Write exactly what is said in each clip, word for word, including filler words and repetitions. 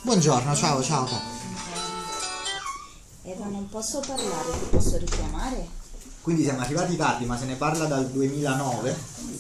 Buongiorno, ciao, ciao. Eva, non posso parlare, ti posso richiamare? Quindi siamo arrivati tardi, ma se ne parla dal duemilanove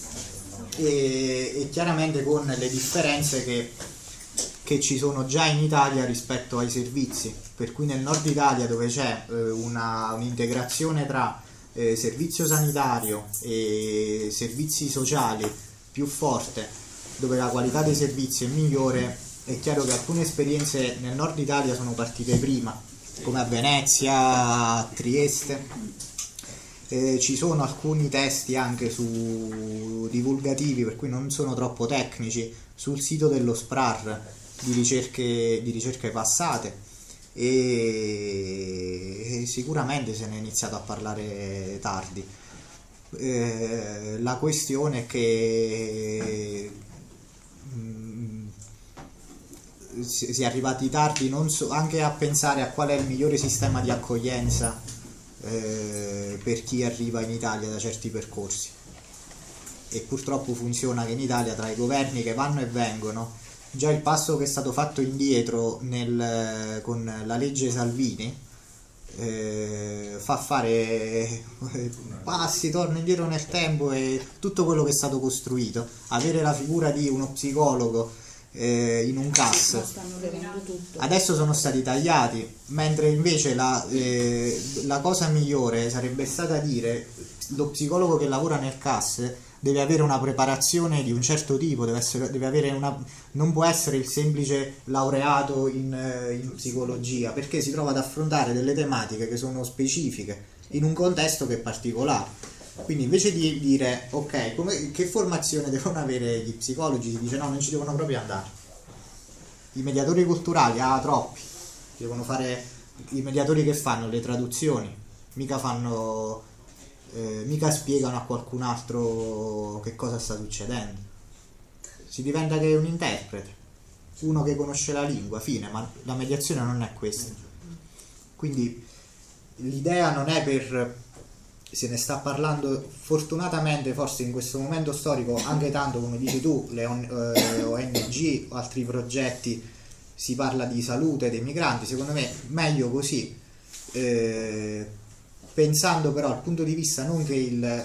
e, e chiaramente con le differenze che, che ci sono già in Italia rispetto ai servizi, per cui nel nord Italia, dove c'è eh, una, un'integrazione tra eh, servizio sanitario e servizi sociali più forte, dove la qualità dei servizi è migliore, è chiaro che alcune esperienze nel nord Italia sono partite prima, come a Venezia, a Trieste. Eh, ci sono alcuni testi anche su divulgativi, per cui non sono troppo tecnici, sul sito dello SPRAR di ricerche, di ricerche passate, e, e sicuramente se ne è iniziato a parlare tardi. Eh, la questione è che mh, si, si è arrivati tardi non so, anche a pensare a qual è il migliore sistema di accoglienza Eh, per chi arriva in Italia da certi percorsi, e purtroppo funziona che in Italia, tra i governi che vanno e vengono, già il passo che è stato fatto indietro nel, con la legge Salvini eh, fa fare passi, torna indietro nel tempo, e tutto quello che è stato costruito, avere la figura di uno psicologo Eh, in un C A S adesso sono stati tagliati, mentre invece la, eh, la cosa migliore sarebbe stata dire: lo psicologo che lavora nel C A S deve avere una preparazione di un certo tipo, deve essere, deve avere una, non può essere il semplice laureato in, in psicologia, perché si trova ad affrontare delle tematiche che sono specifiche in un contesto che è particolare. Quindi invece di dire ok, come, che formazione devono avere gli psicologi, si dice no, non ci devono proprio andare. I mediatori culturali, ah, troppi, devono fare i mediatori che fanno le traduzioni, mica fanno eh, mica spiegano a qualcun altro che cosa sta succedendo. Si diventa che un interprete, uno che conosce la lingua, fine, ma la mediazione non è questa. Quindi l'idea non è per... se ne sta parlando fortunatamente forse in questo momento storico anche tanto, come dici tu, le O N G o altri progetti, si parla di salute dei migranti. Secondo me meglio così, eh, pensando però al punto di vista non che il,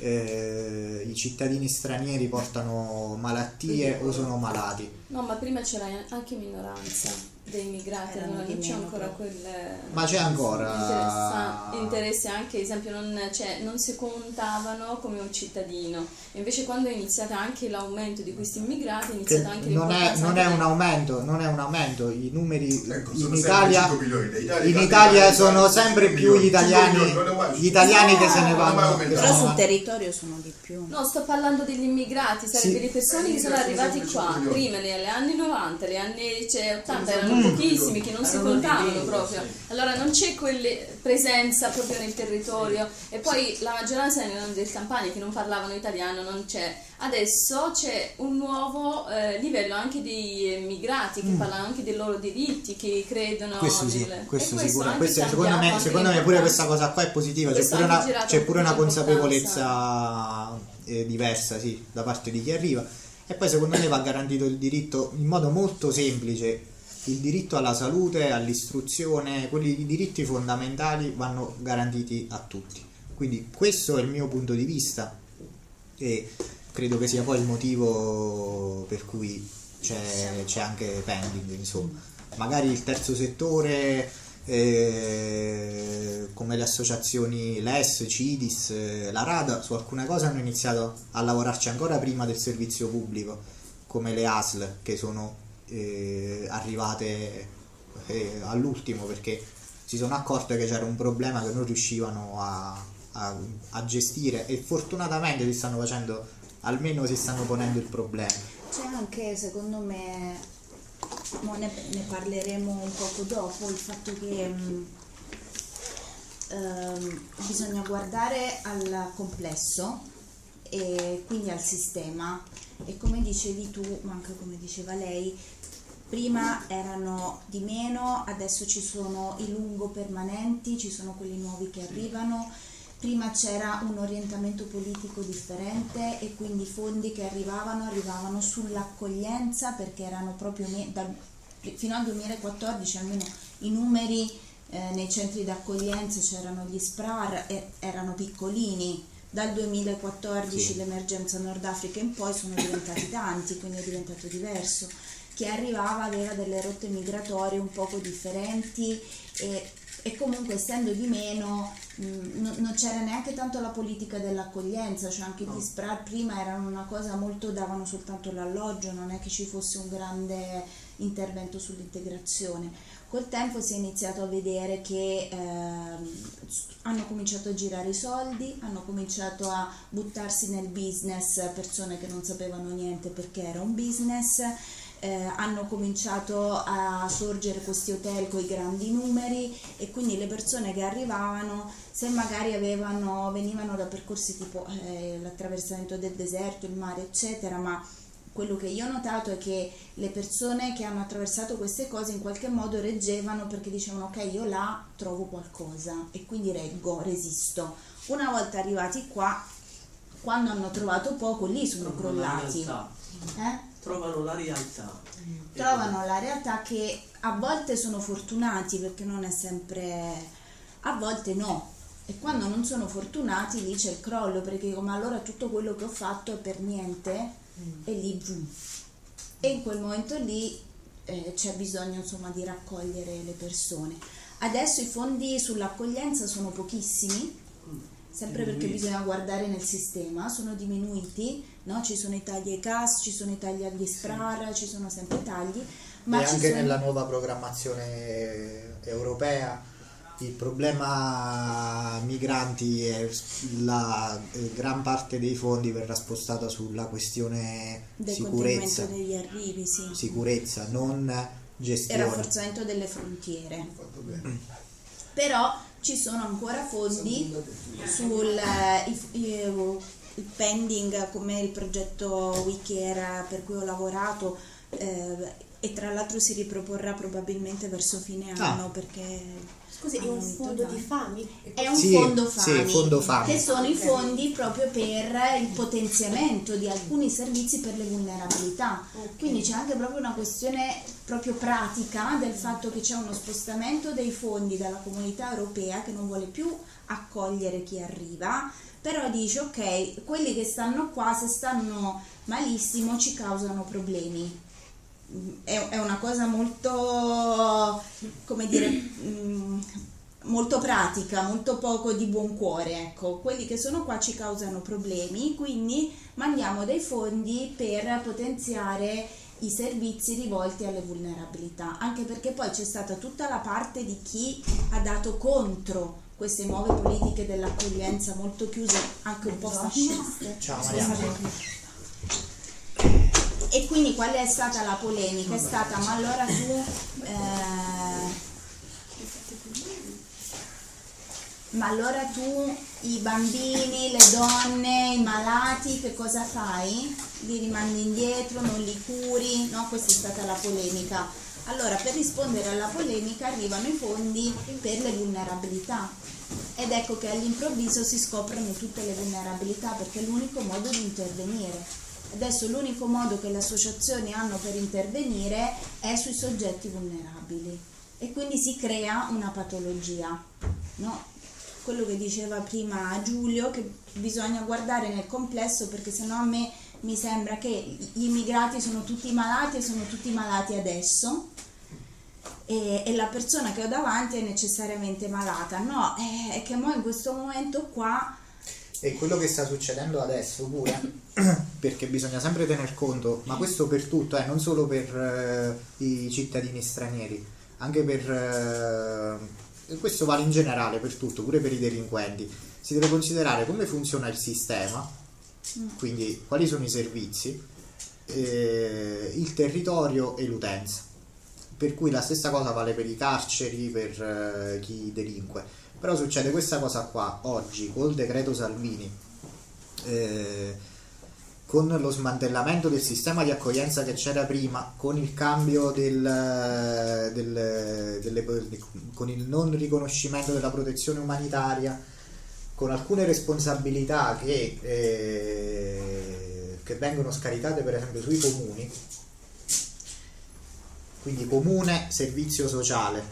eh, i cittadini stranieri portano malattie o sono malati. No, ma prima c'era anche minoranza dei immigrati, allora non c'è ancora quel... Ma c'è ancora... Interessa, interesse anche, ad esempio, non, cioè, non si contavano come un cittadino. Invece quando è iniziato anche l'aumento di questi immigrati, è iniziato anche non è, non è un aumento, non è un aumento, i numeri ecco, in Italia, in Italia sono sempre più gli italiani, gli italiani che se ne vanno. Però sul territorio sono di più. No, sto parlando degli immigrati, sarebbe sì. le persone che sono arrivati qua, prima negli anni novanta, negli anni cioè, ottanta erano mm. pochissimi, che non si contavano proprio. Allora non c'è quella presenza proprio nel territorio, e poi la maggioranza erano del Campania che non parlavano italiano, non c'è. Adesso c'è un nuovo eh, livello anche di immigrati che mm. parlano anche dei loro diritti, che credono questo nel... sì, questo, questo sicuro, questo, secondo me, secondo me pure questa cosa qua è positiva, c'è pure una, c'è pure una consapevolezza eh, diversa, sì, da parte di chi arriva. E poi secondo me va garantito il diritto in modo molto semplice, il diritto alla salute, all'istruzione, quelli diritti fondamentali vanno garantiti a tutti. Quindi questo è il mio punto di vista, e credo che sia poi il motivo per cui c'è, c'è anche pending, insomma. Magari il terzo settore, eh, come le associazioni L E S, CIDIS, eh, la RADA, su alcune cose hanno iniziato a lavorarci ancora prima del servizio pubblico, come le A S L, che sono eh, arrivate eh, all'ultimo, perché si sono accorte che c'era un problema che non riuscivano a, a, a gestire, e fortunatamente si stanno facendo, almeno si stanno ponendo il problema. C'è anche, secondo me, ne, ne parleremo un poco dopo, il fatto che mh, ehm, bisogna guardare al complesso e quindi al sistema, e come dicevi tu, ma anche come diceva lei, prima erano di meno, adesso ci sono i lungo permanenti, ci sono quelli nuovi che arrivano. Prima c'era un orientamento politico differente, e quindi i fondi che arrivavano arrivavano sull'accoglienza, perché erano proprio me- da, fino al duemilaquattordici almeno i numeri eh, nei centri d'accoglienza, c'erano gli S P R A R, e erano piccolini. Dal duemilaquattordici, sì, l'emergenza Nord Africa in poi sono diventati tanti, quindi è diventato diverso. Chi arrivava aveva delle rotte migratorie un poco differenti e, e comunque essendo di meno mh, no, non c'era neanche tanto la politica dell'accoglienza, cioè anche gli S P R A R prima erano una cosa molto, davano soltanto l'alloggio, non è che ci fosse un grande intervento sull'integrazione. Col tempo si è iniziato a vedere che eh, hanno cominciato a girare i soldi, hanno cominciato a buttarsi nel business persone che non sapevano niente perché era un business, eh, hanno cominciato a sorgere questi hotel con i grandi numeri e quindi le persone che arrivavano, se magari avevano, venivano da percorsi tipo eh, l'attraversamento del deserto, il mare eccetera, ma quello che io ho notato è che le persone che hanno attraversato queste cose in qualche modo reggevano perché dicevano ok, io là trovo qualcosa e quindi reggo, resisto. Una volta arrivati qua, quando hanno trovato poco, lì sono crollati. Eh? Trovano la realtà. Trovano la realtà che a volte sono fortunati perché non è sempre, a volte no. E quando non sono fortunati lì c'è il crollo perché come allora tutto quello che ho fatto è per niente. E lì boom. E in quel momento lì eh, c'è bisogno insomma di raccogliere le persone. Adesso i fondi sull'accoglienza sono pochissimi, sempre perché bisogna guardare nel sistema, sono diminuiti, no? Ci sono i tagli ai C A S, ci sono i tagli agli S P R A R, ci sono sempre tagli, ma e ci anche sono... nella nuova programmazione europea il problema migranti è la eh, gran parte dei fondi verrà spostata sulla questione del sicurezza, contenimento degli arrivi, sì. sicurezza, non gestione. E rafforzamento delle frontiere. Però ci sono ancora fondi sul eh, il, il, il pending, come il progetto WeCare per cui ho lavorato, eh, e tra l'altro si riproporrà probabilmente verso fine anno, ah. perché scusi, è un fondo di FAMI? È un sì, fondo FAMI, sì, fondo FAMI, che sono i fondi proprio per il potenziamento di alcuni servizi per le vulnerabilità. Okay. Quindi c'è anche proprio una questione proprio pratica del fatto che c'è uno spostamento dei fondi dalla comunità europea che non vuole più accogliere chi arriva, però dice ok, quelli che stanno qua se stanno malissimo ci causano problemi. È una cosa molto, come dire, molto pratica, molto poco di buon cuore, ecco. Quelli che sono qua ci causano problemi, quindi mandiamo dei fondi per potenziare i servizi rivolti alle vulnerabilità, anche perché poi c'è stata tutta la parte di chi ha dato contro queste nuove politiche dell'accoglienza molto chiuse, anche un po' fasciste. Ciao Maria. E quindi qual è stata la polemica? È stata, ma allora tu eh, ma allora tu i bambini, le donne, i malati che cosa fai? Li rimandi indietro, non li curi? No, questa è stata la polemica. Allora per rispondere alla polemica arrivano i fondi per le vulnerabilità ed ecco che all'improvviso si scoprono tutte le vulnerabilità perché è l'unico modo di intervenire. Adesso l'unico modo che le associazioni hanno per intervenire è sui soggetti vulnerabili e quindi si crea una patologia, no? Quello che diceva prima Giulio, che bisogna guardare nel complesso perché sennò a me mi sembra che gli immigrati sono tutti malati e sono tutti malati adesso e, e la persona che ho davanti è necessariamente malata. No, è, è che mo in questo momento qua... E quello che sta succedendo adesso pure, perché bisogna sempre tener conto, ma questo per tutto, eh, non solo per uh, i cittadini stranieri, anche per, uh, questo vale in generale per tutto, pure per i delinquenti, si deve considerare come funziona il sistema, quindi quali sono i servizi, eh, il territorio e l'utenza, per cui la stessa cosa vale per i carceri, per uh, chi delinque. Però succede questa cosa qua oggi col decreto Salvini, eh, con lo smantellamento del sistema di accoglienza che c'era prima, con il cambio del, del, delle, con il non riconoscimento della protezione umanitaria, con alcune responsabilità che, eh, che vengono scaricate per esempio sui comuni, quindi comune, servizio sociale,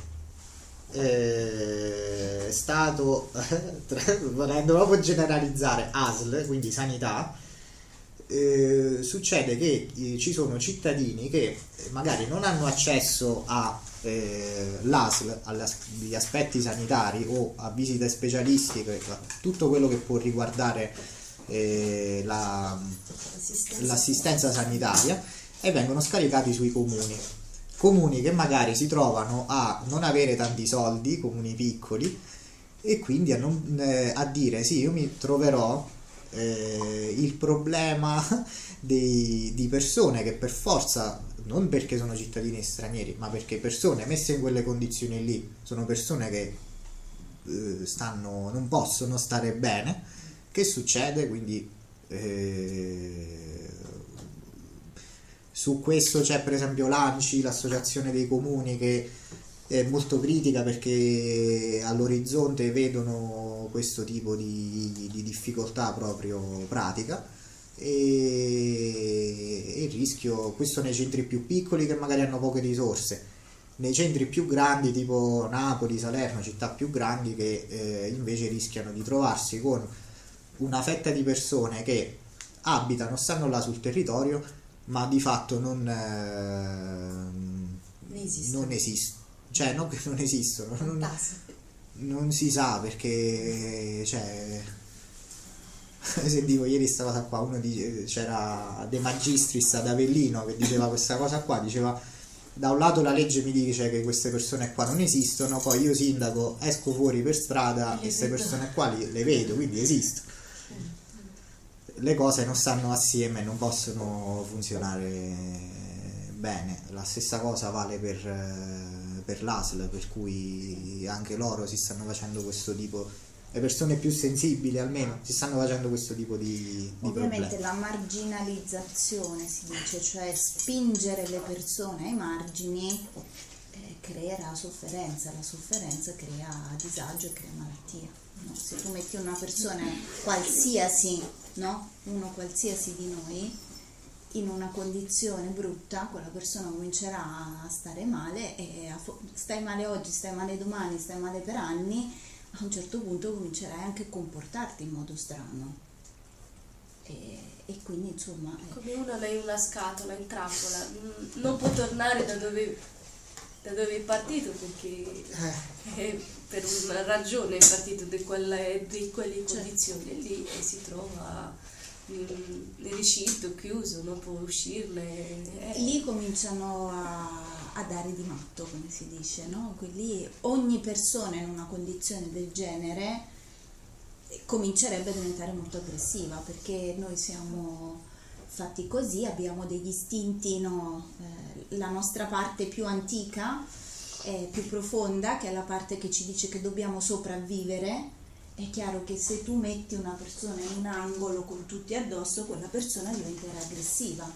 eh, Stato, volendo proprio generalizzare, A S L, quindi sanità, eh, succede che eh, ci sono cittadini che magari non hanno accesso a eh, l'A S L, agli aspetti sanitari o a visite specialistiche, a tutto quello che può riguardare eh, la, L'assistenza. l'assistenza sanitaria, e vengono scaricati sui comuni. Comuni che magari si trovano a non avere tanti soldi, comuni piccoli, e quindi a, non, eh, a dire sì, io mi troverò eh, il problema dei, di persone che per forza, non perché sono cittadini stranieri, ma perché persone messe in quelle condizioni lì sono persone che eh, stanno, non possono stare bene. Che succede? Quindi eh, su questo c'è per esempio l'ANCI, l'associazione dei comuni, che è molto critica perché all'orizzonte vedono questo tipo di, di difficoltà proprio pratica, e il rischio, questo nei centri più piccoli che magari hanno poche risorse, nei centri più grandi tipo Napoli, Salerno, città più grandi, che eh, invece rischiano di trovarsi con una fetta di persone che abitano, stanno là sul territorio, ma di fatto non, eh, Non esistono. non esistono, cioè non che non esistono, non, Fantasma. non si sa perché, cioè, sentivo ieri questa cosa qua, uno dice, c'era De Magistris ad Avellino che diceva questa cosa qua, diceva: da un lato la legge mi dice che queste persone qua non esistono, poi io sindaco esco fuori per strada e queste persone qua li, le vedo, quindi esistono. Le cose non stanno assieme, non possono funzionare bene. La stessa cosa vale per, per l'A S L, per cui anche loro si stanno facendo questo tipo, le persone più sensibili almeno si stanno facendo questo tipo di, di Ovviamente problemi. la marginalizzazione si dice, cioè spingere le persone ai margini eh, creerà sofferenza, la sofferenza crea disagio e crea malattia. No? Se tu metti una persona qualsiasi, no? Uno qualsiasi di noi in una condizione brutta, quella persona comincerà a stare male, e a fo- stai male oggi, stai male domani, stai male per anni, a un certo punto comincerai anche a comportarti in modo strano. E, e quindi insomma... eh, Come una lei in una scatola, in trappola, mm, non può tornare da dove, da dove è partito, perché è per una ragione è partito di, quella, di quelle condizioni lì, e si trova mm, nel riciclo, chiuso, non può uscirne. eh. Lì cominciano a, a dare di matto, come si dice, no? Quindi ogni persona in una condizione del genere comincerebbe a diventare molto aggressiva, perché noi siamo fatti così, abbiamo degli istinti, no? Eh, la nostra parte più antica, eh, più profonda, che è la parte che ci dice che dobbiamo sopravvivere. È chiaro che se tu metti una persona in un angolo con tutti addosso, quella persona diventerà aggressiva.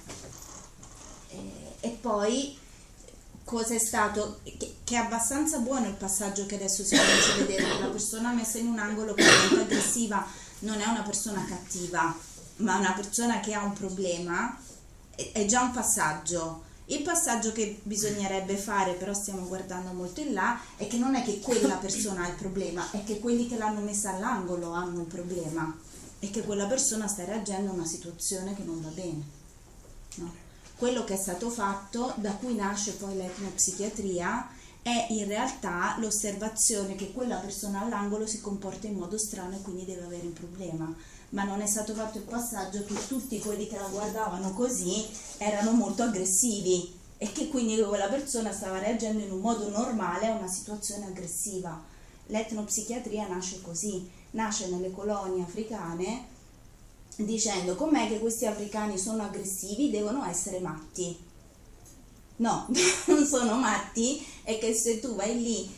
E, e poi cosa è stato, che, che è abbastanza buono il passaggio che adesso si comincia a vedere, che la persona messa in un angolo che diventa aggressiva non è una persona cattiva, ma una persona che ha un problema, è, è già un passaggio. Il passaggio che bisognerebbe fare, però stiamo guardando molto in là, è che non è che quella persona ha il problema, è che quelli che l'hanno messa all'angolo hanno un problema, e che quella persona sta reagendo a una situazione che non va bene, no? Quello che è stato fatto, da cui nasce poi l'etnopsichiatria, è in realtà l'osservazione che quella persona all'angolo si comporta in modo strano e quindi deve avere un problema, ma non è stato fatto il passaggio che tutti quelli che la guardavano così erano molto aggressivi, e che quindi quella persona stava reagendo in un modo normale a una situazione aggressiva. L'etnopsichiatria nasce così, nasce nelle colonie africane dicendo: com'è che questi africani sono aggressivi, devono essere matti. No, non sono matti, è che se tu vai lì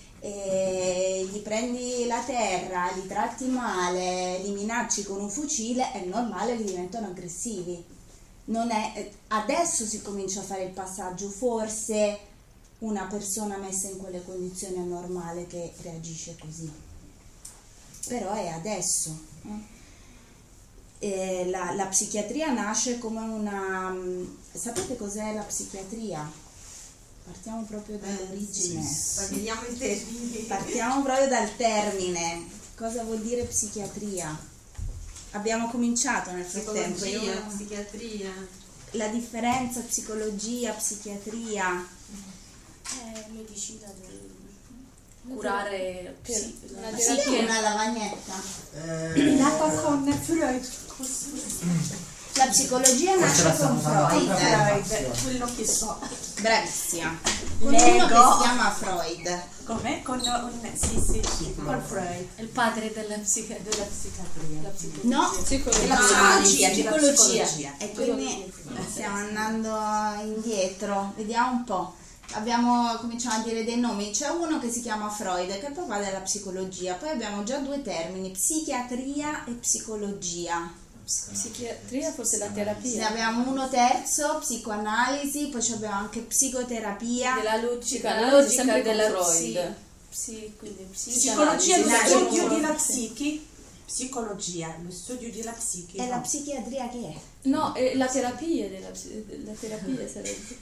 e gli prendi la terra, li tratti male, li minacci con un fucile, è normale che diventano aggressivi. Non è, adesso si comincia a fare il passaggio, forse una persona messa in quelle condizioni è normale che reagisce così, però è adesso. eh. Eh, la, la psichiatria nasce come una... Sapete cos'è la psichiatria? partiamo proprio dall'origine. Stabiliamo i termini. Partiamo proprio dal termine. Cosa vuol dire psichiatria? Abbiamo cominciato nel frattempo. Psicologia, Io- psichiatria. La differenza psicologia, psichiatria. È medicina del curare psi- Una la- Sì, terapia. una lavagnetta. Eh, Nata con Freud. La psicologia nasce la con stiamo usando Freud. Freud, quello che so. Bravissima. Con Leggo. uno che si chiama Freud. Come? Con un... Sì, sì, con Freud. il padre della, psica- della psichiatria. La psicologia. No, Psicologia. Della Ah, psicologia, sì, della psicologia. psicologia. e quindi stiamo andando indietro. Vediamo un po'. Abbiamo cominciato a dire dei nomi. C'è uno che si chiama Freud, che è il papà della psicologia. Poi abbiamo già due termini, psichiatria e psicologia. Psichiatria, forse la Ne terapia. abbiamo uno terzo, psicoanalisi, poi ci abbiamo anche psicoterapia. Della logica, Psicanalisi la logica sempre con della Freud. psi- psi- quindi Psicologia è lo Nasce studio con- della psiche. Psicologia, lo studio della psiche. E la no? psichiatria che è? No, eh, la terapia della psi- la terapia sarebbe.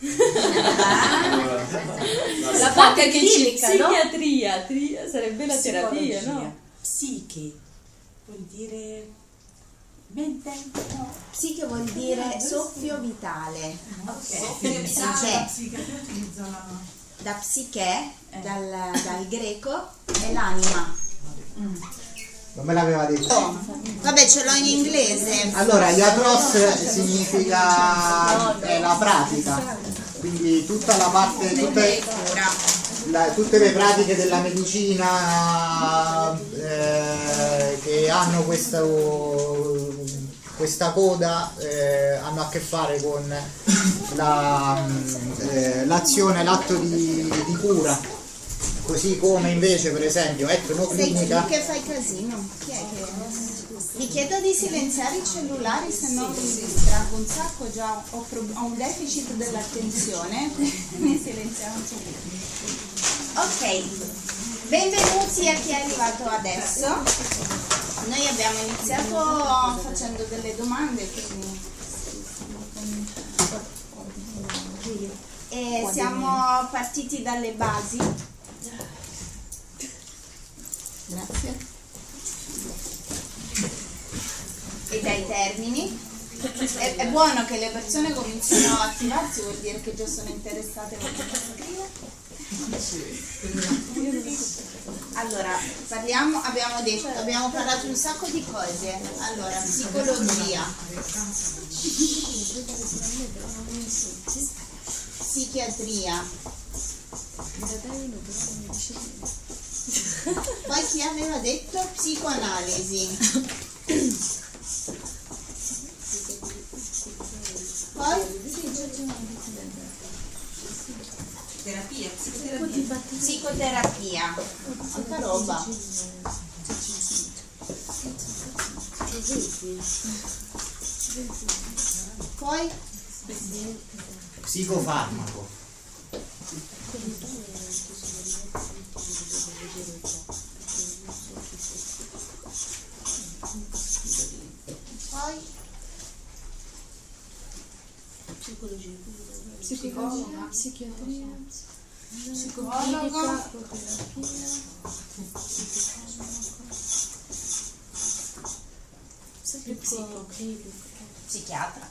La parte clinica, no? Psichiatria, tria, sarebbe la terapia, Psicologia. no? Psiche vuol dire mente, no? Psiche vuol dire soffio vitale. Ok. Psiche. Da psiche, dal, dal greco, è l'anima. non me l'aveva detto. Oh, vabbè, ce l'ho in inglese. Allora, iatros significa è la pratica, quindi tutta la parte, tutte, la- tutte le pratiche della medicina eh, che hanno questo, questa coda eh, hanno a che fare con la, eh, l'azione, l'atto di, di cura. Così come invece per esempio Sei etnoclinica. tu che fai casino. Chi è che... Vi chiedo di silenziare i cellulari, se no mi distraggo un sacco, già ho, pro- ho un deficit dell'attenzione. Ne silenziamo un po'. Ok, benvenuti a chi è arrivato adesso. Noi abbiamo iniziato facendo delle domande, quindi... E siamo partiti dalle basi. Grazie. E dai termini. È, è buono che le persone cominciano a attivarsi, vuol dire che già sono interessate a quello che scrive. Allora, parliamo, abbiamo detto, abbiamo parlato un sacco di cose. Allora, psicologia, psichiatria. Poi chi aveva detto psicoanalisi. Poi Terapia, psicoterapia. psicoterapia. Quanta roba. Poi Psicofarmaco. Poi Psicologia, psichiatria, psicologo, psichiatra.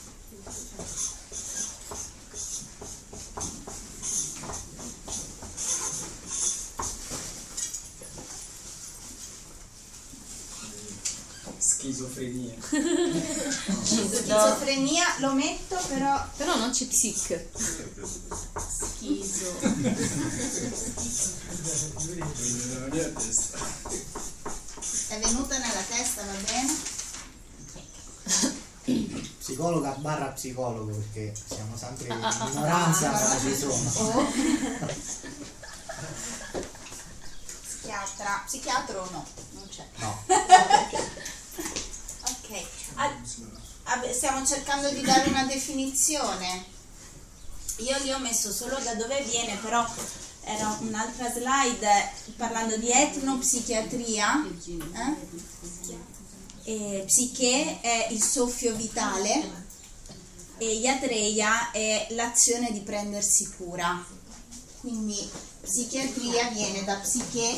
Schizofrenia. Schizofrenia lo metto, però però non c'è psic. Schizo. è venuta nella testa, va bene? Psicologa barra psicologo, perché siamo sempre in minoranza, ma ci sono. Psichiatra, psichiatra o no? Non c'è. No. Ok, Al- vabbè, stiamo cercando di dare una definizione. Io li ho messo solo da dove viene, però era un'altra slide parlando di etnopsichiatria. Eh? E psiche è il soffio vitale e iatreia è l'azione di prendersi cura. quindi psichiatria viene da psiche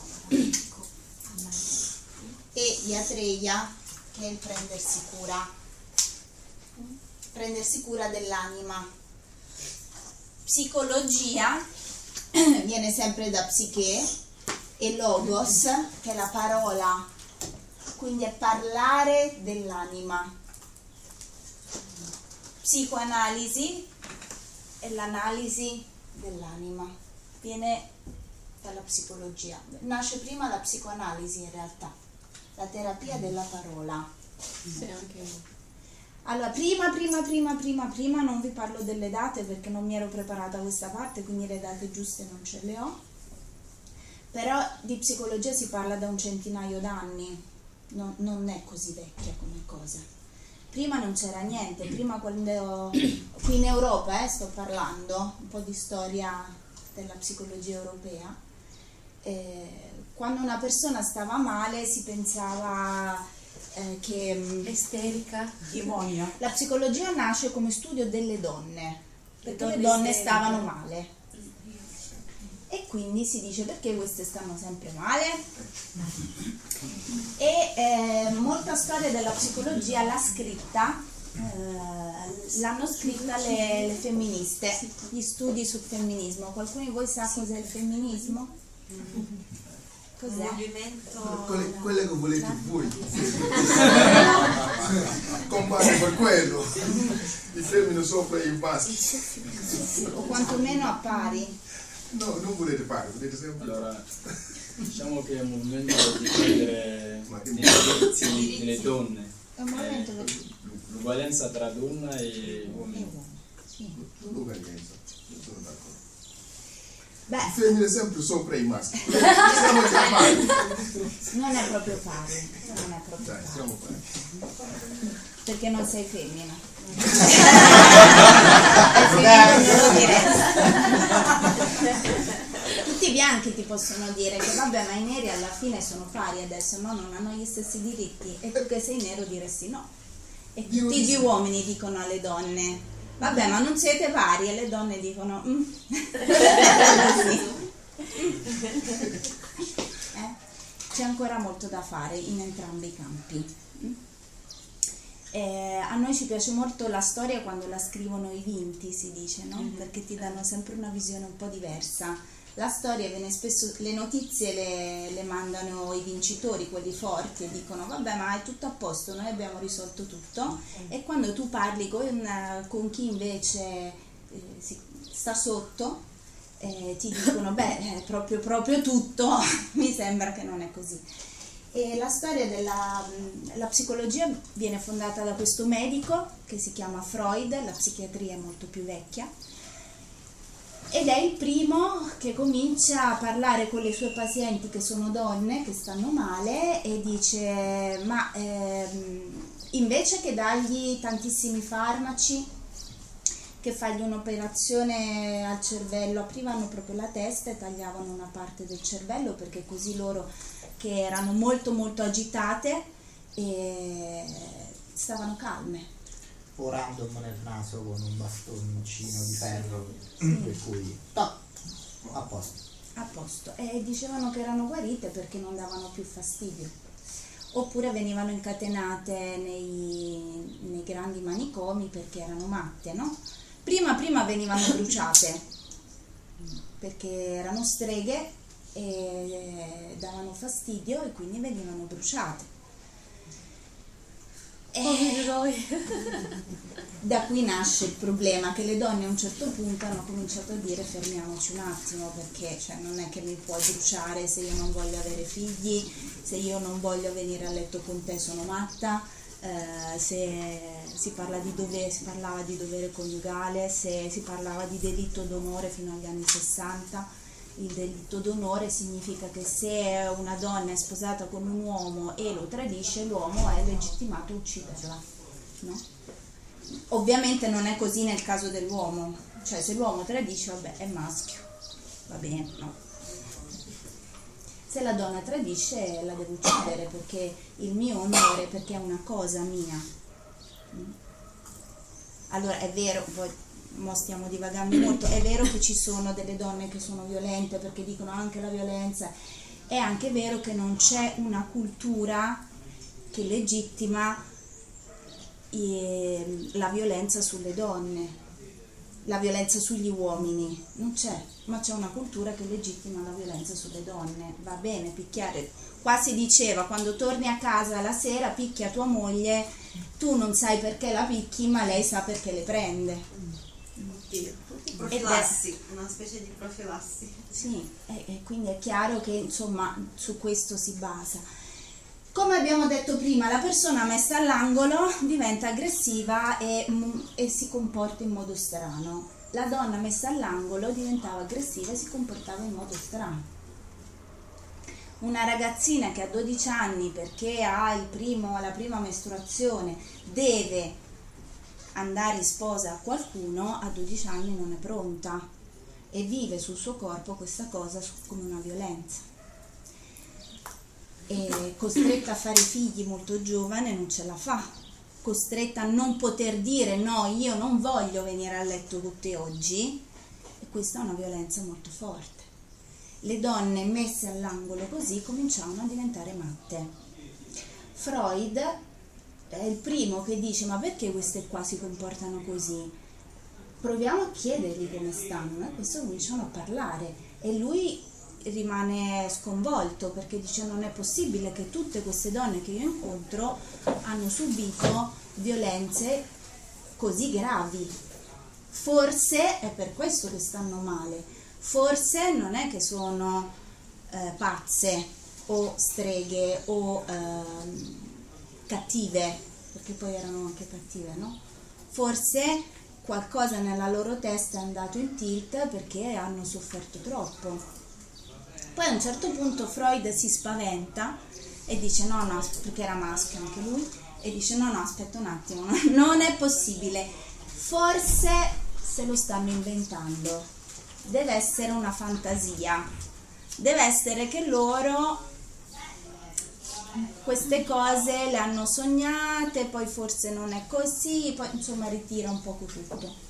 e iatreia, che è il prendersi cura, prendersi cura dell'anima. Psicologia viene sempre da psiche e logos, che è la parola, quindi è parlare dell'anima. Psicoanalisi è l'analisi dell'anima, viene dalla psicologia. Nasce prima la psicoanalisi in realtà, la terapia della parola. Sì, anche Allora, prima, prima, prima, prima, prima non vi parlo delle date perché non mi ero preparata a questa parte, quindi le date giuste non ce le ho. Però di psicologia si parla da un centinaio d'anni, non, non è così vecchia come cosa. Prima non c'era niente, prima quando qui in Europa, eh, sto parlando, un po' di storia della psicologia europea, eh, quando una persona stava male si pensava eh, che... Esterica. Demonio. La psicologia nasce come studio delle donne, perché donne le donne isteriche. stavano male. E quindi si dice perché queste stanno sempre male. E eh, molta storia della psicologia l'ha scritta, eh, l'hanno scritta le, le femministe, gli studi sul femminismo. Qualcuno di voi sa cos'è il femminismo? Cos'è? Movimento. Quelle, quelle che volete voi. Compare per quello. I femmine sopra i maschi. O quantomeno a pari. No, non volete fare, volete sempre. Allora, diciamo che è un movimento di prendere i diritti delle donne, È un momento per l'uguaglianza tra donna e uomo. sì. L'uguaglianza, non sono d'accordo. Beh, I femmine sempre sopra i maschi. Siamo già pari. non è proprio pari, non è proprio Dai, pari, siamo pari. perché non sei femmina. Sei femmina, non lo diresti. Tutti i bianchi ti possono dire che vabbè, ma i neri alla fine sono pari adesso, no, non hanno gli stessi diritti, e tu che sei nero diresti no. E tutti gli uomini dicono alle donne vabbè, ma non siete pari, e le donne dicono mm. Così. Eh? C'è ancora molto da fare in entrambi i campi. Eh, a noi ci piace molto la storia quando la scrivono i vinti, si dice, no? Mm-hmm. Perché ti danno sempre una visione un po' diversa. La storia viene spesso, le notizie le, le mandano i vincitori, quelli forti, e dicono vabbè, ma è tutto a posto, noi abbiamo risolto tutto. Mm-hmm. E quando tu parli con, con chi invece eh, si, sta sotto, eh, ti dicono beh, è proprio, proprio tutto, mi sembra che non è così. E la storia della la psicologia viene fondata da questo medico che si chiama Freud, la psichiatria è molto più vecchia, ed è il primo che comincia a parlare con le sue pazienti che sono donne, che stanno male, e dice ma ehm, invece che dargli tantissimi farmaci, che fargli un'operazione al cervello, aprivano proprio la testa e tagliavano una parte del cervello, perché così loro, che erano molto molto agitate, e stavano calme. O random nel naso con un bastoncino di ferro, Sì. per cui toc, a posto. A posto. E dicevano che erano guarite perché non davano più fastidio. Oppure venivano incatenate nei, nei grandi manicomi perché erano matte, no? Prima prima venivano bruciate perché erano streghe e davano fastidio, e quindi venivano bruciate. E da qui nasce il problema, che le donne a un certo punto hanno cominciato a dire fermiamoci un attimo, perché cioè, non è che mi puoi bruciare se io non voglio avere figli, se io non voglio venire a letto con te sono matta, eh, se si, parla di dovere, si parlava di dovere coniugale, se si parlava di delitto d'onore fino agli anni sessanta. Il delitto d'onore significa che se una donna è sposata con un uomo e lo tradisce, l'uomo è legittimato a ucciderla, no? Ovviamente non è così nel caso dell'uomo, cioè se l'uomo tradisce, vabbè, è maschio, va bene, no? Se la donna tradisce la devo uccidere perché il mio onore, perché è una cosa mia. Allora è vero, voi mo stiamo divagando molto, è vero che ci sono delle donne che sono violente perché dicono anche la violenza, è anche vero che non c'è una cultura che legittima eh, la violenza sulle donne, la violenza sugli uomini, non c'è, ma c'è una cultura che legittima la violenza sulle donne. Va bene picchiare, qua si diceva quando torni a casa la sera picchia tua moglie, tu non sai perché la picchi ma lei sa perché le prende. Profilassi, una specie di profilassi. Sì, e, e quindi è chiaro che insomma su questo si basa. Come abbiamo detto prima, la persona messa all'angolo diventa aggressiva e, e si comporta in modo strano. La donna messa all'angolo diventava aggressiva e si comportava in modo strano. Una ragazzina che a dodici anni, perché ha il primo, la prima mestruazione, deve andare in sposa a qualcuno, a dodici anni non è pronta e vive sul suo corpo questa cosa come una violenza. È costretta a fare figli molto giovane, non ce la fa, costretta a non poter dire no, io non voglio venire a letto con te oggi, e questa è una violenza molto forte. Le donne messe all'angolo così cominciavano a diventare matte. Freud è il primo che dice ma perché queste qua si comportano così? Proviamo a chiedergli come stanno, e questo cominciano a parlare e lui rimane sconvolto perché dice non è possibile che tutte queste donne che io incontro hanno subito violenze così gravi, forse è per questo che stanno male, forse non è che sono eh, pazze o streghe o eh, cattive, perché poi erano anche cattive, no? Forse qualcosa nella loro testa è andato in tilt perché hanno sofferto troppo. Poi a un certo punto Freud si spaventa e dice no, no, perché era maschio anche lui, e dice no, no, aspetta un attimo, non è possibile, forse se lo stanno inventando, deve essere una fantasia, deve essere che loro queste cose le hanno sognate, poi forse non è così, poi insomma ritira un poco tutto.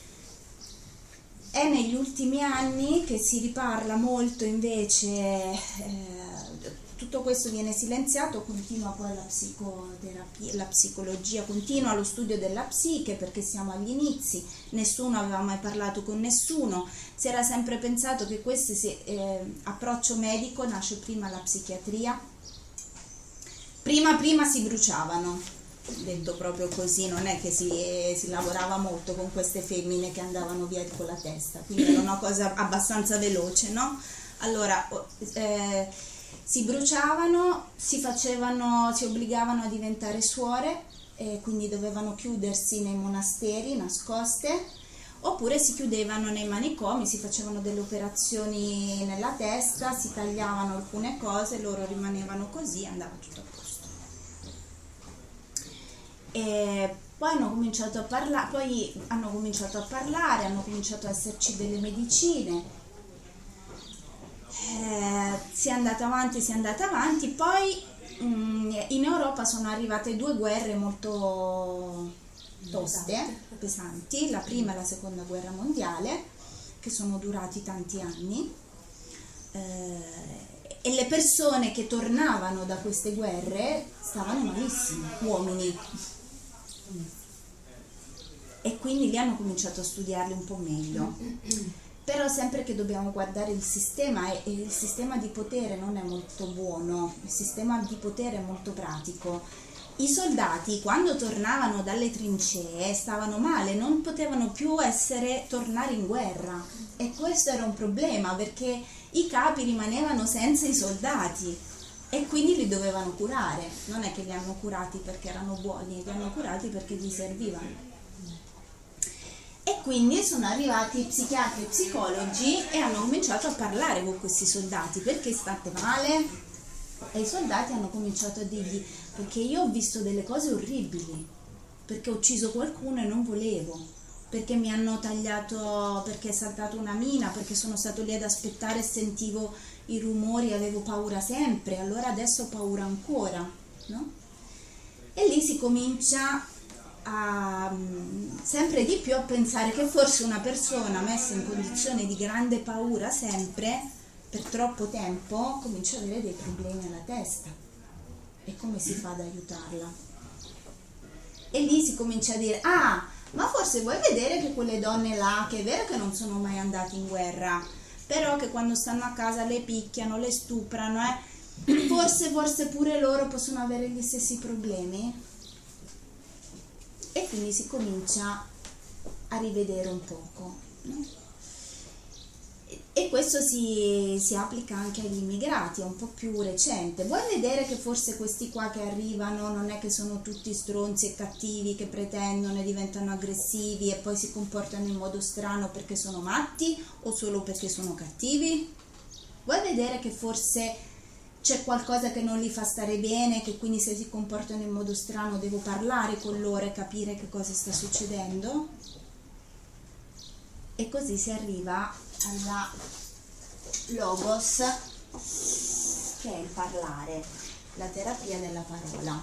È negli ultimi anni che si riparla molto invece, eh, tutto questo viene silenziato, continua poi la psicoterapia, la psicologia, continua lo studio della psiche perché siamo agli inizi, nessuno aveva mai parlato con nessuno, si era sempre pensato che questo eh, approccio medico nasce prima la psichiatria, prima prima si bruciavano. Detto proprio così, non è che si, eh, si lavorava molto con queste femmine che andavano via con la testa, quindi era una cosa abbastanza veloce, no? Allora eh, si bruciavano, si facevano, si obbligavano a diventare suore, e quindi dovevano chiudersi nei monasteri nascoste, oppure si chiudevano nei manicomi, si facevano delle operazioni nella testa, si tagliavano alcune cose, loro rimanevano così, andava tutto a posto. E poi hanno cominciato a parlare, poi hanno cominciato a parlare, hanno cominciato a esserci delle medicine, eh, si è andata avanti, si è andata avanti, poi mh, in Europa sono arrivate due guerre molto toste, pesanti, la prima e la seconda guerra mondiale, che sono durati tanti anni, eh, e le persone che tornavano da queste guerre stavano malissimo, uomini. E quindi lì hanno cominciato a studiarli un po' meglio, però sempre che dobbiamo guardare il sistema, e il sistema di potere non è molto buono, il sistema di potere è molto pratico. I soldati quando tornavano dalle trincee stavano male, non potevano più essere tornare in guerra, e questo era un problema perché i capi rimanevano senza i soldati e quindi li dovevano curare, non è che li hanno curati perché erano buoni, li hanno curati perché gli servivano. E quindi sono arrivati psichiatri e psicologi e hanno cominciato a parlare con questi soldati: perché state male? E i soldati hanno cominciato a dirgli: perché io ho visto delle cose orribili, perché ho ucciso qualcuno e non volevo, perché mi hanno tagliato, perché è saltata una mina, perché sono stato lì ad aspettare e sentivo i rumori e avevo paura sempre, allora adesso ho paura ancora, no? E lì si comincia a, um, sempre di più a pensare che forse una persona messa in condizione di grande paura sempre, per troppo tempo, comincia ad avere dei problemi alla testa. E come si fa ad aiutarla? E lì si comincia a dire, ah, ma forse vuoi vedere che quelle donne là, che è vero che non sono mai andate in guerra, però che quando stanno a casa le picchiano, le stuprano, eh, forse, forse pure loro possono avere gli stessi problemi? E quindi si comincia a rivedere un poco, no? E questo si, si applica anche agli immigrati, è un po' più recente. Vuoi vedere che forse questi qua che arrivano non è che sono tutti stronzi e cattivi, che pretendono e diventano aggressivi e poi si comportano in modo strano perché sono matti o solo perché sono cattivi? Vuoi vedere che forse c'è qualcosa che non li fa stare bene, che quindi se si comportano in modo strano devo parlare con loro e capire che cosa sta succedendo? E così si arriva alla logos, che è il parlare, la terapia della parola.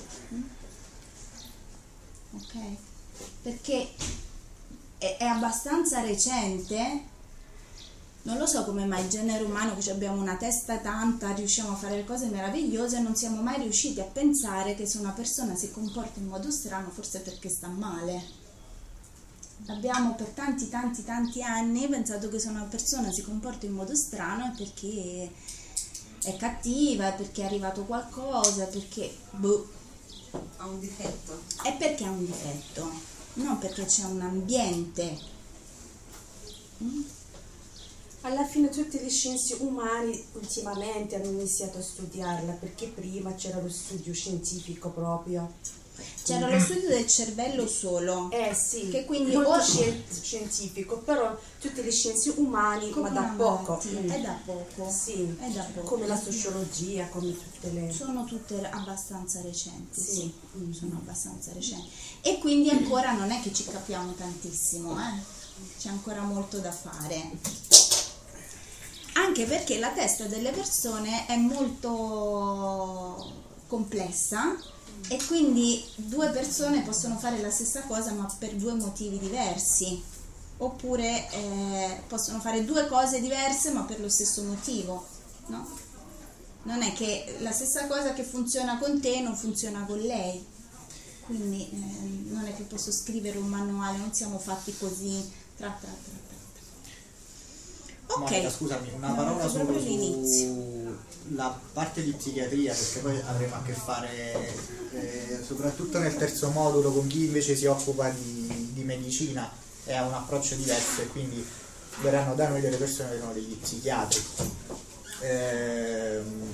Ok? Perché è, è abbastanza recente, non lo so come mai il genere umano, che abbiamo una testa tanta, riusciamo a fare le cose meravigliose, non siamo mai riusciti a pensare che se una persona si comporta in modo strano forse perché sta male. Abbiamo per tanti tanti tanti anni pensato che se una persona si comporta in modo strano è perché è cattiva, è perché è arrivato qualcosa, è perché boh, Ha un difetto. è perché ha un difetto, non perché c'è un ambiente. Mm? Alla fine tutte le scienze umane ultimamente hanno iniziato a studiarla, perché prima c'era lo studio scientifico proprio. C'era lo studio del cervello solo, Eh sì, che quindi molto o- scien- scientifico, però tutte le scienze umane, come ma da poco. avanti, Mm. è da poco, Sì, è da poco. come la sociologia, come tutte le... Sono tutte abbastanza recenti, sì, Sì. Mm. sono abbastanza recenti. E quindi ancora non è che ci capiamo tantissimo, eh? C'è ancora molto da fare. Anche perché la testa delle persone è molto complessa e quindi due persone possono fare la stessa cosa ma per due motivi diversi. Oppure eh, possono fare due cose diverse ma per lo stesso motivo, no? Non è che la stessa cosa che funziona con te non funziona con lei, quindi eh, non è che posso scrivere un manuale, non siamo fatti così tra tra tra tra. Ok, Monica, scusami, una No, parola proprio solo all'inizio. sulla parte di psichiatria, perché poi avremo a che fare eh, soprattutto nel terzo modulo con chi invece si occupa di, di medicina e ha un approccio diverso, e quindi verranno da noi delle persone che sono degli psichiatri. Ehm,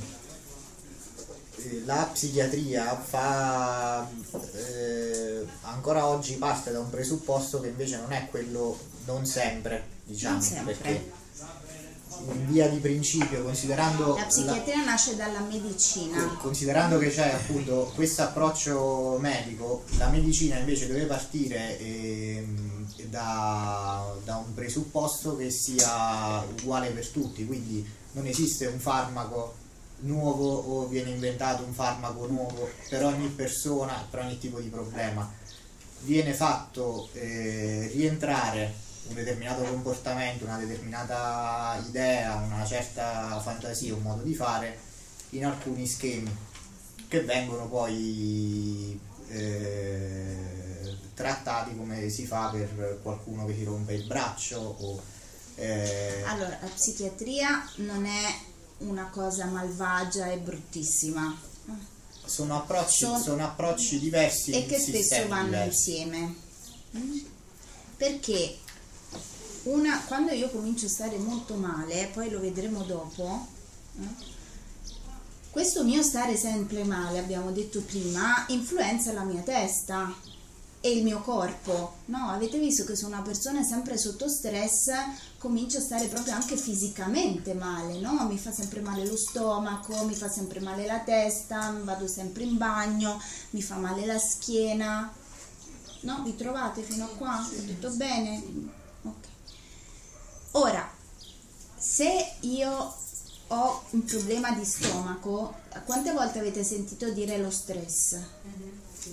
la psichiatria fa eh, ancora oggi parte da un presupposto che invece non è quello, non sempre, diciamo, Non sempre. perché in via di principio, considerando la psichiatria nasce dalla medicina. considerando che c'è appunto questo approccio medico, la medicina invece deve partire ehm, da, da un presupposto che sia uguale per tutti, quindi non esiste un farmaco nuovo o viene inventato un farmaco nuovo per ogni persona, per ogni tipo di problema. Viene fatto eh, rientrare un determinato comportamento, una determinata idea, una certa fantasia, un modo di fare in alcuni schemi che vengono poi eh, trattati come si fa per qualcuno che si rompe il braccio o, eh, Allora, la psichiatria non è una cosa malvagia e bruttissima sono approcci, Son- sono approcci diversi e in che spesso sistemi vanno diversi. insieme. Mm? Perché una, quando io comincio a stare molto male, poi lo vedremo dopo, eh, questo mio stare sempre male, abbiamo detto prima, influenza la mia testa e il mio corpo, no? Avete visto che se una persona è sempre sotto stress comincia a stare proprio anche fisicamente male, no? Mi fa sempre male lo stomaco, mi fa sempre male la testa, vado sempre in bagno, mi fa male la schiena, no? Vi trovate fino a qua? È tutto bene? Ok. Ora, se io ho un problema di stomaco, quante volte avete sentito dire lo stress?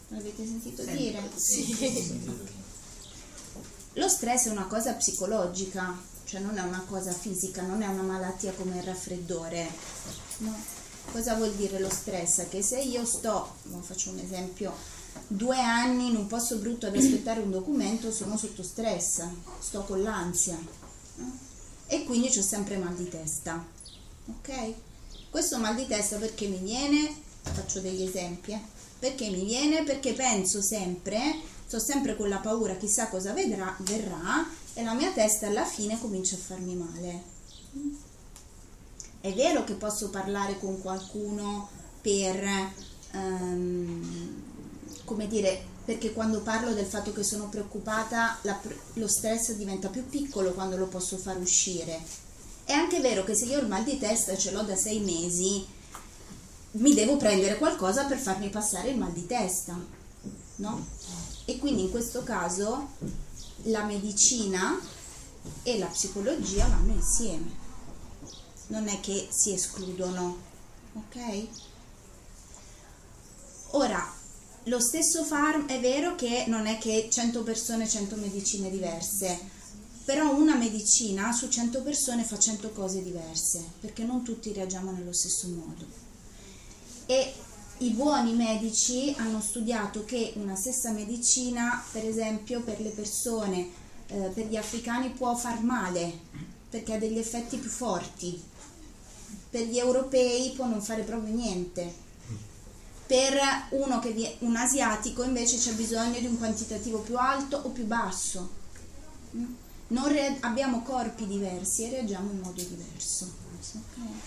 L'avete sentito Sempre. dire? Sì. Lo stress è una cosa psicologica, cioè non è una cosa fisica, non è una malattia come il raffreddore, no? Cosa vuol dire lo stress? Che se io sto, faccio un esempio, due anni in un posto brutto ad aspettare un documento, sono sotto stress, sto con l'ansia, no? E quindi ho sempre mal di testa, ok? Questo mal di testa perché mi viene, faccio degli esempi, eh? Perché mi viene? Perché penso sempre, sto sempre con la paura, chissà cosa vedrà, verrà, e la mia testa alla fine comincia a farmi male. È vero che posso parlare con qualcuno per, um, come dire, perché quando parlo del fatto che sono preoccupata, la, lo stress diventa più piccolo quando lo posso far uscire. È anche vero che se io ho il mal di testa ce l'ho da sei mesi, mi devo prendere qualcosa per farmi passare il mal di testa, no? E quindi in questo caso la medicina e la psicologia vanno insieme, non è che si escludono, ok? Ora, lo stesso farmaco, è vero che non è che cento persone, cento medicine diverse, però una medicina su cento persone fa cento cose diverse, perché non tutti reagiamo nello stesso modo. E i buoni medici hanno studiato che una stessa medicina, per esempio per le persone, eh, per gli africani può far male, perché ha degli effetti più forti, per gli europei può non fare proprio niente, per uno che vi- un asiatico invece c'è bisogno di un quantitativo più alto o più basso. Non re- abbiamo corpi diversi e reagiamo in modo diverso. Okay.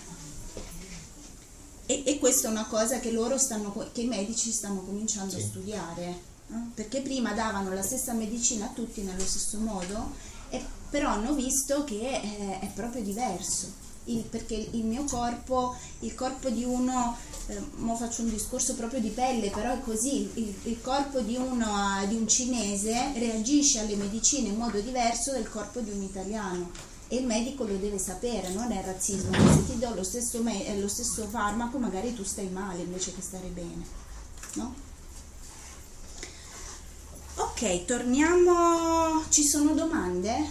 E, e questa è una cosa che loro stanno, che i medici stanno cominciando sì. a studiare, eh? Perché prima davano la stessa medicina a tutti nello stesso modo, e, però hanno visto che è, è proprio diverso, il, perché il mio corpo, il corpo di uno, eh, mo faccio un discorso proprio di pelle, però è così, il, il corpo di uno, di un cinese reagisce alle medicine in modo diverso del corpo di un italiano. E il medico lo deve sapere, non è razzismo, se ti do lo stesso, me- lo stesso farmaco magari tu stai male invece che stare bene, no? Ok, torniamo, ci sono domande?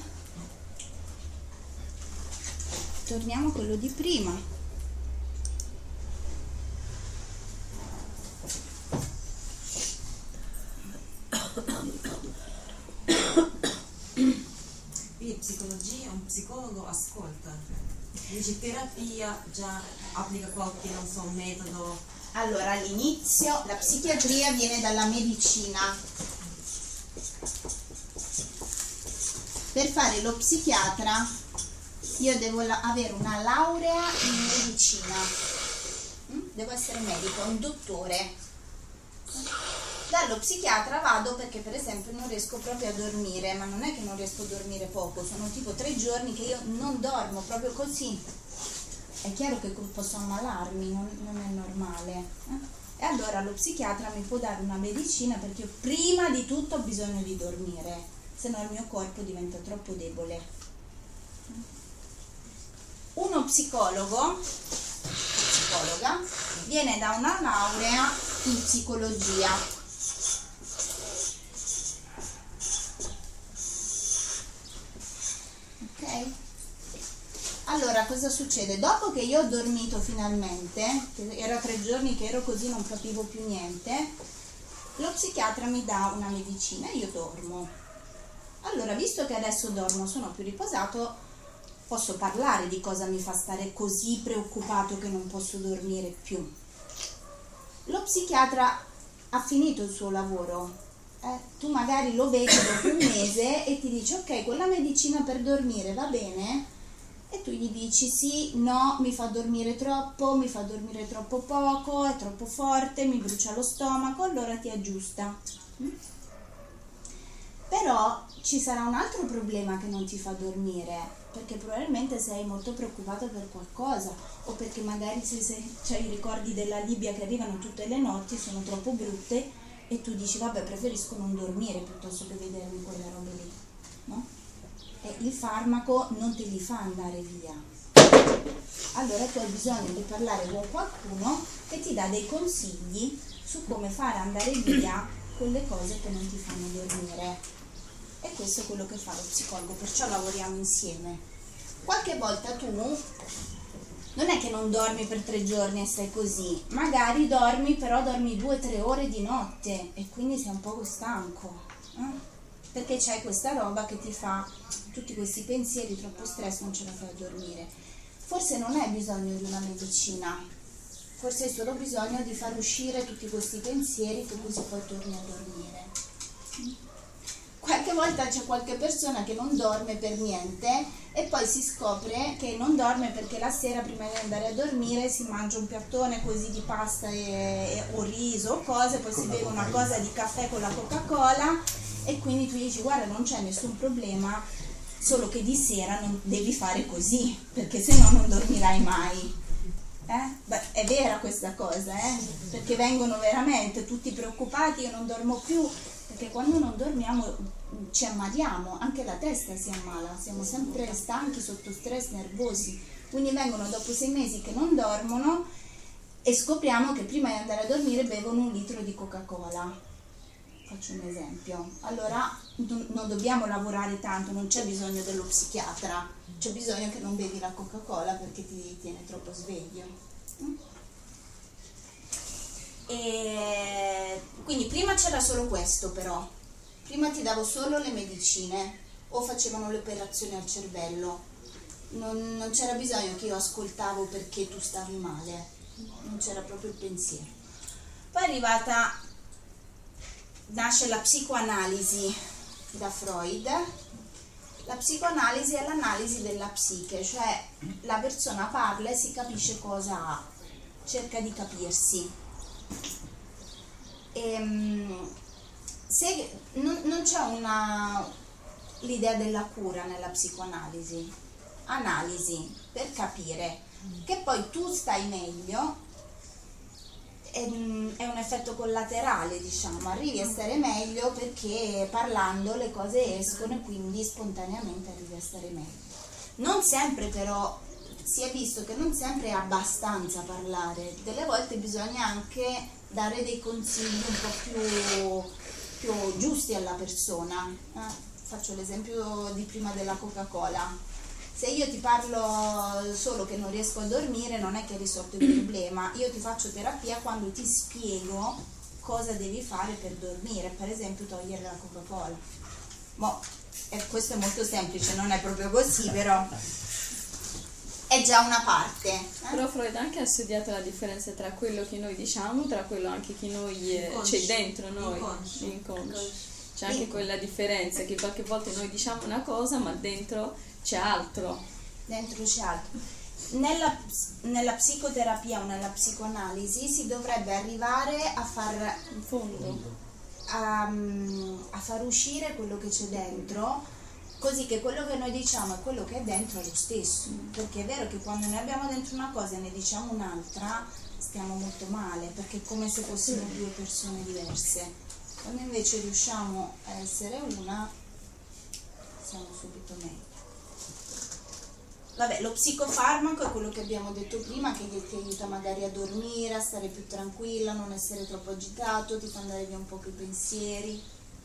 Torniamo a quello di prima. Quindi psicologia, un psicologo ascolta, dice terapia, già applica qualche, non so, metodo. Allora, all'inizio la psichiatria viene dalla medicina. Per fare lo psichiatra io devo la- avere una laurea in medicina, mm? Devo essere medico, un dottore. Dallo psichiatra vado perché per esempio non riesco proprio a dormire, ma non è che non riesco a dormire poco, sono tipo tre giorni che io non dormo, proprio così. È chiaro che posso ammalarmi, non, non è normale. Eh? E allora lo psichiatra mi può dare una medicina perché io prima di tutto ho bisogno di dormire, se no il mio corpo diventa troppo debole. Uno psicologo, psicologa, viene da una laurea in psicologia. Ok? Allora cosa succede? Dopo che io ho dormito finalmente, che era tre giorni che ero così, non capivo più niente, lo psichiatra mi dà una medicina e io dormo. Allora, visto che adesso dormo, sono più riposato, posso parlare di cosa mi fa stare così preoccupato che non posso dormire più. Lo psichiatra ha finito il suo lavoro. Eh, tu magari lo vedi dopo un mese e ti dice ok, quella medicina per dormire va bene? E tu gli dici sì, no, mi fa dormire troppo, mi fa dormire troppo poco, è troppo forte, mi brucia lo stomaco, allora ti aggiusta. Mm? Però ci sarà un altro problema che non ti fa dormire, perché probabilmente sei molto preoccupato per qualcosa, o perché magari se, se c'hai i ricordi della Libia che arrivano tutte le notti, sono troppo brutte, e tu dici vabbè, preferisco non dormire piuttosto che vedermi quelle robe lì, no? E il farmaco non te li fa andare via, allora tu hai bisogno di parlare con qualcuno che ti dà dei consigli su come fare andare via quelle cose che non ti fanno dormire. E questo è quello che fa lo psicologo, perciò lavoriamo insieme. Qualche volta tu non è che non dormi per tre giorni e stai così, magari dormi, però dormi due o tre ore di notte e quindi sei un poco stanco, eh? Perché c'hai questa roba che ti fa tutti questi pensieri, troppo stress, non ce la fai a dormire. Forse non hai bisogno di una medicina, forse hai solo bisogno di far uscire tutti questi pensieri che così poi torni a dormire. Qualche volta c'è qualche persona che non dorme per niente e poi si scopre che non dorme perché la sera prima di andare a dormire si mangia un piattone così di pasta e, e, o riso o cose, poi si beve una cosa di caffè con la Coca-Cola e quindi tu dici guarda non c'è nessun problema, solo che di sera non devi fare così perché se no non dormirai mai. Eh? Beh, è vera questa cosa, eh? Perché vengono veramente tutti preoccupati, io non dormo più, perché quando non dormiamo ci ammaliamo, anche la testa si ammala, siamo sempre stanchi, sotto stress, nervosi, quindi vengono dopo sei mesi che non dormono e scopriamo che prima di andare a dormire bevono un litro di Coca-Cola. Faccio un esempio. Allora non dobbiamo lavorare tanto, non c'è bisogno dello psichiatra, c'è bisogno che non bevi la Coca-Cola perché ti tiene troppo sveglio. E quindi prima c'era solo questo, però prima ti davo solo le medicine o facevano le operazioni al cervello, non, non c'era bisogno che io ascoltavo perché tu stavi male, non c'era proprio il pensiero. Poi è arrivata, nasce la psicoanalisi da Freud. La psicoanalisi è l'analisi della psiche, cioè la persona parla e si capisce cosa ha, cerca di capirsi. E, se non, non c'è una l'idea della cura nella psicoanalisi, analisi per capire che poi tu stai meglio, è, è un effetto collaterale, diciamo, arrivi a stare meglio perché parlando le cose escono e quindi spontaneamente arrivi a stare meglio. Non sempre però, si è visto che non sempre è abbastanza parlare, delle volte bisogna anche dare dei consigli un po' più, più giusti alla persona. Eh? Faccio l'esempio di prima della Coca-Cola. Se io ti parlo solo che non riesco a dormire non è che hai risolto il problema, io ti faccio terapia quando ti spiego cosa devi fare per dormire, per esempio togliere la Coca-Cola. Mo, eh, questo è molto semplice, non è proprio così, però è già una parte. Eh? Però Freud anche ha studiato la differenza tra quello che noi diciamo, tra quello anche che noi eh, c'è dentro noi, inconscio. C'è anche quella differenza che qualche volta noi diciamo una cosa ma dentro c'è altro. Dentro c'è altro. Nella, nella psicoterapia o nella psicoanalisi si dovrebbe arrivare a far in fondo a, a far uscire quello che c'è dentro, così che quello che noi diciamo e quello che è dentro è lo stesso, perché è vero che quando noi abbiamo dentro una cosa e ne diciamo un'altra stiamo molto male, perché è come se fossimo due persone diverse. Quando invece riusciamo a essere una, siamo subito meglio. Vabbè, lo psicofarmaco è quello che abbiamo detto prima, che ti aiuta magari a dormire, a stare più tranquilla, a non essere troppo agitato, ti fa andare via un po' più i pensieri.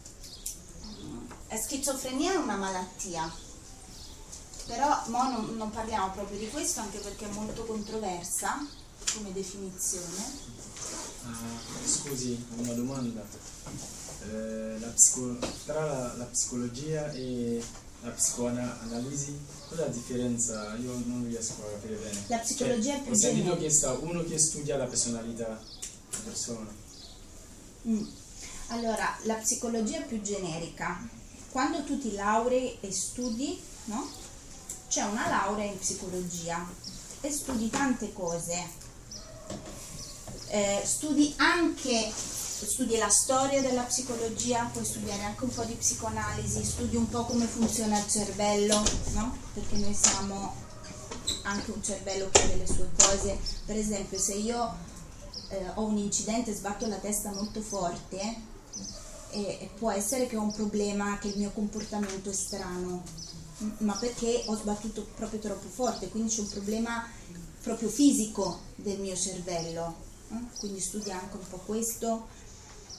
La schizofrenia è una malattia, però mo non, non parliamo proprio di questo, anche perché è molto controversa come definizione. Ah, scusi, una domanda. Eh, la psico- tra la, la psicologia e la psicoanalisi, qual è la differenza? Io non riesco a capire bene. La psicologia cioè, è più ho sentito generica. che sta uno che studia la personalità della persona. Mm. Allora, la psicologia è più generica. Quando tu ti laurei e studi, no? C'è una laurea in psicologia e studi tante cose. Eh, studi anche, studi la storia della psicologia, puoi studiare anche un po' di psicoanalisi, studi un po' come funziona il cervello, no? Perché noi siamo anche un cervello che ha delle sue cose. Per esempio, se io eh, ho un incidente e sbatto la testa molto forte, e, e può essere che ho un problema, che il mio comportamento è strano, ma perché ho sbattuto proprio troppo forte, quindi c'è un problema proprio fisico del mio cervello. Quindi studia anche un po' questo.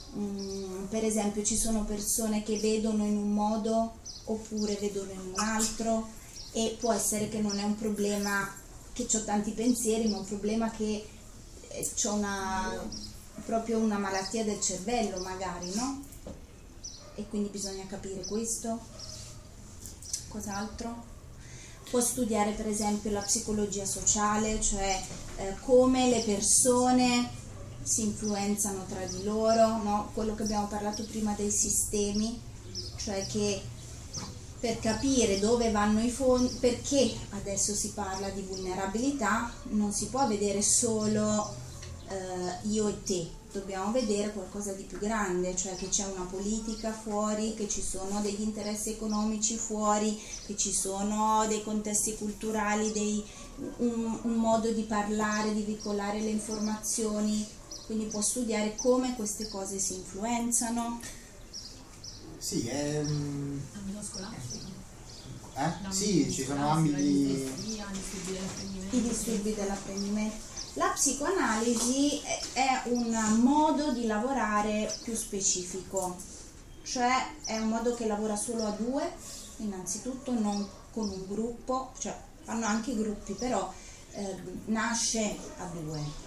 Mm, per esempio ci sono persone che vedono in un modo oppure vedono in un altro, e può essere che non è un problema che ho tanti pensieri, ma un problema che ho una, proprio una malattia del cervello magari, no? E quindi bisogna capire questo. Cos'altro? Può studiare per esempio la psicologia sociale, cioè eh, come le persone si influenzano tra di loro, no? Quello che abbiamo parlato prima dei sistemi, cioè che per capire dove vanno i fondi, perché adesso si parla di vulnerabilità, non si può vedere solo eh, io e te, dobbiamo vedere qualcosa di più grande, cioè che c'è una politica fuori, che ci sono degli interessi economici fuori, che ci sono dei contesti culturali, dei, un, un modo di parlare, di veicolare le informazioni, quindi può studiare come queste cose si influenzano. Sì, è... Ambito scolastico. Eh? Sì, ci sono ambiti... I disturbi dell'apprendimento. La psicoanalisi è un modo di lavorare più specifico, cioè è un modo che lavora solo a due, innanzitutto non con un gruppo, cioè fanno anche i gruppi, però eh, nasce a due.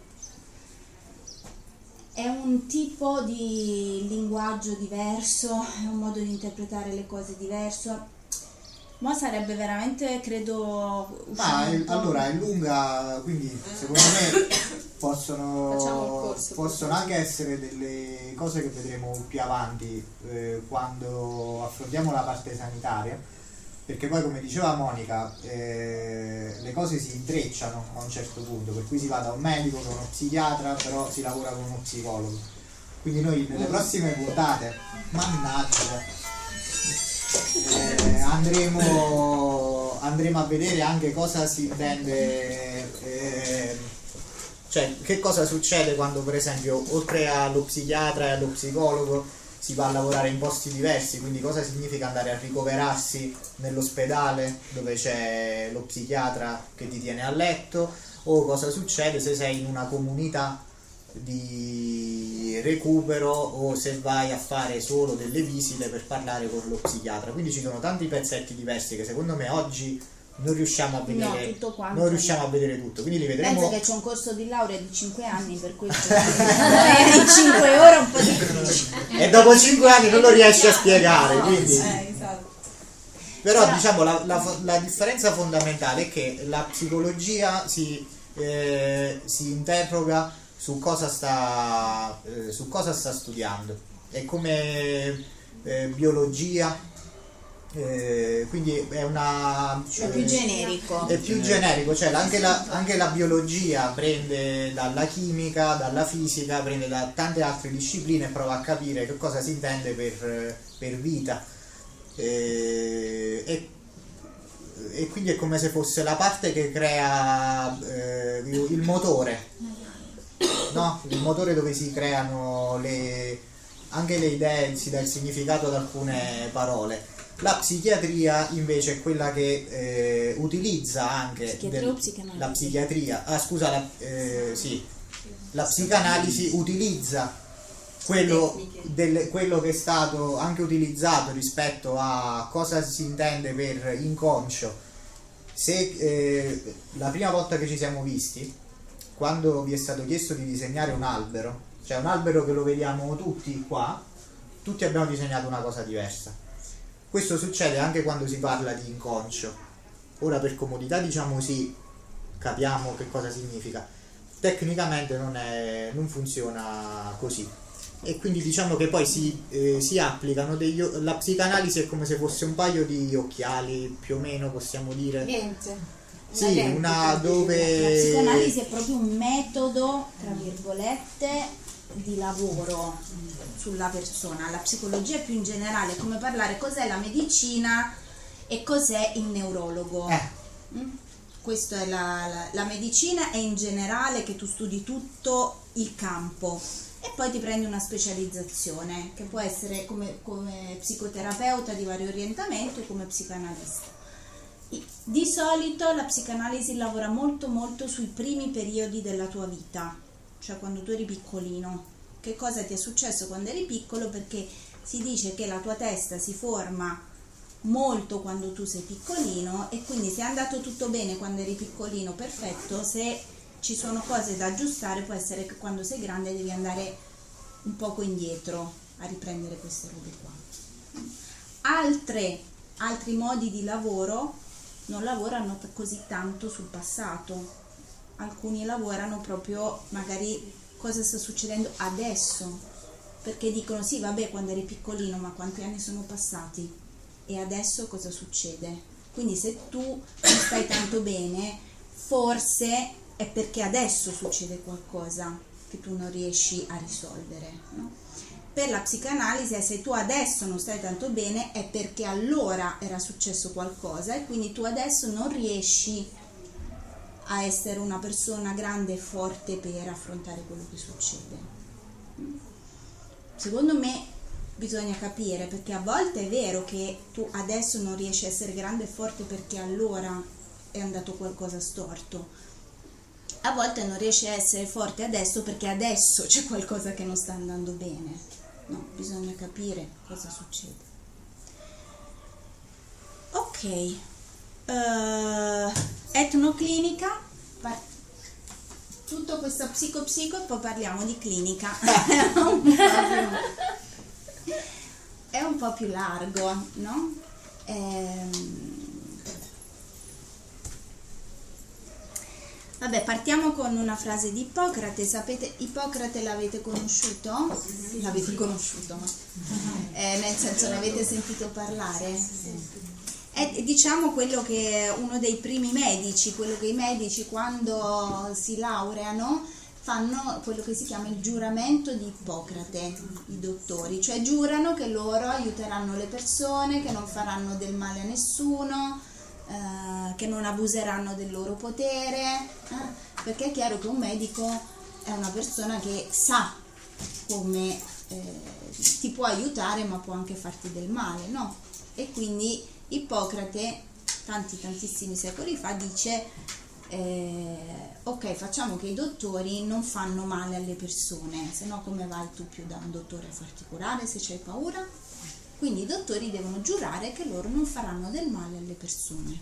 È un tipo di linguaggio diverso, è un modo di interpretare le cose diverso. Ma sarebbe veramente, credo... Ma è, allora è lunga, quindi secondo me possono, possono anche essere delle cose che vedremo più avanti eh, quando affrontiamo la parte sanitaria, perché poi come diceva Monica eh, le cose si intrecciano a un certo punto, per cui si va da un medico che uno psichiatra, però si lavora con uno psicologo, quindi noi nelle prossime puntate, mannaggia, Eh, andremo, andremo a vedere anche cosa si intende, eh, cioè che cosa succede quando per esempio oltre allo psichiatra e allo psicologo si va a lavorare in posti diversi, quindi cosa significa andare a ricoverarsi nell'ospedale dove c'è lo psichiatra che ti tiene a letto, o cosa succede se sei in una comunità di recupero o se vai a fare solo delle visite per parlare con lo psichiatra. Quindi ci sono tanti pezzetti diversi che secondo me oggi non riusciamo a vedere, no, tutto quanto, non riusciamo a vedere tutto, quindi li vedremo. Penso che c'è un corso di laurea di cinque anni, per questo in cinque ore è un po' difficile e dopo cinque anni non lo riesci a spiegare, quindi eh, esatto. però diciamo la, la, la differenza fondamentale è che la psicologia si, eh, si interroga su cosa sta eh, su cosa sta studiando, è come eh, biologia, eh, quindi è una è più eh, generico è più generico, cioè anche la, anche la biologia prende dalla chimica, dalla fisica, prende da tante altre discipline e prova a capire che cosa si intende per, per vita, eh, e, e quindi è come se fosse la parte che crea eh, il motore, no? Il motore dove si creano le, anche le idee, si dà il significato ad alcune parole. La psichiatria invece è quella che eh, utilizza anche psichiatria del, o psicanalisi? la psichiatria, ah scusa, la, eh, sì, la psicanalisi utilizza quello, del, quello che è stato anche utilizzato rispetto a cosa si intende per inconscio. Se eh, la prima volta che ci siamo visti, quando vi è stato chiesto di disegnare un albero, cioè un albero che lo vediamo tutti qua, tutti abbiamo disegnato una cosa diversa. Questo succede anche quando si parla di inconscio. Ora per comodità diciamo sì, capiamo che cosa significa. Tecnicamente non, è, non funziona così. E quindi diciamo che poi si, eh, si applicano degli, la psicanalisi è come se fosse un paio di occhiali, più o meno possiamo dire. Niente. Sì, una dove... La psicoanalisi è proprio un metodo, tra virgolette, di lavoro sulla persona. La psicologia è più in generale, come parlare cos'è la medicina e cos'è il neurologo. Eh. Mm? Questa è la, la, la medicina è in generale che tu studi tutto il campo e poi ti prendi una specializzazione che può essere come, come psicoterapeuta di vario orientamento o come psicoanalista. Di solito la psicanalisi lavora molto molto sui primi periodi della tua vita, cioè quando tu eri piccolino, che cosa ti è successo quando eri piccolo, perché si dice che la tua testa si forma molto quando tu sei piccolino, e quindi se è andato tutto bene quando eri piccolino, perfetto, se ci sono cose da aggiustare può essere che quando sei grande devi andare un poco indietro a riprendere queste robe qua. Altre, altri modi di lavoro non lavorano così tanto sul passato, alcuni lavorano proprio magari cosa sta succedendo adesso, perché dicono sì vabbè quando eri piccolino, ma quanti anni sono passati e adesso cosa succede? Quindi se tu non stai tanto bene, forse è perché adesso succede qualcosa che tu non riesci a risolvere, no? Per la psicanalisi, se tu adesso non stai tanto bene, è perché allora era successo qualcosa e quindi tu adesso non riesci a essere una persona grande e forte per affrontare quello che succede. Secondo me bisogna capire, perché a volte è vero che tu adesso non riesci a essere grande e forte perché allora è andato qualcosa storto. A volte non riesci a essere forte adesso perché adesso c'è qualcosa che non sta andando bene. No, bisogna capire cosa succede. Ok, uh, etnoclinica, par- tutto questo psico-psico e poi parliamo di clinica. È un po' più, è un po' più largo, no? Ehm, Vabbè, partiamo con una frase di Ippocrate. Sapete, Ippocrate l'avete conosciuto? Sì. L'avete conosciuto? Eh, nel senso, ne avete sentito parlare? È, diciamo, quello che è uno dei primi medici, quello che i medici quando si laureano fanno quello che si chiama il giuramento di Ippocrate, i dottori, cioè giurano che loro aiuteranno le persone, che non faranno del male a nessuno, Uh, che non abuseranno del loro potere, uh, perché è chiaro che un medico è una persona che sa come eh, ti può aiutare ma può anche farti del male, no? E quindi Ippocrate tanti tantissimi secoli fa dice eh, ok, facciamo che i dottori non fanno male alle persone, se no come vai tu più da un dottore a farti curare se c'hai paura? Quindi i dottori devono giurare che loro non faranno del male alle persone.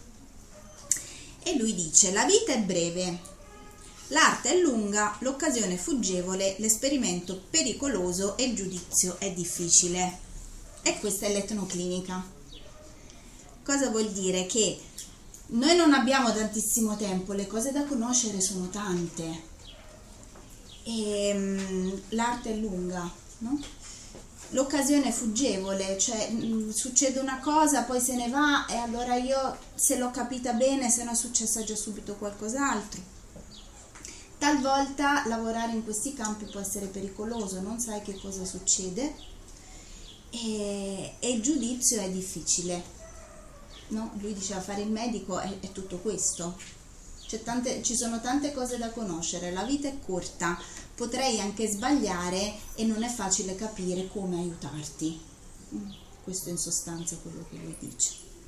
E lui dice: la vita è breve, l'arte è lunga, l'occasione è fuggevole, l'esperimento pericoloso e il giudizio è difficile. E questa è l'etnoclinica. Cosa vuol dire? Che noi non abbiamo tantissimo tempo, le cose da conoscere sono tante. E um, l'arte è lunga, no? L'occasione è fuggevole, cioè mh, succede una cosa, poi se ne va e allora io se l'ho capita bene, se no è successa già subito qualcos'altro. Talvolta lavorare in questi campi può essere pericoloso, non sai che cosa succede e, e il giudizio è difficile, no? Lui diceva fare il medico è, è tutto questo. C'è tante, ci sono tante cose da conoscere, la vita è corta, potrei anche sbagliare e non è facile capire come aiutarti. Questo in sostanza è quello che lui dice.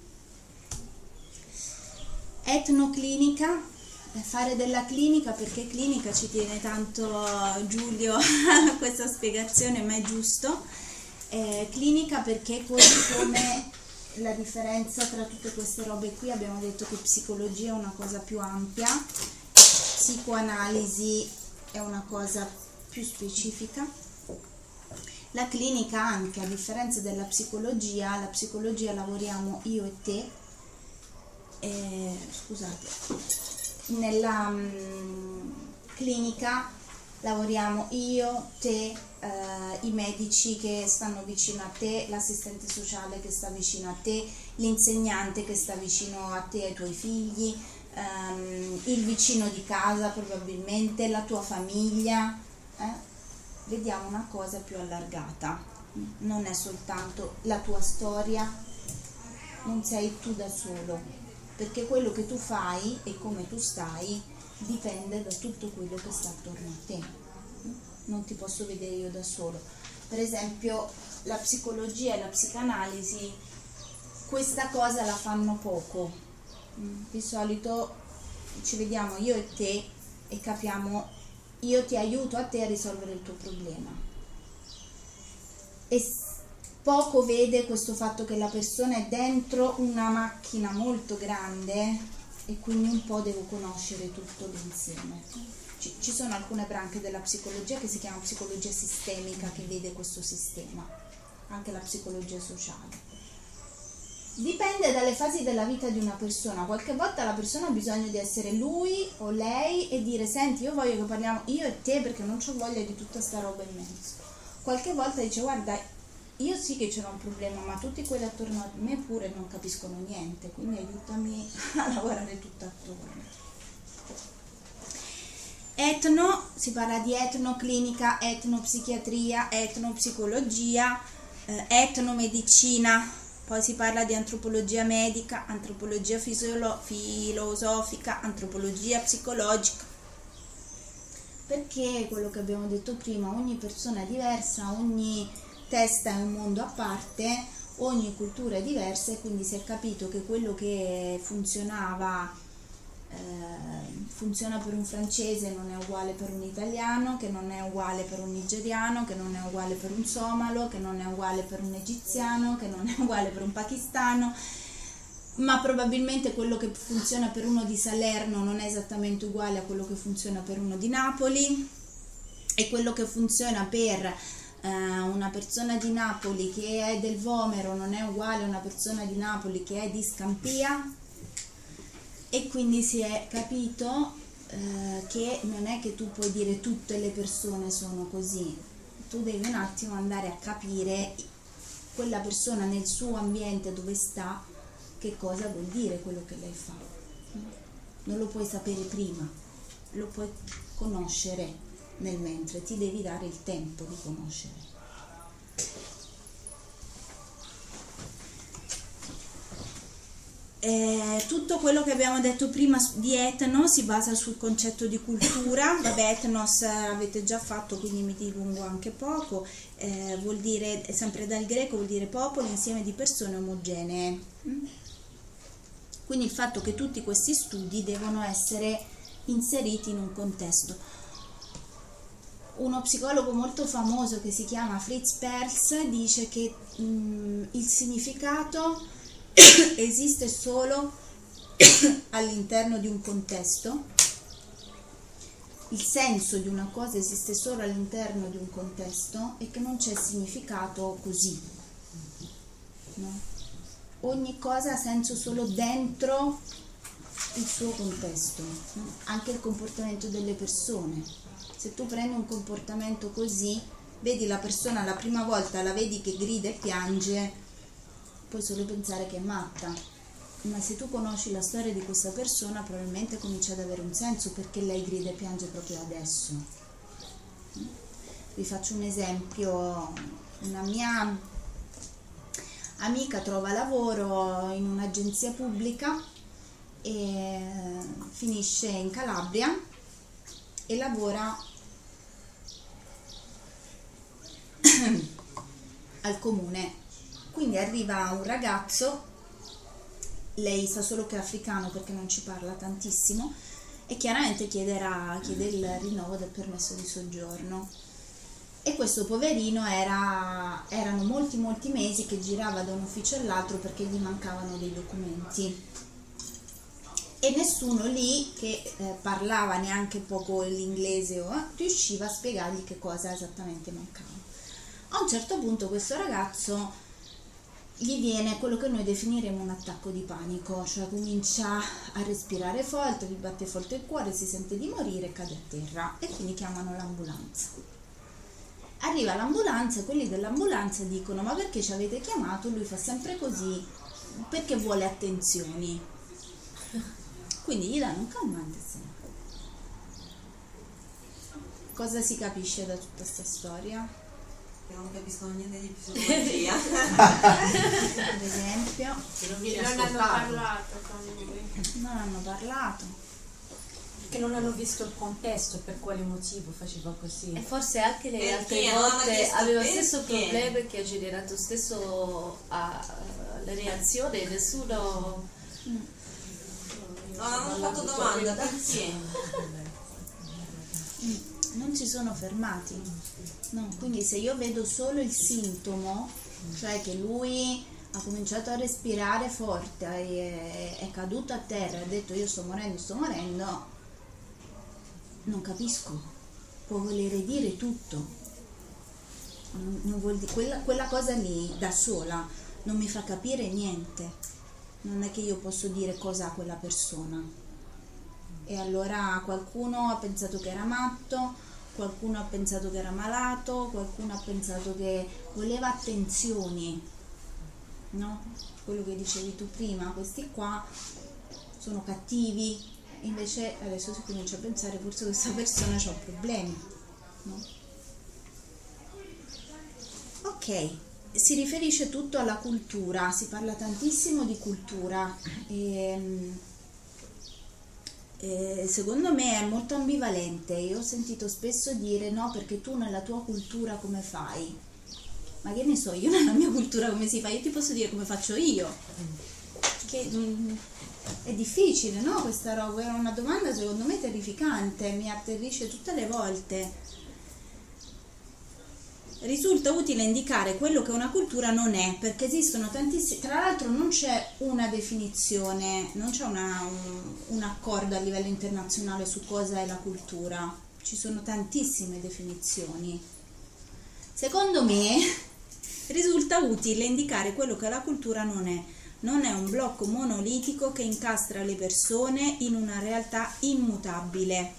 Etnoclinica, fare della clinica, perché clinica ci tiene tanto Giulio a questa spiegazione, ma è giusto. Eh, clinica perché così come la differenza tra tutte queste robe qui, abbiamo detto che psicologia è una cosa più ampia, psicoanalisi è una cosa più specifica. La clinica anche, a differenza della psicologia, la psicologia lavoriamo io e te, eh, scusate, nella mh, clinica lavoriamo io, te, eh, i medici che stanno vicino a te, l'assistente sociale che sta vicino a te, l'insegnante che sta vicino a te e ai tuoi figli, ehm, il vicino di casa probabilmente, la tua famiglia. Eh? Vediamo una cosa più allargata, non è soltanto la tua storia, non sei tu da solo, perché quello che tu fai e come tu stai dipende da tutto quello che sta attorno a te. Non ti posso vedere io da solo. Per esempio la psicologia e la psicanalisi questa cosa la fanno poco. Di solito ci vediamo io e te e capiamo io ti aiuto a te a risolvere il tuo problema. E poco vede questo fatto che la persona è dentro una macchina molto grande e quindi un po' devo conoscere tutto l'insieme. Ci, ci sono alcune branche della psicologia che si chiama psicologia sistemica, che vede questo sistema, anche la psicologia sociale. Dipende dalle fasi della vita di una persona. Qualche volta la persona ha bisogno di essere lui o lei e dire: senti, io voglio che parliamo io e te perché non ho voglia di tutta sta roba in mezzo. Qualche volta dice: guarda, io sì che c'era un problema, ma tutti quelli attorno a me pure non capiscono niente, quindi aiutami a lavorare tutto attorno. Etno, si parla di etnoclinica, etnopsichiatria, etnopsicologia, eh, etnomedicina. Poi si parla di antropologia medica, antropologia fisiolo- filosofica, antropologia psicologica. Perché quello che abbiamo detto prima, ogni persona è diversa, ogni testa è un mondo a parte, ogni cultura è diversa e quindi si è capito che quello che funzionava eh, funziona per un francese non è uguale per un italiano, che non è uguale per un nigeriano, che non è uguale per un somalo, che non è uguale per un egiziano, che non è uguale per un pakistano, ma probabilmente quello che funziona per uno di Salerno non è esattamente uguale a quello che funziona per uno di Napoli, e quello che funziona per eh, una persona di Napoli che è del Vomero non è uguale a una persona di Napoli che è di Scampia. E quindi si è capito eh, che non è che tu puoi dire tutte le persone sono così, tu devi un attimo andare a capire quella persona nel suo ambiente dove sta, che cosa vuol dire quello che lei fa. Non lo puoi sapere prima, lo puoi conoscere nel mentre, ti devi dare il tempo di conoscere. Eh, tutto quello che abbiamo detto prima di etno si basa sul concetto di cultura. Vabbè, etnos avete già fatto, quindi mi dilungo anche poco. Eh, vuol dire, sempre dal greco, vuol dire popolo, insieme di persone omogenee. Quindi il fatto che tutti questi studi devono essere inseriti in un contesto. Uno psicologo molto famoso che si chiama Fritz Perls dice che mh, il significato esiste solo all'interno di un contesto, il senso di una cosa esiste solo all'interno di un contesto e che non c'è significato così, no? Ogni cosa ha senso solo dentro il suo contesto, no? Anche il comportamento delle persone. Se tu prendi un comportamento così, vedi la persona la prima volta, la vedi che grida e piange, puoi solo pensare che è matta, ma se tu conosci la storia di questa persona probabilmente comincia ad avere un senso perché lei grida e piange proprio adesso. Vi faccio un esempio: una mia amica trova lavoro in un'agenzia pubblica e finisce in Calabria e lavora al comune. Quindi arriva un ragazzo, lei sa solo che è africano perché non ci parla tantissimo, e chiaramente chiederà, chiede il rinnovo del permesso di soggiorno. E questo poverino era, erano molti molti mesi che girava da un ufficio all'altro perché gli mancavano dei documenti. E nessuno lì che eh, parlava neanche poco l'inglese o eh, riusciva a spiegargli che cosa esattamente mancava. A un certo punto questo ragazzo gli viene quello che noi definiremo un attacco di panico, cioè comincia a respirare forte, gli batte forte il cuore, si sente di morire, cade a terra e quindi chiamano l'ambulanza. Arriva l'ambulanza e quelli dell'ambulanza dicono: ma perché ci avete chiamato? Lui fa sempre così perché vuole attenzioni. Quindi gli danno un calmante. Cosa si capisce da tutta questa storia? Che non capiscono niente di psicologia. Ad esempio, Che non viene Non hanno ascoltato. parlato con lui. non hanno parlato. Che non hanno visto il contesto, per quale motivo faceva così. E forse anche le Perché altre non hanno volte chiesto aveva lo perché. stesso problema che ha generato stesso a, alle reazioni e nessuno Non hanno fatto domanda, perché? non si sono fermati. No, quindi se io vedo solo il sintomo, cioè che lui ha cominciato a respirare forte, è, è caduto a terra, ha detto io sto morendo, sto morendo, non capisco, può volere dire tutto, non, non vuol dire, quella, quella cosa lì da sola non mi fa capire niente, non è che io posso dire cosa ha quella persona. E allora qualcuno ha pensato che era matto, qualcuno ha pensato che era malato, qualcuno ha pensato che voleva attenzioni. No? Quello che dicevi tu prima, questi qua sono cattivi, invece adesso si comincia a pensare forse questa persona ha problemi, no? Ok, si riferisce tutto alla cultura, si parla tantissimo di cultura e, e secondo me è molto ambivalente. Io ho sentito spesso dire no, perché tu nella tua cultura come fai? Ma che ne so, io nella mia cultura come si fa? Io ti posso dire come faccio io. Che mh, è difficile, no? Questa roba è una domanda secondo me terrificante, mi atterrisce tutte le volte. Risulta utile indicare quello che una cultura non è, perché esistono tantissimi, tra l'altro non c'è una definizione, non c'è una, un, un accordo a livello internazionale su cosa è la cultura, ci sono tantissime definizioni. Secondo me risulta utile indicare quello che la cultura non è. Non è un blocco monolitico che incastra le persone in una realtà immutabile.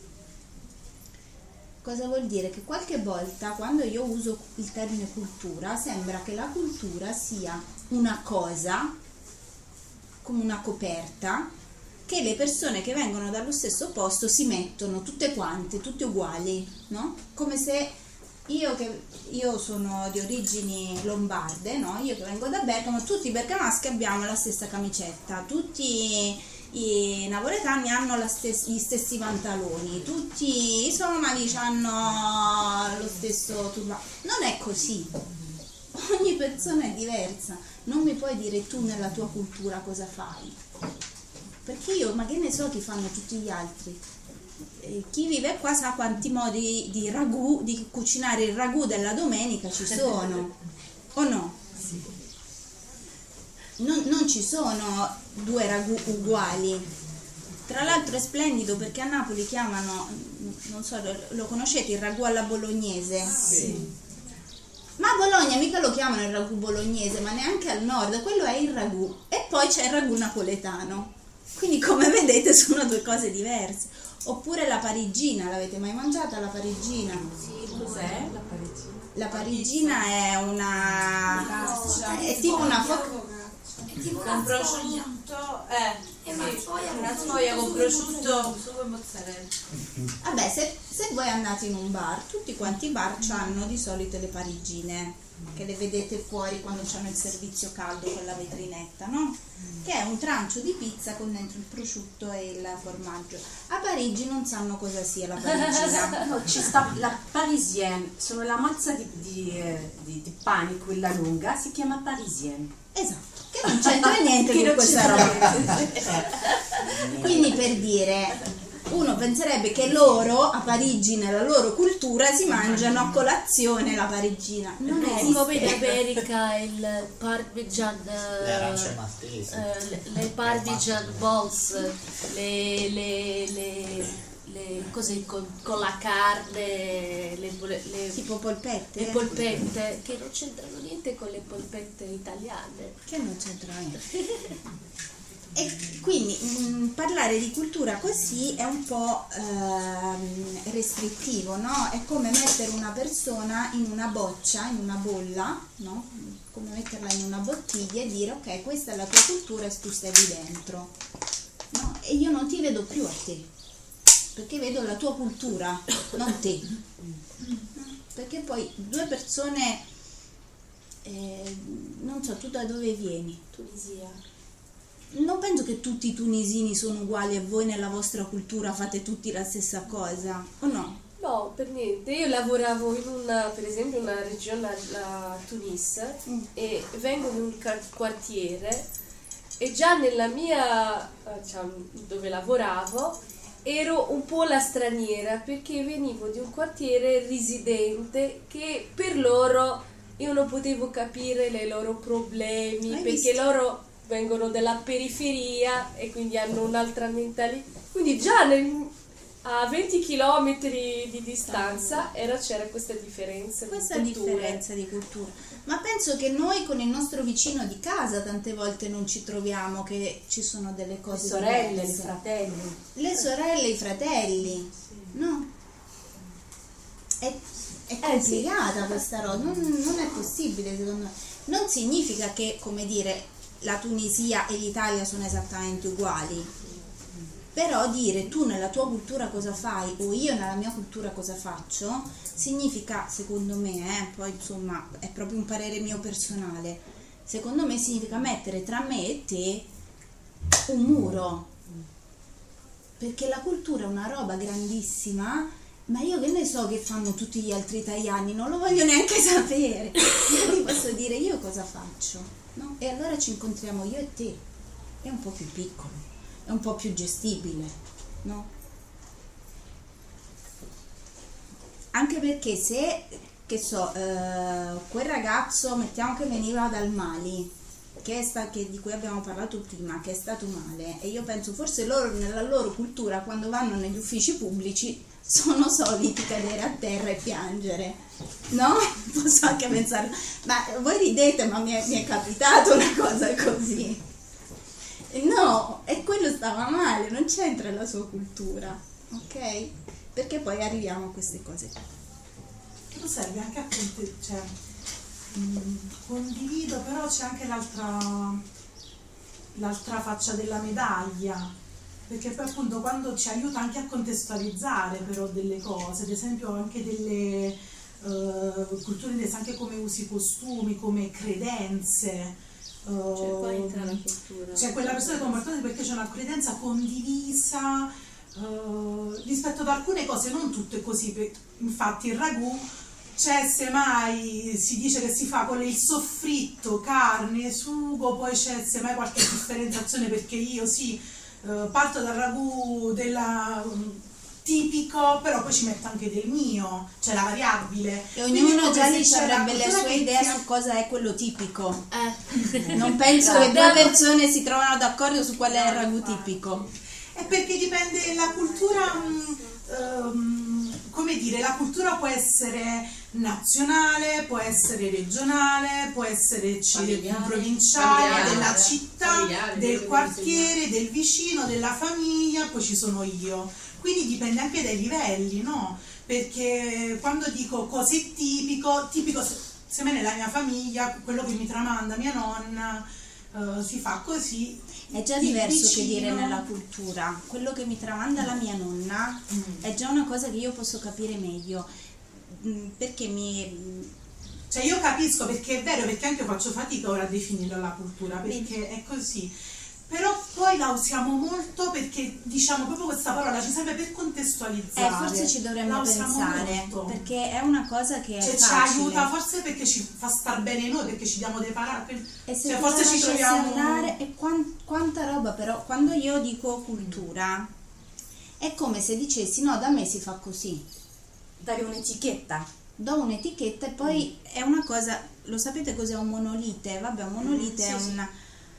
Cosa vuol dire? Che qualche volta quando io uso il termine cultura sembra che la cultura sia una cosa, come una coperta, che le persone che vengono dallo stesso posto si mettono tutte quante, tutte uguali, no? Come se io che io sono di origini lombarde, no? Io che vengo da Bergamo, tutti i bergamaschi abbiamo la stessa camicetta, tutti i napoletani hanno la stes- gli stessi pantaloni, tutti i somali hanno lo stesso turbato. Non è così, ogni persona è diversa, non mi puoi dire tu nella tua cultura cosa fai, perché io, ma che ne so chi fanno tutti gli altri. Chi vive qua sa quanti modi di ragù, di cucinare il ragù della domenica ci sono, o no? Non, non ci sono due ragù uguali. Tra l'altro è splendido perché a Napoli chiamano, non so, lo conoscete, il ragù alla bolognese? Sì. Ma a Bologna mica lo chiamano il ragù bolognese, ma neanche al nord, quello è il ragù. E poi c'è il ragù napoletano. Quindi come vedete sono due cose diverse. Oppure la parigina, l'avete mai mangiata la parigina? Sì, cos'è la parigina? La parigina è una... è tipo una... fo- È tipo Con una prosciutto, eh, È una sì, sfoglia una con sfoglia con prosciutto. prosciutto, sugo e mozzarella. Vabbè, se, se voi andate in un bar, tutti quanti i bar hanno di solito le parigine, che le vedete fuori quando c'hanno il servizio caldo con la vetrinetta, no? Che è un trancio di pizza con dentro il prosciutto e il formaggio. A Parigi non sanno cosa sia la parigina. No, ci sta la parisienne, sono la mazza di, di, eh, di, di pane, quella lunga, si chiama parisienne. Esatto, che non c'entra niente Che con non questa c'entra roba. Quindi per dire, uno penserebbe che loro a Parigi, nella loro cultura, si mangiano a colazione la parigina. Non È esiste. come in America il parmesan, Le arance eh, maltesi. eh, le, le parmesan balls, le, le, le, le cose con, con la carne, le, le, Tipo polpette. le polpette, che non c'entrano niente con le polpette italiane. Che non c'entra niente. E quindi mh, parlare di cultura così è un po' ehm, restrittivo, no? È come mettere una persona in una boccia, in una bolla, no? Come metterla in una bottiglia e dire ok, questa è la tua cultura e tu stai lì dentro, no? E io non ti vedo più a te, perché vedo la tua cultura, non te. Perché poi due persone, eh, non so, tu da dove vieni? Tunisia. Non penso che tutti i tunisini sono uguali e voi nella vostra cultura fate tutti la stessa cosa, o no? No, per niente. Io lavoravo in una, per esempio, una regione, la Tunis, Mm. e vengo in un car- quartiere e già nella mia, eh, diciamo, dove lavoravo, ero un po' la straniera perché venivo di un quartiere residente che per loro io non potevo capire i loro problemi. Hai perché visto? loro vengono dalla periferia e quindi hanno un'altra mentalità. Quindi già nel, a venti chilometri di distanza era, c'era questa differenza Questa di culture. differenza di cultura. Ma penso che noi con il nostro vicino di casa tante volte non ci troviamo, che ci sono delle Le cose sorelle, diverse. i fratelli. Le sorelle, i fratelli, no? È, è complicata questa roba, non, non è possibile secondo me. Non significa che, come dire, la Tunisia e l'Italia sono esattamente uguali, però dire tu nella tua cultura cosa fai o io nella mia cultura cosa faccio, significa, secondo me, eh, poi insomma è proprio un parere mio personale, secondo me significa mettere tra me e te un muro, perché la cultura è una roba grandissima, ma io che ne so che fanno tutti gli altri italiani, non lo voglio neanche sapere, io ti posso dire io cosa faccio, no? E allora ci incontriamo io e te, è un po' più piccolo, è un po' più gestibile, no? Anche perché se, che so, eh, quel ragazzo, mettiamo che veniva dal Mali, che è sta, che, di cui abbiamo parlato prima, che è stato male, e io penso forse loro nella loro cultura quando vanno negli uffici pubblici sono soliti cadere a terra e piangere, no? Posso anche pensare, ma voi ridete, ma mi è, mi è capitato una cosa così. No, e quello stava male, non c'entra la sua cultura, ok? Perché poi arriviamo a queste cose. Però serve anche a conte- cioè, mh, condivido, però c'è anche l'altra l'altra faccia della medaglia, perché poi appunto quando ci aiuta anche a contestualizzare però delle cose, ad esempio anche delle uh, culture intese anche come usi, costumi, come credenze. Uh, Cioè poi entra la cultura. C'è quella persona che comportamento perché c'è una credenza condivisa uh, rispetto ad alcune cose, non tutto è così. Per, infatti il ragù c'è, semmai si dice che si fa con il soffritto, carne, sugo, poi c'è semmai qualche differenziazione perché io sì, uh, parto dal ragù della um, tipico, però poi ci metto anche del mio, c'è la variabile. E ognuno già lì c'è avrebbe la le sue cultura idee che- su cosa è quello tipico. Eh. Non penso che due Guarda, persone si trovano d'accordo su qual è il ragù tipico. È perché dipende la cultura, mh, ehm, come dire, la cultura può essere nazionale, può essere regionale, può essere ci- Familiare. provinciale, Familiare. della città, Familiare, del quello quartiere, del vicino, della famiglia, poi ci sono io. Quindi dipende anche dai livelli, no? Perché quando dico così tipico, tipico se, se me nella mia famiglia, quello che mi tramanda mia nonna, eh, si fa così. È già Il diverso che vicino- dire nella cultura. Quello che mi tramanda la mia nonna Mm. è già una cosa che io posso capire meglio. Mm, Perché mi... Cioè io capisco, perché è vero, perché anche io faccio fatica ora a definirla la cultura, perché è così. Però poi la usiamo molto perché diciamo proprio questa parola ci serve per contestualizzare. Eh, forse ci dovremmo La usiamo pensare, molto. perché è una cosa che è Cioè, ci facile. aiuta forse perché ci fa star bene noi, perché ci diamo dei parametri. E se Cioè, tu forse la ci lasciassi troviamo. andare, e quan- quanta roba però, quando io dico cultura, è come se dicessi no, da me si fa così. Dare un'etichetta. Do un'etichetta e poi è una cosa, lo sapete cos'è un monolite? Vabbè, un monolite Sì, è, sì. un,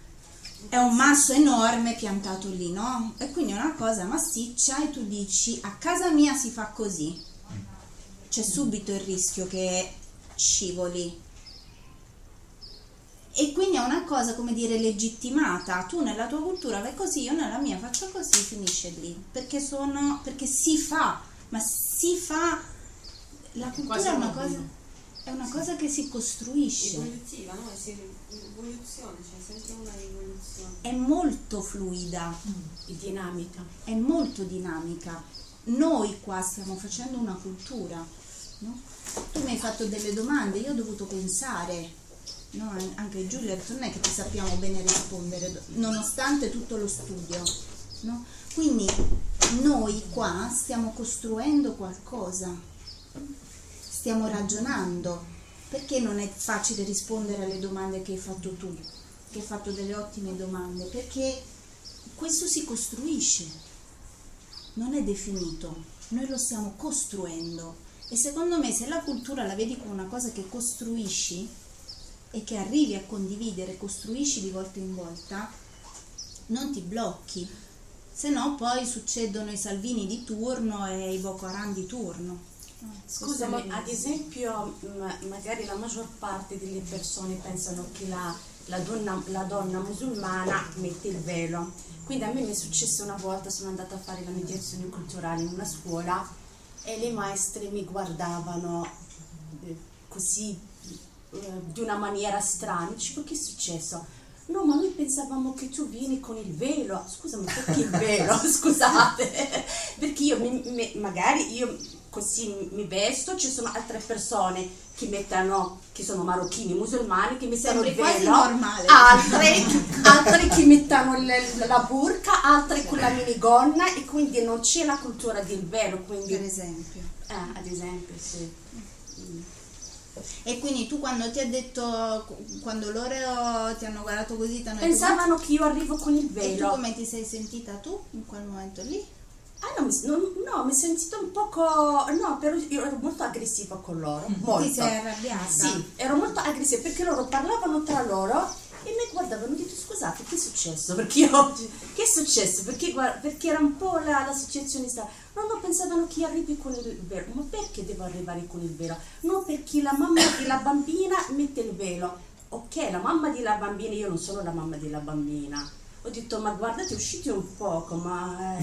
è un masso enorme piantato lì, no? E quindi è una cosa massiccia e tu dici a casa mia si fa così. C'è subito il rischio che scivoli. E quindi è una cosa, come dire, legittimata. Tu nella tua cultura fai così, io nella mia faccio così, finisce lì. Perché sono, perché si fa, ma si fa. La cultura Quasi è una un cosa, obbligo. è una cosa che si costruisce, Evolutiva, no? È sempre evoluzione, c'è sempre una evoluzione. è molto fluida, È dinamica. è molto dinamica. Noi qua stiamo facendo una cultura, no? Tu mi hai fatto delle domande, io ho dovuto pensare, no? Anche Giulia ha detto non è che ti sappiamo bene rispondere, nonostante tutto lo studio, no? Quindi noi qua stiamo costruendo qualcosa. Stiamo ragionando, perché non è facile rispondere alle domande che hai fatto tu, che hai fatto delle ottime domande, perché questo si costruisce, non è definito, noi lo stiamo costruendo. E secondo me se la cultura la vedi come una cosa che costruisci e che arrivi a condividere, costruisci di volta in volta, non ti blocchi, se no poi succedono i Salvini di turno e i Boko Haram di turno. Scusami, ad esempio ma- magari la maggior parte delle persone pensano che la, la, donna, la donna musulmana mette il velo, quindi a me mi è successo una volta, sono andata a fare la mediazione culturale in una scuola e le maestre mi guardavano eh, così eh, di una maniera strana. Dicevo, che è successo? No, ma noi pensavamo che tu vieni con il velo. Scusa, ma perché il velo? Scusate, perché io mi, mi, magari io così mi vesto, ci sono altre persone che mettono, che sono marocchini, musulmani, che mettono il velo, altre, altre che mettono le, la burka, altre con la minigonna, e quindi non c'è la cultura del velo, quindi, per esempio. Eh, ad esempio, sì. Mm. E quindi tu quando ti ha detto, quando loro ti hanno guardato così, ti hanno detto, pensavano che io arrivo con il velo. E tu come ti sei sentita tu in quel momento lì? Ah, no, mi, non, no, mi sono sentita un poco, no, però io ero molto aggressiva con loro, molto. Ti sei arrabbiata? Sì, ero molto aggressiva perché loro parlavano tra loro e mi guardavano e ho detto, scusate, che è successo? Perché io, che è successo? Perché, perché era un po' la, la situazione strana. No, no, pensavano che arrivi con il velo. Ma perché devo arrivare con il velo? No, perché la mamma della bambina mette il velo. Ok, la mamma della bambina, io non sono la mamma della bambina. Ho detto, ma guardate, uscite un poco, ma...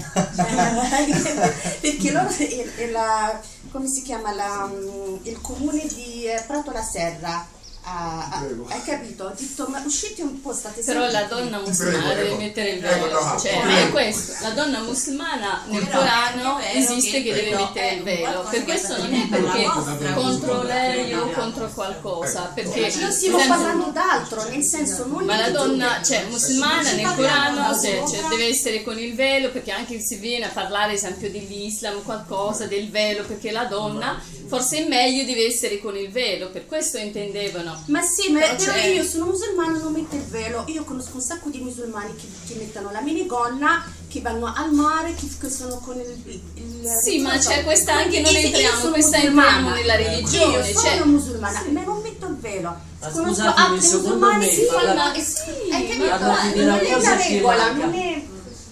perché loro, è, è la, come si chiama, la, il comune di Prato la Serra, ah, ah, hai capito? Ho detto, ma uscite un po', state però sempre... la donna musulmana deve mettere il velo, Prego, cioè no, è questo, la donna musulmana nel Però Corano è vero esiste che, che deve quello mettere è il un velo, qualcosa per che questo non è dipende dalla perché vostra contro cultura. lei o No. contro qualcosa, perché Noi stiamo per esempio, parlando d'altro, nel senso non... ma la donna, cioè musulmana nel parliamo Corano da cioè, sopra. cioè, deve essere con il velo, perché anche se viene a parlare ad esempio dell'Islam, qualcosa del velo, perché la donna forse è meglio deve essere con il velo, per questo intendevano. Ma sì, ma Però però c'è- io sono musulmana, non metto il velo. Io conosco un sacco di musulmani che, che mettono la minigonna, che vanno al mare, che, che sono con il... il, il Sì, ma non so. c'è questa anche, non Io- io entriamo, sono questa musulmana. entriamo nella religione, Io cioè- sono musulmana, ma non metto il velo. Ma Conosco scusatemi, altri secondo musulmani me che fanno... parla- eh, sì, hai capito? parlate di una Non è cosa una che regola, manca. non è...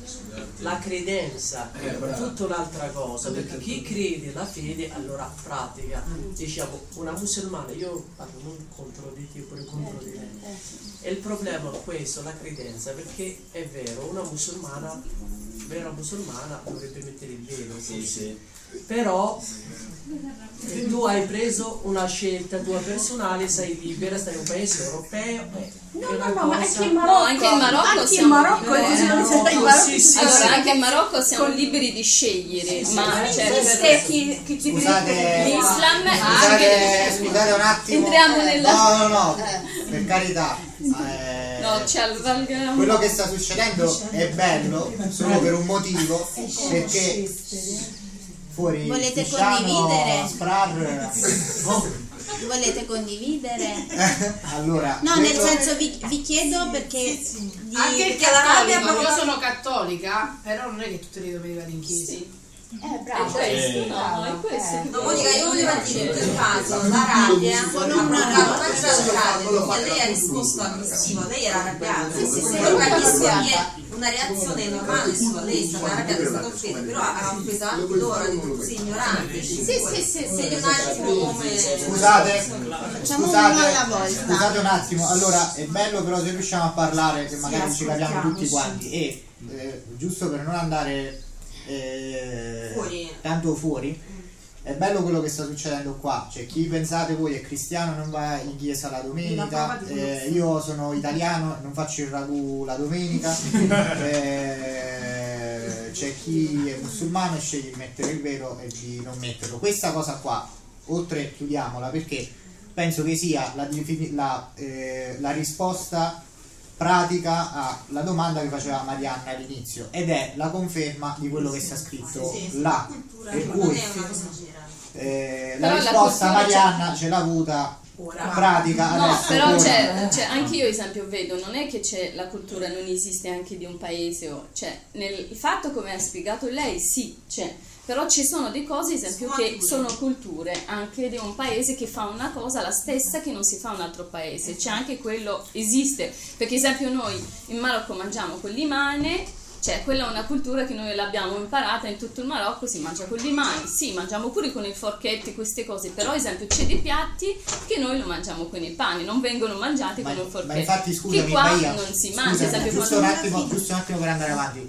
La credenza è tutta un'altra cosa, perché chi crede la fede allora pratica. Diciamo, una musulmana, io parlo non contro di te, pure contro di lei. E il problema è questo, la credenza, perché è vero, una musulmana, vera musulmana dovrebbe mettere il velo, Sì, sì. però eh, tu hai preso una scelta tua personale, sei libera, stai in un paese europeo. eh, No, è una no, no, ma cosa- anche in Marocco, No, anche in Marocco anche in siamo Marocco è liberi. così, non sei in No, Marocco. sì, sì, Allora, sì. anche in Marocco siamo liberi di scegliere, ma Ma cioè, esiste per- chi, chi ti Scusate, l'Islam è scusate, anche... scusate un attimo. Entriamo nella... No, no, no, per carità. eh, No, ci alvalghiamo. quello che sta succedendo è bello solo per un motivo, perché fuori Volete Pisciano, condividere? Sprar, oh, Volete condividere? allora No, nel quello- senso vi, vi chiedo perché di Anche perché la rabbia Cattolico, proprio- io sono cattolica, però non è che tutte le domeniche vado in chiesa. Sì, Eh, è bravo. questo, Eh. no, è questo. che No, Monica, io volevo volevo dire, in quel caso la rabbia ha provocato una tragedia, e lei ha risposto aggressivo, lei era arrabbiata. Sì, sì, sì, Però ero capisco arrabbiata. che una reazione normale sua, lei è stata arrabbiata, è stata offesa, però ha offeso anche loro, ha detto tu sei ignorante. Sì, sì, sì, Segni un attimo come... Scusate, Facciamo scusate, uno alla volta. scusate un attimo, allora è bello però se riusciamo a parlare, che magari Sì, ci capiamo tutti ascoltiamoci. quanti e eh, giusto per non andare eh, Fuori. tanto fuori, è bello quello che sta succedendo qua, cioè chi pensate voi è cristiano non va in chiesa la domenica, eh, io sono italiano non faccio il ragù la domenica, eh, c'è chi è musulmano e sceglie di mettere il velo e di non metterlo. Questa cosa qua, oltre chiudiamola perché penso che sia la, defini- la, eh, la risposta pratica alla domanda che faceva Marianna all'inizio ed è la conferma di quello che sta scritto Sì, sì, là, cultura per non cui è una cosa generale. eh, Però la la risposta cultura Marianna ce l'ha avuta ora. pratica No, adesso però ora- c'è, c'è- anche io esempio vedo, non è che c'è la cultura non esiste anche di un paese, o, cioè nel il fatto come ha spiegato lei sì c'è, però ci sono delle cose esempio che sono culture anche di un paese che fa una cosa la stessa che non si fa in un altro paese, c'è anche quello, esiste, perché esempio noi in Marocco mangiamo con l'imane. Cioè, quella è una cultura che noi l'abbiamo imparata in tutto il Marocco, si mangia con le mani, sì, mangiamo pure con i forchetti, queste cose, però ad esempio c'è dei piatti che noi lo mangiamo con i pani, non vengono mangiati ma, con un forchetto. ma infatti scusami che qua Maria, non si mangia, scusami, esempio giusto, un quando- attimo, giusto un attimo per andare avanti.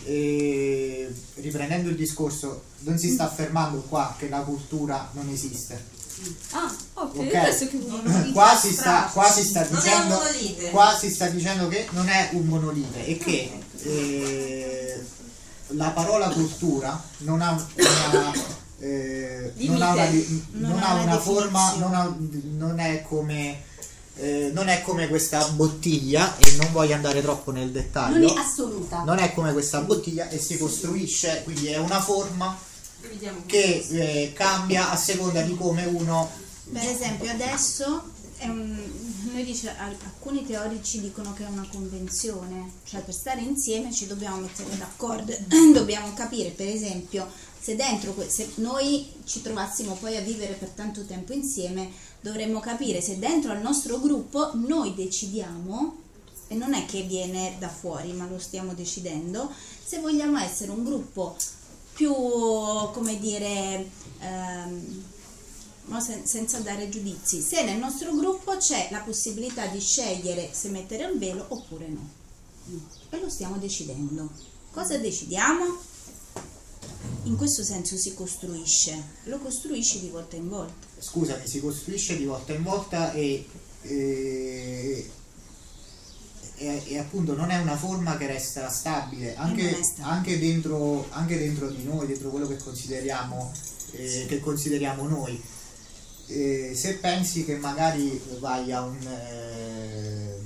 Eh, riprendendo il discorso, non si sta affermando qua che la cultura non esiste. Ah, ok, Ok. questo che vuoi. Qua si sta, qua si sta Non è un dicendo monolite. qua si sta dicendo che non è un monolite e che eh, la parola cultura non ha una, eh, non ha una, di- Non non ha ha una una forma, non, definizione. ha- non è come eh, non è come questa bottiglia, e non voglio andare troppo nel dettaglio, Non è assoluta. non è come questa bottiglia e si costruisce, quindi è una forma che eh, cambia a seconda di come uno. Per esempio adesso è un, noi dice, al- alcuni teorici dicono che è una convenzione, cioè per stare insieme ci dobbiamo mettere d'accordo, dobbiamo capire per esempio se dentro que- se noi ci trovassimo poi a vivere per tanto tempo insieme, dovremmo capire se dentro al nostro gruppo noi decidiamo, e non è che viene da fuori ma lo stiamo decidendo, se vogliamo essere un gruppo più, come dire, ehm, no, sen- senza dare giudizi, se nel nostro gruppo c'è la possibilità di scegliere se mettere il velo oppure no. E lo stiamo decidendo. Cosa decidiamo? In questo senso si costruisce, lo costruisci di volta in volta. Scusami, si costruisce di volta in volta e, e, e- e appunto non è una forma che resta stabile anche, non è stabile. anche dentro, anche dentro di noi, dentro quello che consideriamo, eh, che consideriamo noi. Eh, se pensi che magari vai a un, eh,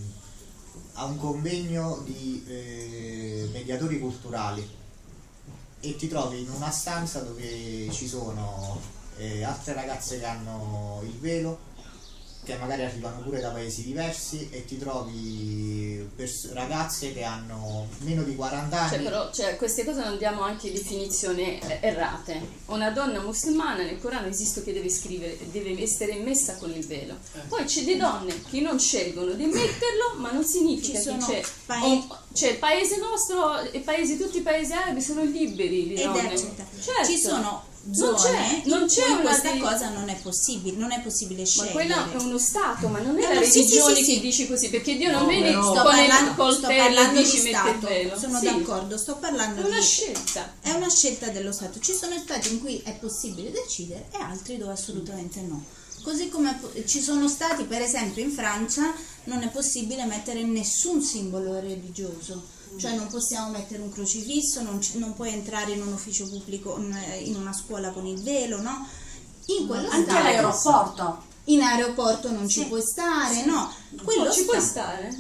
a un convegno di eh, mediatori culturali e ti trovi in una stanza dove ci sono eh, altre ragazze che hanno il velo, che magari arrivano pure da paesi diversi, e ti trovi pers- ragazze che hanno meno di quaranta anni. Cioè, però, cioè, queste cose non diamo anche definizioni eh, errate. Una donna musulmana nel Corano esiste che deve scrivere, deve essere messa con il velo. Poi c'è delle donne che non scelgono di metterlo, ma non significa Ci che sono c'è. paesi- o- cioè, il paese nostro, i paesi, tutti i paesi arabi sono liberi, le Ed donne. è accettato. Certo. Ci sono Non zone c'è- in non c'è cui una questa di- cosa non è possibile, non è possibile Ma scegliere. quello è uno stato, ma non è No, la no, sì, religione sì, sì, che sì. dice così, perché Dio non No, viene però- Sto con il parlando, sto coltello e parlando di dici metti il Stato, velo. sono Sì. d'accordo, sto parlando È una di... scelta. È una scelta dello Stato. Ci sono stati in cui è possibile decidere e altri dove assolutamente no. Così come po- ci sono stati, per esempio in Francia, non è possibile mettere nessun simbolo religioso. Cioè non possiamo mettere un crocifisso, non, ci- non puoi entrare in un ufficio pubblico, in in una scuola con il velo, no? In quello Anche stato- all'aeroporto. In aeroporto non ci puoi stare, no? Quello No, ci puoi sta- stare.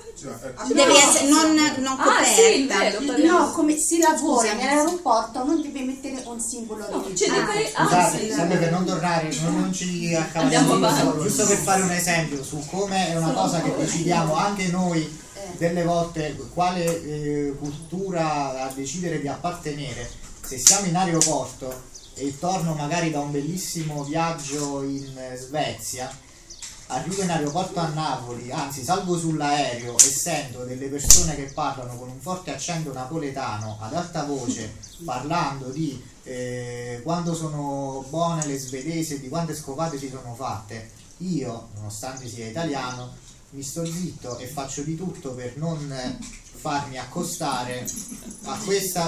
Devi essere non, non Ah, sì, il coperta. velo, parliamo. No, come si lavora Scusami. nell'aeroporto non devi mettere un simbolo No, religioso. c'è dei paesi- ah, Scusate, sì. sempre per non tornare, non, non ci Andiamo accavaliamo, avanti. giusto per fare un esempio su come è una cosa che decidiamo anche noi delle volte quale eh, cultura a decidere di appartenere. Se siamo in aeroporto e torno magari da un bellissimo viaggio in eh, Svezia, arrivo in aeroporto a Napoli, anzi salgo sull'aereo e sento delle persone che parlano con un forte accento napoletano ad alta voce parlando di eh, quando sono buone le svedesi e di quante scopate si sono fatte. Io, nonostante sia italiano, mi sto zitto e faccio di tutto per non eh, farmi accostare a questa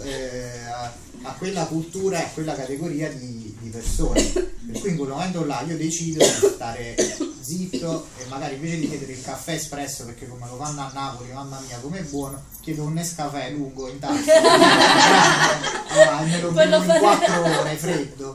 eh, a, a quella cultura e a quella categoria di, di persone. Per cui in quel momento là io decido di stare zitto e magari invece di chiedere il caffè espresso, perché come lo fanno a Napoli, mamma mia com'è buono, chiedo un Nescafè lungo in tasca ah, e me lo bevo in quattro ore freddo.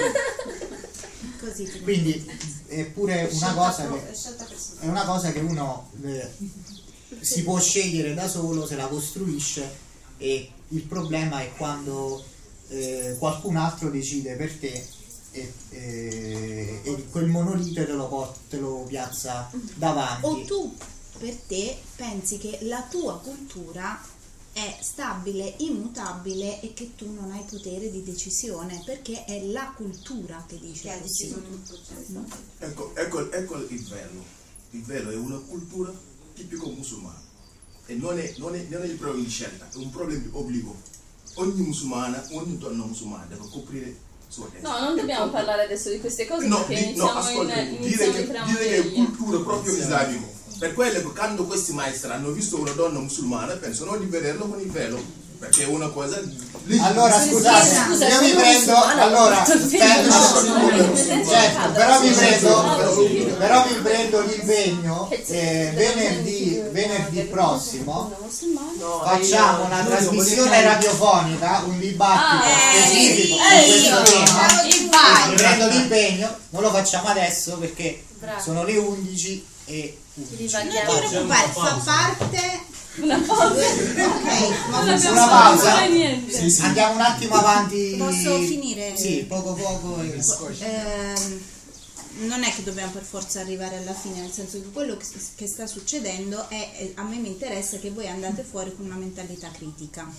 Così ti- Quindi è pure una cosa che è una cosa che uno eh, si può scegliere da solo se la costruisce, e il problema è quando eh, qualcun altro decide per te e, e, e quel monolite te lo, po- te lo piazza davanti. O tu per te pensi che la tua cultura è stabile, immutabile e che tu non hai potere di decisione, perché è la cultura che dice Che ha così. deciso tutto, certo. Ecco, ecco, ecco il velo. Il velo è una cultura tipico musulmana e non è, non, è, non è il problema di scelta, è un problema di obbligo. Ogni musulmana, ogni donna musulmana deve coprire la sua testa. No, non dobbiamo E parlare adesso di queste cose no, perché di, no, iniziamo ascolta, in, dire iniziamo che, entriamo dire che è negli- cultura proprio islamico. Per quello che quando questi maestri hanno visto una donna musulmana pensano di vederlo con il velo, perché è una cosa lì. Allora scusate, scusa, io mi sono prendo, musulmana, allora, ho detto il certo, velo. certo, però mi prendo, però mi prendo l'impegno eh, venerdì, venerdì prossimo No, facciamo io- una Giulio, trasmissione volevo- radiofonica, un dibattito Ah, specifico eh, su questo io. tema. E vai! Mi prendo l'impegno, non lo facciamo adesso perché Bravo. sono le undici e undici. Non ti Divaghiamo. preoccupare, fa parte. Una pausa. Ok, ma Non abbiamo Una fatto pausa? mai niente. Sì, sì. Andiamo un attimo avanti. Posso finire? Sì, poco poco. e- Ehm, non è che dobbiamo per forza arrivare alla fine, nel senso che quello che, che sta succedendo è, è- a me mi interessa che voi andate fuori con una mentalità critica.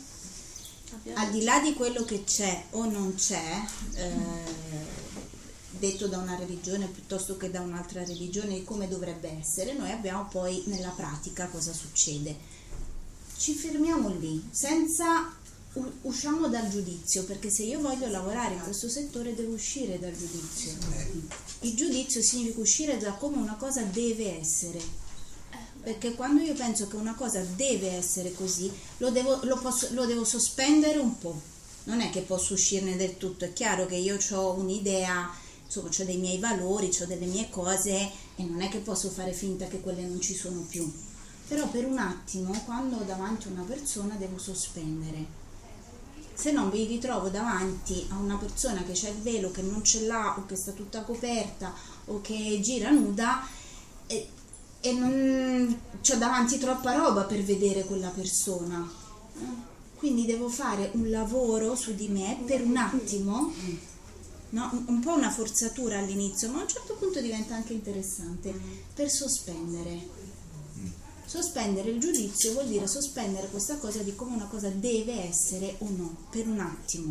Al di là di quello che c'è o non c'è, eh, detto da una religione piuttosto che da un'altra religione di come dovrebbe essere, noi abbiamo poi nella pratica cosa succede. Ci fermiamo lì, senza u- usciamo dal giudizio, perché se io voglio lavorare in questo settore devo uscire dal giudizio. Il giudizio significa uscire da come una cosa deve essere, perché quando io penso che una cosa deve essere così, lo devo, lo posso, lo devo sospendere un po', non è che posso uscirne del tutto. È chiaro che io ho un'idea, insomma, ho dei miei valori, ho delle mie cose e non è che posso fare finta che quelle non ci sono più, però per un attimo quando ho davanti una persona devo sospendere. Se non vi ritrovo davanti a una persona che c'ha il velo, che non ce l'ha, o che sta tutta coperta, o che gira nuda, e, e non c'ho davanti troppa roba per vedere quella persona. Quindi devo fare un lavoro su di me per un attimo, no? Un, un po' una forzatura all'inizio, ma a un certo punto diventa anche interessante, per sospendere. Sospendere il giudizio vuol dire sospendere questa cosa di come una cosa deve essere o no, per un attimo.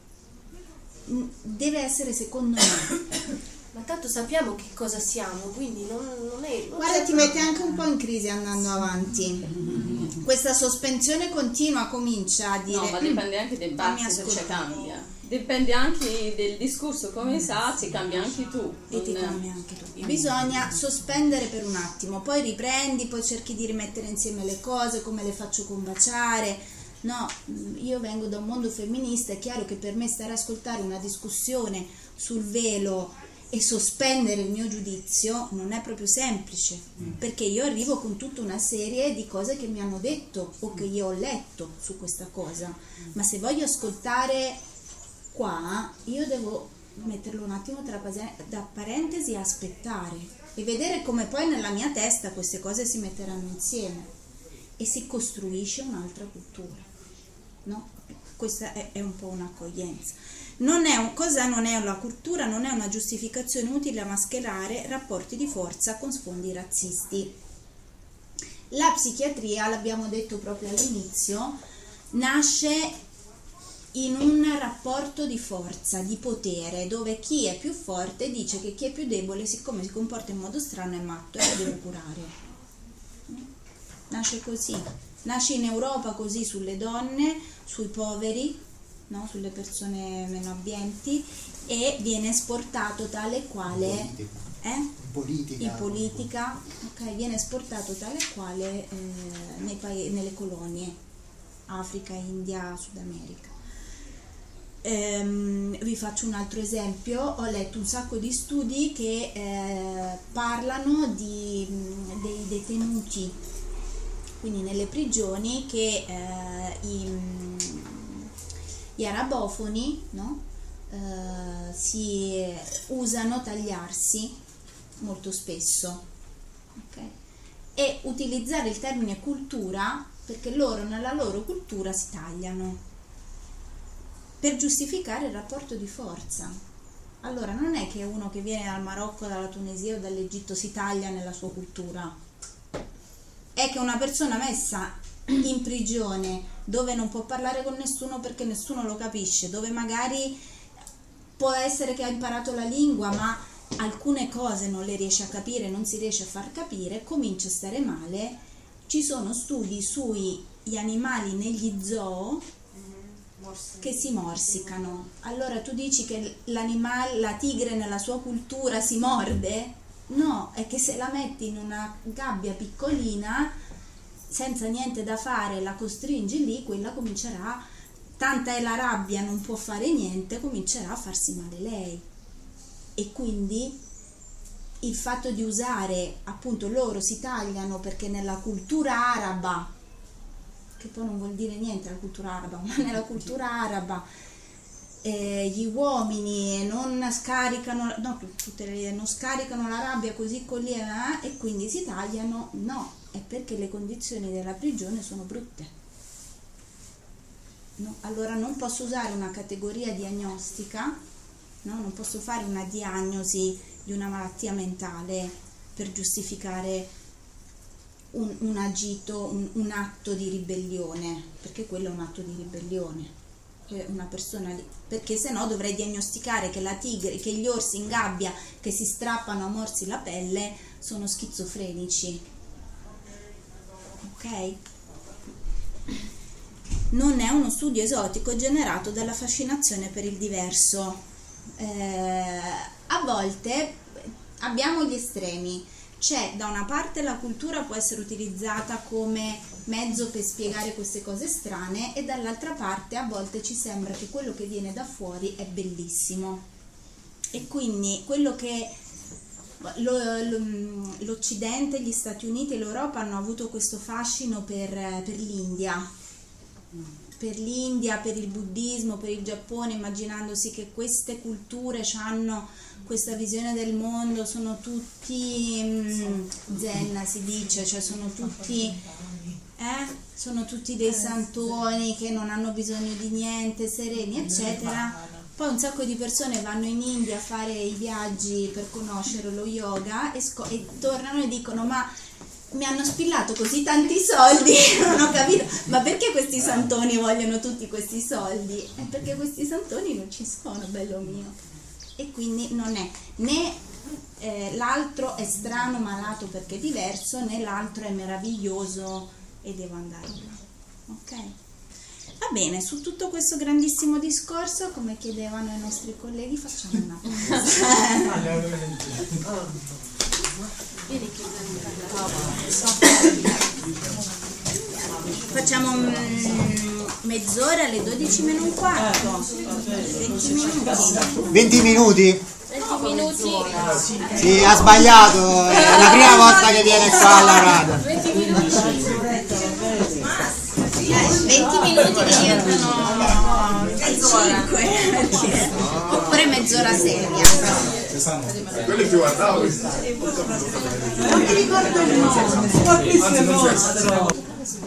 Mm, Deve essere secondo me. Ma tanto sappiamo che cosa siamo, quindi non, non è... non Guarda, c'è ti mette anche un po' in crisi andando avanti. Questa sospensione continua comincia a dire... No, ma dipende anche dai fammi bazzi se ascoltare. cambia. Dipende anche del discorso, come sa, si cambia anche tu. E ti Non- cambi anche tu. Bisogna sospendere per un attimo, poi riprendi, poi cerchi di rimettere insieme le cose, come le faccio combaciare. No, io vengo da un mondo femminista, è chiaro che per me stare a ascoltare una discussione sul velo e sospendere il mio giudizio non è proprio semplice, perché io arrivo con tutta una serie di cose che mi hanno detto o che io ho letto su questa cosa, ma se voglio ascoltare qua, io devo metterlo un attimo tra pase- da parentesi e aspettare e vedere come poi nella mia testa queste cose si metteranno insieme e si costruisce un'altra cultura, no? Questa è, è un po' un'accoglienza. Non è un, cosa non è la cultura? Non è una giustificazione utile a mascherare rapporti di forza con sfondi razzisti. La psichiatria, l'abbiamo detto proprio all'inizio, nasce in un rapporto di forza, di potere, dove chi è più forte dice che chi è più debole, siccome si comporta in modo strano, è matto e lo devo curare. Nasce così, nasce in Europa così, sulle donne, sui poveri, no? Sulle persone meno abbienti, e viene esportato tale quale eh? Politica. in politica, ok, viene esportato tale quale eh, nei paesi, nelle colonie, Africa, India, Sud America. Ehm, vi faccio un altro esempio. Ho letto un sacco di studi che eh, parlano di, mh, dei detenuti, quindi nelle prigioni, che eh, i, mh, gli arabofoni, no? eh, si usano tagliarsi molto spesso, okay? E utilizzare il termine cultura perché loro nella loro cultura si tagliano per giustificare il rapporto di forza. allora non è che uno che viene dal Marocco, dalla Tunisia o dall'Egitto si taglia nella sua cultura, è che una persona messa in prigione dove non può parlare con nessuno perché nessuno lo capisce, dove magari può essere che ha imparato la lingua ma alcune cose non le riesce a capire, non si riesce a far capire, comincia a stare male. Ci sono studi sugli animali negli zoo che si morsicano. Allora tu dici che l'animale, la tigre nella sua cultura si morde? No, è che se la metti in una gabbia piccolina senza niente da fare, la costringi lì, quella comincerà, tanta è la rabbia, non può fare niente, comincerà a farsi male lei. E quindi il fatto di usare, appunto, loro si tagliano perché nella cultura araba, che poi non vuol dire niente la cultura araba, ma nella cultura araba eh, gli uomini non scaricano, no, tutte le, non scaricano la rabbia così con lì, eh, e quindi si tagliano. No, è perché le condizioni della prigione sono brutte. No? Allora non posso usare una categoria diagnostica, no? Non posso fare una diagnosi di una malattia mentale per giustificare un, un agito, un, un atto di ribellione, perché quello è un atto di ribellione. Una persona lì, perché se no dovrei diagnosticare che la tigre, che gli orsi in gabbia che si strappano a morsi la pelle sono schizofrenici. Ok? Non è uno studio esotico generato dalla fascinazione per il diverso. Eh, a volte abbiamo gli estremi. C'è da una parte la cultura può essere utilizzata come mezzo per spiegare queste cose strane e dall'altra parte a volte ci sembra che quello che viene da fuori è bellissimo. E quindi quello che lo, lo, l'Occidente, gli Stati Uniti e l'Europa hanno avuto questo fascino per, per l'India, per l'India, per il buddismo, per il Giappone, immaginandosi che queste culture hanno questa visione del mondo, sono tutti mm, zen si dice, cioè sono tutti eh, sono tutti dei santoni che non hanno bisogno di niente, sereni eccetera. Poi un sacco di persone vanno in India a fare i viaggi per conoscere lo yoga e, sco- e tornano e dicono: ma mi hanno spillato così tanti soldi, non ho capito, ma perché questi santoni vogliono tutti questi soldi? È perché questi santoni non ci sono, bello mio. E quindi non è né eh, l'altro è strano, malato perché è diverso, né l'altro è meraviglioso e devo andare là. Ok? Va bene, su tutto questo grandissimo discorso, come chiedevano i nostri colleghi, facciamo una pausa. Facciamo mm, mezz'ora, alle dodici meno un quarto, venti minuti. venti minuti? venti minuti. Sì, ha sbagliato, è la prima volta che viene qua alla radio. venti minuti. venti minuti diventano cinque, oppure mezz'ora seria. Quello che guardavo. Non mi ricordo il nome.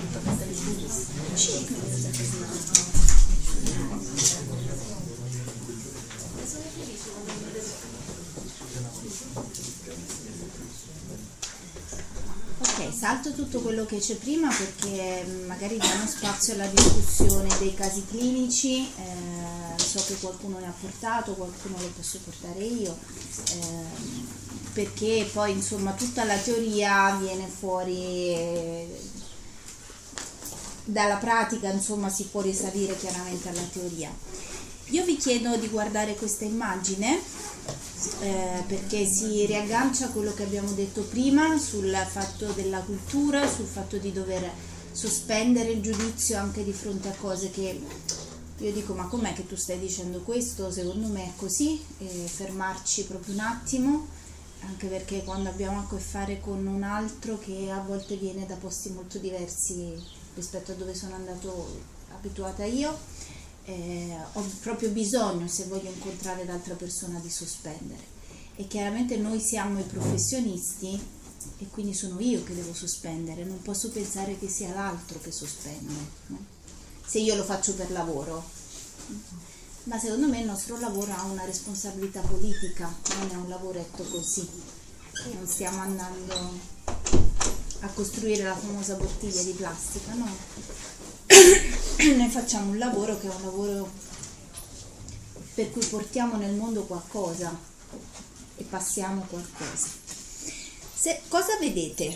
Ok, salto tutto quello che c'è prima perché magari diamo spazio alla discussione dei casi clinici. Eh, so che qualcuno ne ha portato, qualcuno lo posso portare io, eh, perché poi insomma tutta la teoria viene fuori eh, dalla pratica, insomma si può risalire chiaramente alla teoria. Io vi chiedo di guardare questa immagine eh, perché si riaggancia a quello che abbiamo detto prima sul fatto della cultura, sul fatto di dover sospendere il giudizio anche di fronte a cose che io dico: ma com'è che tu stai dicendo questo? Secondo me è così, e fermarci proprio un attimo, anche perché quando abbiamo a che fare con un altro che a volte viene da posti molto diversi rispetto a dove sono andato abituata io, eh, ho proprio bisogno, se voglio incontrare l'altra persona, di sospendere. E chiaramente noi siamo i professionisti e quindi sono io che devo sospendere, non posso pensare che sia l'altro che sospende, no? Se io lo faccio per lavoro. ma secondo me il nostro lavoro ha una responsabilità politica, non è un lavoretto così, non stiamo andando a costruire la famosa bottiglia di plastica, no. Noi facciamo un lavoro che è un lavoro per cui portiamo nel mondo qualcosa e passiamo qualcosa. Se, cosa vedete?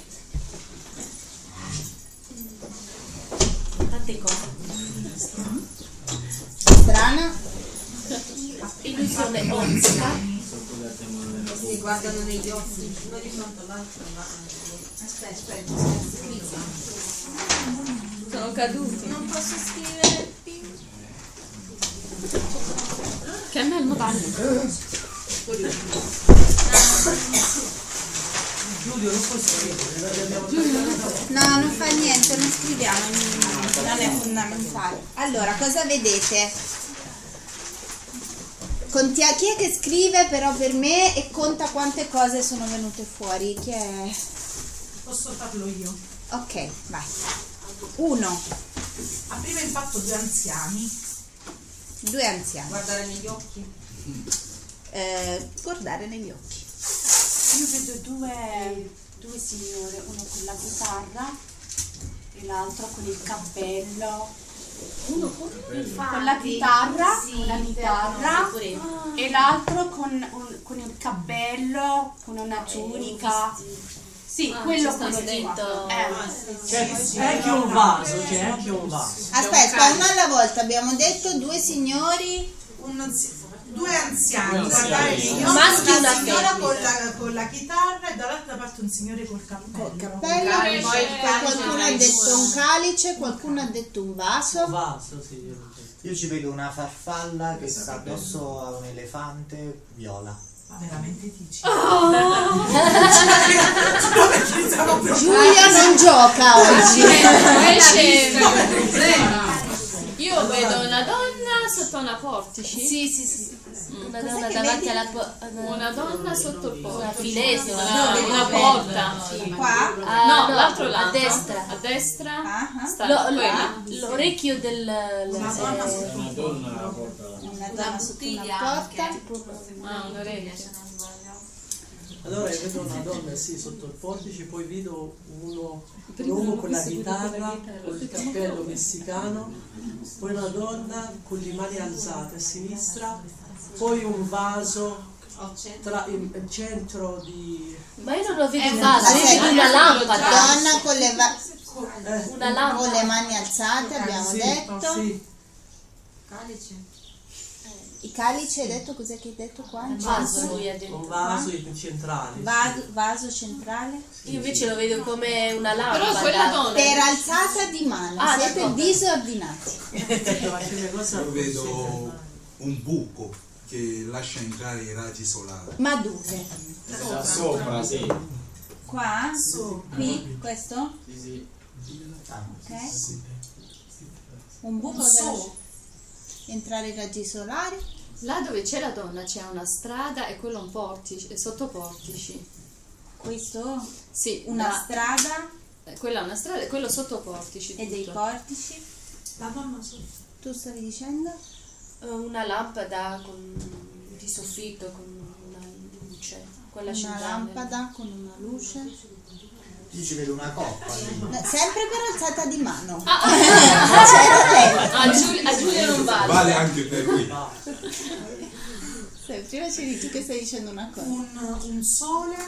Tante cose. Strana? Illusione ottica. Si guardano negli occhi, uno di fronte all'altro. Aspetta, aspetta, Sono caduti. non posso scrivere più. Che a me il modello. Giulio, non puoi scrivere. No, non fa niente, non scriviamo, non è fondamentale. Allora, cosa vedete? Contia- chi è che scrive però per me e conta quante cose sono venute fuori? Chi è? Posso farlo io? Ok, vai. Uno, A primo impatto due anziani. due anziani. Guardare negli occhi. Eh, guardare negli occhi. Io vedo due, due signore, uno con la chitarra e l'altro con il cappello. Uno con, con la chitarra, sì, con la chitarra pure. e l'altro con, un- con il cappello, con una tunica. Sì, Ah, quello ci stanno con dentro. Eh. C'è, c'è anche un vaso, c'è anche un vaso. Aspetta, uno alla volta, abbiamo detto due signori. Un anzi- due anziani, Due guardare anziani. negli occhi, Maschi e una una signora femmina. con la, con la chitarra e dall'altra parte un signore col cappello. Cappello, Poi il calice qualcuno ha tra i detto due. un calice, qualcuno ha detto un Un vaso. vaso, sì. io l'ho detto. Io ci vedo una farfalla che sta addosso a un elefante viola. Ma veramente dici? Giulia non gioca oggi. Invece io vedo una donna sotto una portici. Sì, sì, sì. Una Cos'è donna che davanti vedi? alla po- Una donna sotto il portici. Una finestra, Una, no, una no, porta. Qua? Ah, No, no, l'altro a lato. destra. A destra Ah, sta Lo- quella. lo- l'orecchio del... Una donna eh, sotto Una donna la porta. una donna sotto una bottiglia porta. Ah, un orecchio. Allora io vedo una donna sì sotto il portice, poi vedo uno, un uomo con la chitarra, con il cappello messicano, poi una donna con le mani alzate a sinistra, poi un vaso tra il, il centro di... Ma io non lo vedo Eh, un vaso, io aspetta, vedo una lampada. Donna con le, va- Eh, Una con lampada. le mani alzate, abbiamo sì, detto. sì. Calice. I calici, hai detto cos'è che hai detto qua? Un vaso, lui ha detto. Un vaso in centrale. Vaso, vaso centrale. Io invece lo vedo come una lampada. Però quella donna. Per alzata di mano, Ah, siete d'accordo. disordinati. Alcune cose Io vedo un buco che lascia entrare i raggi solari. Ma dove? Da sopra, sì. Qua? Qui? Questo? Sì, sì. Ok. Un buco che lascia entrare i raggi solari. Là dove c'è la donna c'è una strada e quello un portici, è sotto portici. Questo? Sì, Una da- strada eh, quella è una strada e quello sotto portici. e dei tutto. portici. La donna sotto. Tu stavi dicendo? Eh, Una lampada con, di soffitto con una luce. Quella Una centrale. lampada con una luce. Io ci vedo una coppa. lì. No, sempre per alzata di mano. Ah, C'era lei. a, Giulia, a Giulia non vale. Vale anche per lui. Sì, prima ci dici che stai dicendo una cosa. Un, un sole.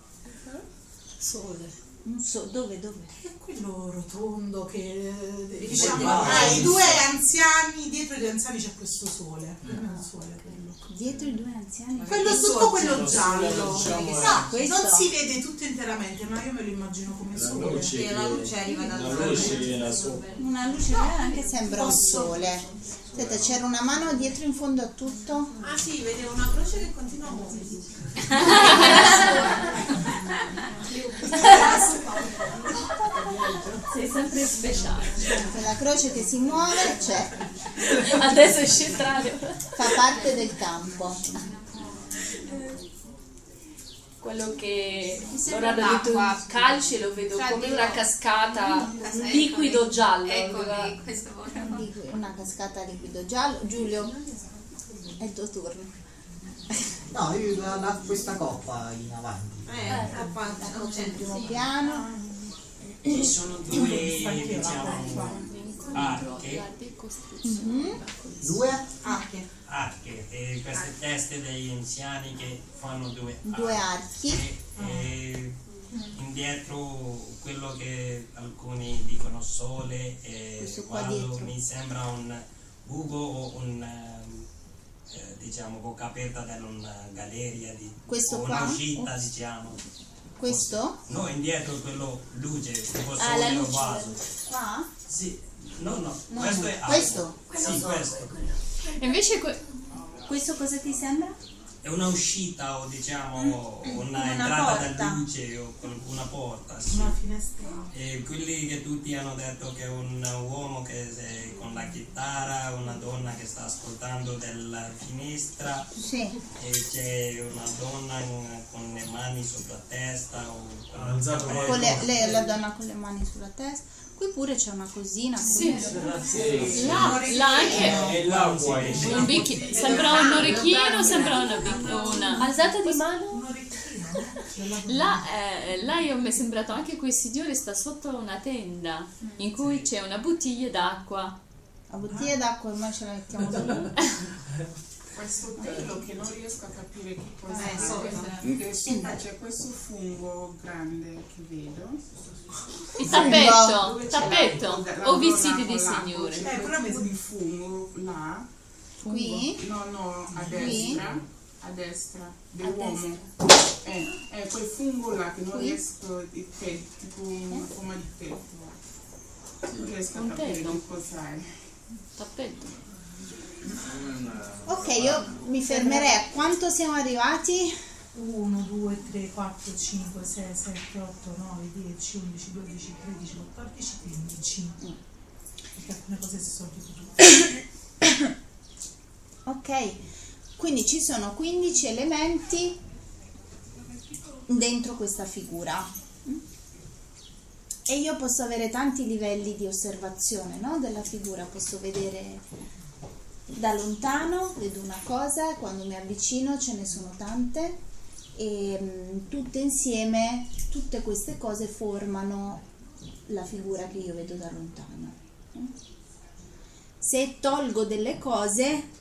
Sole. Un so- dove, dove? E quello rotondo che Sì, diciamo sì. ah, i due anziani, dietro i due anziani c'è questo sole. Per me è un sole quello. Dietro i due anziani. Quello sotto quello giallo. diciamo, No, questo? non si vede tutto interamente, ma io me lo immagino come La sole. luce Sì, la luce che, arriva dal la sole. luce che viene da sopra. Una luce anche sembra un sole. Aspetta, c'era una mano dietro in fondo a tutto? Ah sì, vedevo una croce che continua a muoversi. Sei sempre speciale. Quella croce che si muove c'è, Adesso è centrale. fa parte del campo. Quello che sembra loro hanno detto l'acqua. il calce lo vedo Cioè, come dico- una cascata, un Eccomi. liquido giallo. Eccomi, questo volevo. Una cascata liquido giallo. Giulio, È il tuo turno. No, io la, la, questa coppa in avanti. Eh, Eh, coppa la al coppa in centro, primo sì. piano. Ci sono due, diciamo, arche, Mhm. Due? Arche. arche, e queste teste degli anziani che fanno due Due archi. E, e indietro quello che alcuni dicono sole, e Questo qua quando dietro. mi sembra un buco o un ehm, eh, diciamo bocca aperta di una galleria di, Questo o qua? una uscita, Ops. diciamo. Questo? No, indietro quello luce, tipo Ah, la sole o luce. vaso. Qua? Sì, no, no, No, questo no. è Questo? acqua. Sì, questo. E invece que- Questo cosa ti sembra? È una uscita o diciamo una, una entrata porta. da luce o qual- una porta. Sì. Una finestra. E quelli che tutti hanno detto che è un uomo che è con la chitarra, una donna che sta ascoltando dalla finestra, Sì. e c'è una donna in- con le mani sopra la testa o con il Alzato capello. Con le, le- la donna con le mani sulla testa. Qui pure c'è una cosina. Sì. Sì. là, là anche E l'acqua è un bicchiere, sembra un orecchino, sembra una, bic- una Alzata di mano? Un orecchino. là, eh, là io mi è sembrato anche quel signore sta sotto una tenda in cui c'è una bottiglia d'acqua. La bottiglia d'acqua ormai ce la mettiamo sopra. Questo telo che non riesco a capire che cosa Eh, è, so, perché sopra c'è questo fungo grande che vedo. Il tappetto, Dove c'è tappetto la- la o donna vestiti di con l'acqua, signore. C'è Eh, però questo di fungo là. Qui? No, no, a Qui? destra. A destra A dell'uomo. Eh, è quel fungo là che non Qui? riesco, il pe- tipo una forma di petto. Non riesco a Un capire telo? che cos'è. Tappetto. Ok, io mi fermerei a quanto siamo arrivati? uno, due, tre, quattro, cinque, sei, sette, otto, nove, dieci, undici, dodici, tredici, quattordici, quindici. Perché alcune cose si sono ripetute. Ok, quindi ci sono quindici elementi dentro questa figura. E io posso avere tanti livelli di osservazione, no? Della figura, posso vedere da lontano, vedo una cosa, quando mi avvicino ce ne sono tante e mh, tutte insieme, tutte queste cose formano la figura che io vedo da lontano. Se tolgo delle cose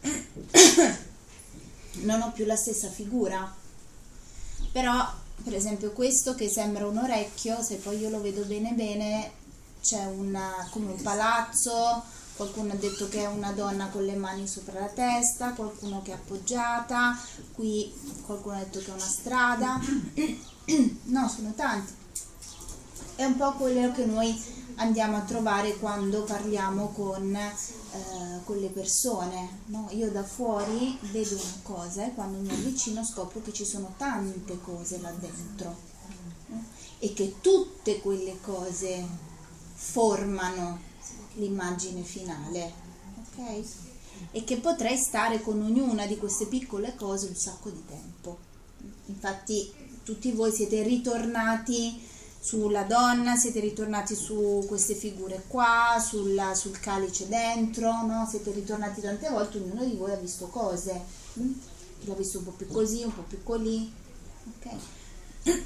non ho più la stessa figura, però per esempio questo che sembra un orecchio, se poi io lo vedo bene bene, c'è una, come un palazzo. Qualcuno ha detto che è una donna con le mani sopra la testa, qualcuno che è appoggiata, qui qualcuno ha detto che è una strada. No, sono tanti. È un po' quello che noi andiamo a trovare quando parliamo con, eh, con le persone, no? Io da fuori vedo una cosa e quando mi avvicino scopro che ci sono tante cose là dentro, no? E che tutte quelle cose formano l'immagine finale, ok? E che potrei stare con ognuna di queste piccole cose un sacco di tempo. Infatti tutti voi siete ritornati sulla donna, siete ritornati su queste figure qua, sulla, sul calice dentro, no? Siete ritornati tante volte, ognuno di voi ha visto cose, mm? L'ha visto un po' più così, un po' più colì, ok?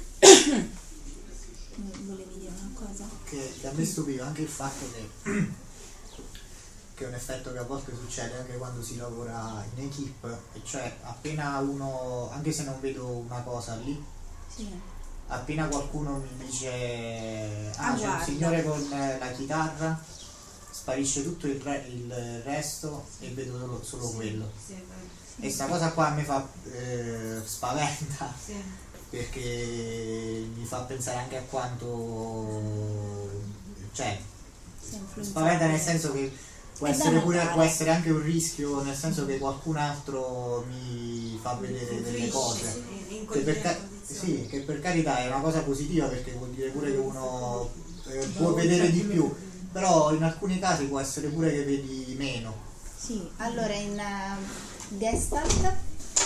Volevi dire una cosa? Che, che a me stupiva anche il fatto che che è un effetto che a volte succede anche quando si lavora in equipe, e cioè appena uno, anche se non vedo una cosa lì, Sì. appena qualcuno mi dice ah, Ah, c'è un guarda. signore con eh, la chitarra, sparisce tutto il, re- il resto e vedo solo, solo quello. Sì, è vero. E sta cosa qua mi fa eh, spaventa, Sì. perché mi fa pensare anche a quanto, cioè Sì, influenzabile. spaventa nel senso che può È da essere, pure, notare. può essere anche un rischio, nel senso che qualcun altro mi fa vedere delle cose In che per, ca- condizioni. sì, che per carità è una cosa positiva, perché vuol dire pure che uno eh, può vedere di più, però in alcuni casi può essere pure che vedi meno. Sì, allora in uh, Gestalt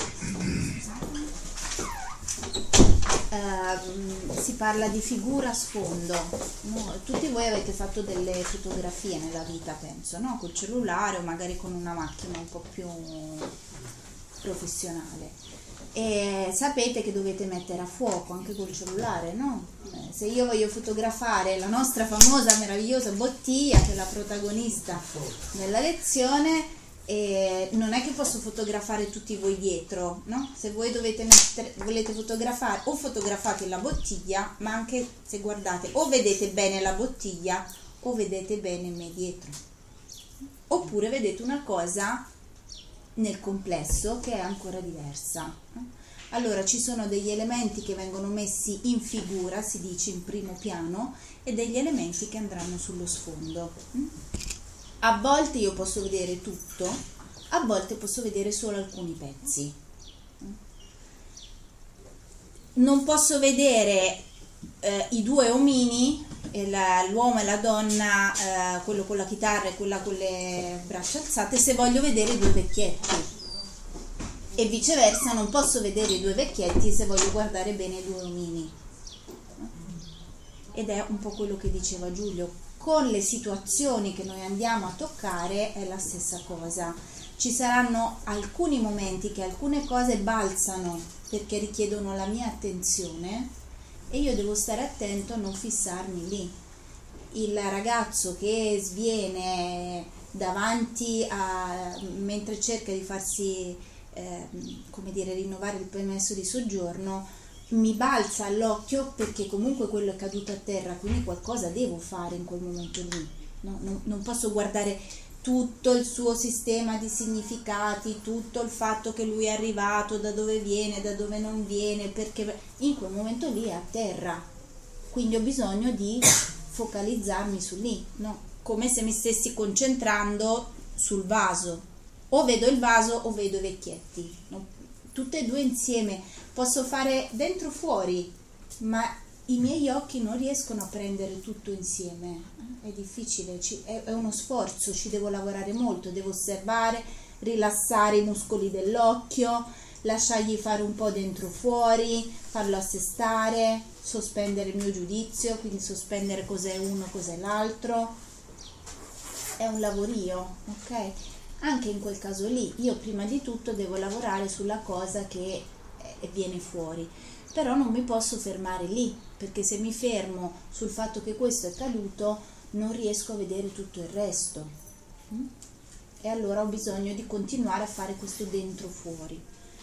uh, si parla di figura a sfondo, no? Tutti voi avete fatto delle fotografie nella vita, penso, no? Col cellulare o magari con una macchina un po' più professionale. E sapete che dovete mettere a fuoco anche col cellulare, no? Eh, se io voglio fotografare la nostra famosa meravigliosa bottiglia, che è la protagonista della lezione, e non è che posso fotografare tutti voi dietro, no? Se voi dovete mettere, volete fotografare, o fotografate la bottiglia, ma anche se guardate, o vedete bene la bottiglia o vedete bene me dietro, oppure vedete una cosa nel complesso che è ancora diversa. Allora ci sono degli elementi che vengono messi in figura, si dice in primo piano, e degli elementi che andranno sullo sfondo. A volte io posso vedere tutto, a volte posso vedere solo alcuni pezzi. Non posso vedere eh, i due omini, l'uomo e la donna, eh, quello con la chitarra e quella con le braccia alzate, se voglio vedere i due vecchietti, e viceversa non posso vedere i due vecchietti se voglio guardare bene i due omini. Ed è un po' quello che diceva Giulio. Con le situazioni che noi andiamo a toccare è la stessa cosa. Ci saranno alcuni momenti che alcune cose balzano perché richiedono la mia attenzione e io devo stare attento a non fissarmi lì. Il ragazzo che sviene davanti a, mentre cerca di farsi eh, come dire, rinnovare il permesso di soggiorno, mi balza all'occhio perché comunque quello è caduto a terra, quindi qualcosa devo fare in quel momento lì, no? non, non posso guardare tutto il suo sistema di significati, tutto il fatto che lui è arrivato, da dove viene, da dove non viene, perché in quel momento lì è a terra, quindi ho bisogno di focalizzarmi su lì, no? Come se mi stessi concentrando sul vaso, o vedo il vaso o vedo i vecchietti, no? Tutte e due insieme. Posso fare dentro fuori, ma i miei occhi non riescono a prendere tutto insieme. È difficile, è uno sforzo, ci devo lavorare molto, devo osservare, rilassare i muscoli dell'occhio, lasciargli fare un po' dentro fuori, farlo assestare, sospendere il mio giudizio, quindi sospendere cos'è uno, cos'è l'altro. È un lavorio, ok? Anche in quel caso lì, io prima di tutto devo lavorare sulla cosa che viene fuori, però non mi posso fermare lì, perché se mi fermo sul fatto che questo è caduto non riesco a vedere tutto il resto, e allora ho bisogno di continuare a fare questo dentro fuori.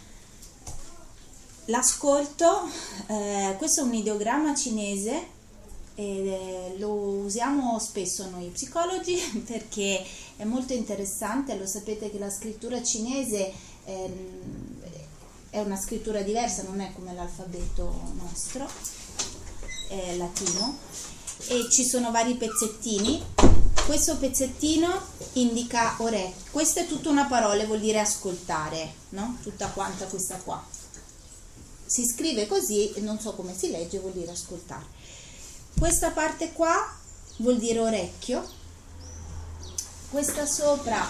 L'ascolto, eh, questo è un ideogramma cinese e lo usiamo spesso noi psicologi perché è molto interessante. Lo sapete che la scrittura cinese è, è una scrittura diversa, non è come l'alfabeto nostro, è latino, e ci sono vari pezzettini. Questo pezzettino indica orecchio, questa è tutta una parola, vuol dire ascoltare, no? Tutta quanta questa qua si scrive così, non so come si legge, vuol dire ascoltare. Questa parte qua vuol dire orecchio, questa sopra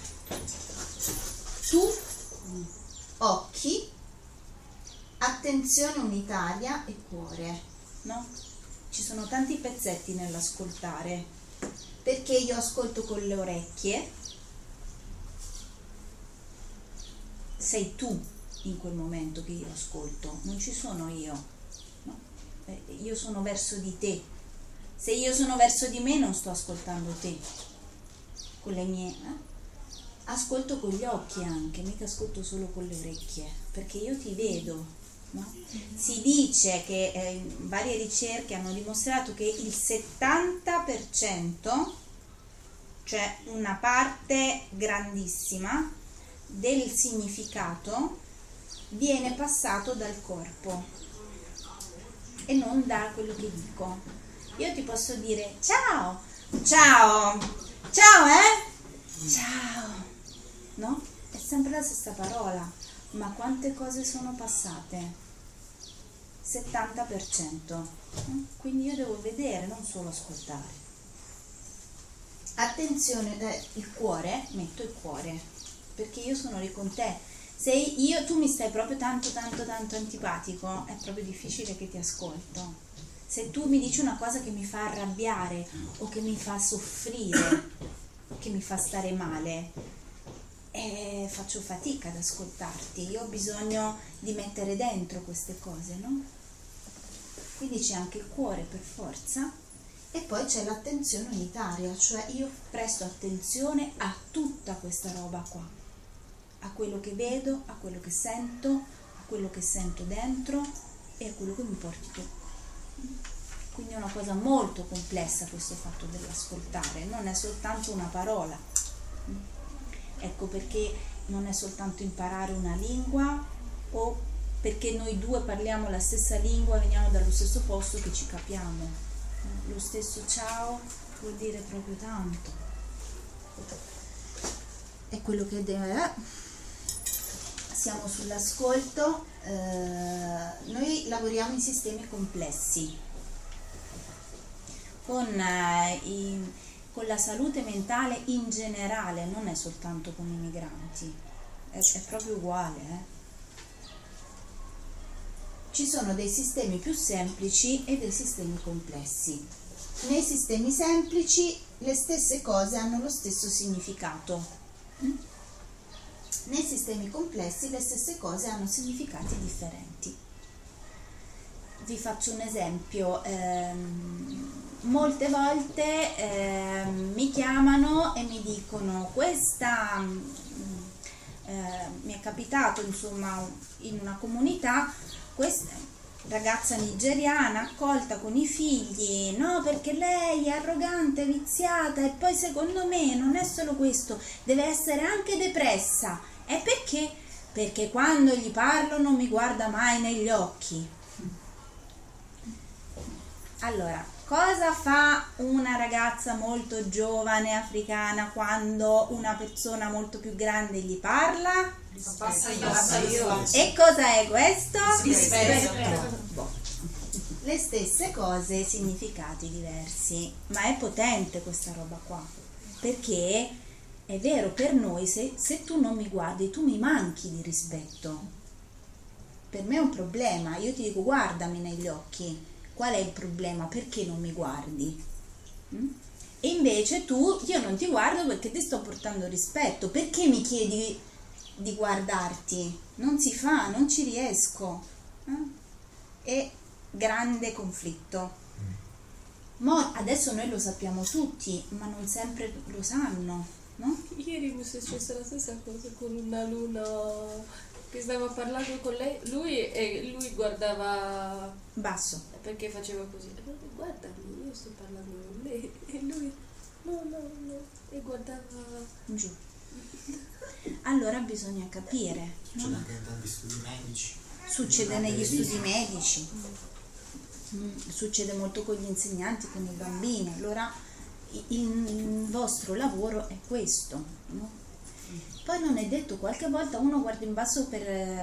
tu, occhi, attenzione unitaria e cuore, no? Ci sono tanti pezzetti nell'ascoltare, perché io ascolto con le orecchie, sei tu in quel momento che io ascolto, non ci sono io. Io sono verso di te. Se io sono verso di me non sto ascoltando te con le mie eh? Ascolto con gli occhi anche, mica ascolto solo con le orecchie, perché io ti vedo, no? Si dice che eh, varie ricerche hanno dimostrato che il settanta per cento, cioè una parte grandissima del significato, viene passato dal corpo e non da quello che dico. Io ti posso dire ciao, ciao, ciao, eh? Ciao, no? È sempre la stessa parola, ma quante cose sono passate? settanta per cento. Quindi io devo vedere, non solo ascoltare. Attenzione, eh, il cuore, metto il cuore, perché io sono lì con te. Se io, tu mi stai proprio tanto tanto tanto antipatico, è proprio difficile che ti ascolto. Se tu mi dici una cosa che mi fa arrabbiare o che mi fa soffrire, che mi fa stare male, è e faccio fatica ad ascoltarti, io ho bisogno di mettere dentro queste cose, no? Quindi c'è anche il cuore per forza, e poi c'è l'attenzione unitaria, cioè io presto attenzione a tutta questa roba qua, a quello che vedo, a quello che sento, a quello che sento dentro e a quello che mi porti tu. Quindi è una cosa molto complessa questo fatto dell'ascoltare, non è soltanto una parola. Ecco perché non è soltanto imparare una lingua o perché noi due parliamo la stessa lingua, veniamo dallo stesso posto che ci capiamo. Lo stesso ciao vuol dire proprio tanto. È quello che deve... Siamo sull'ascolto, eh, noi lavoriamo in sistemi complessi, con, eh, i, con la salute mentale in generale, non è soltanto con i migranti, è, è proprio uguale. Eh. Ci sono dei sistemi più semplici e dei sistemi complessi. Nei sistemi semplici le stesse cose hanno lo stesso significato. Mm? Nei sistemi complessi le stesse cose hanno significati differenti. Vi faccio un esempio. Ehm, molte volte ehm, mi chiamano e mi dicono questa, eh, mi è capitato insomma in una comunità, questa ragazza nigeriana accolta con i figli, no, perché lei è arrogante, viziata, e poi secondo me non è solo questo, deve essere anche depressa. E perché? Perché quando gli parlo non mi guarda mai negli occhi. Allora, cosa fa una ragazza molto giovane africana quando una persona molto più grande gli parla? Passa io, passa io. E cosa è questo? Rispetto. Boh. Le stesse cose, significati diversi, ma è potente questa roba qua, perché è vero, per noi se, se tu non mi guardi tu mi manchi di rispetto, per me è un problema, io ti dico guardami negli occhi, qual è il problema? Perché non mi guardi? Mm? E invece tu, io non ti guardo perché ti sto portando rispetto, perché mi chiedi di guardarti? Non si fa, non ci riesco. Eh? E grande conflitto. Mo adesso noi lo sappiamo tutti, ma non sempre lo sanno, no? Ieri mi è successa la stessa cosa con un alunno che stava parlando con lei, lui e lui guardava basso perché faceva così, guardami, io sto parlando con lei, e lui no no no e guardava giù. Allora bisogna capire, no? Succede anche in tanti studi medici, succede negli studi medici, mm, succede molto con gli insegnanti, con i bambini. Allora il vostro lavoro è questo, no? Poi non è detto, qualche volta uno guarda in basso per,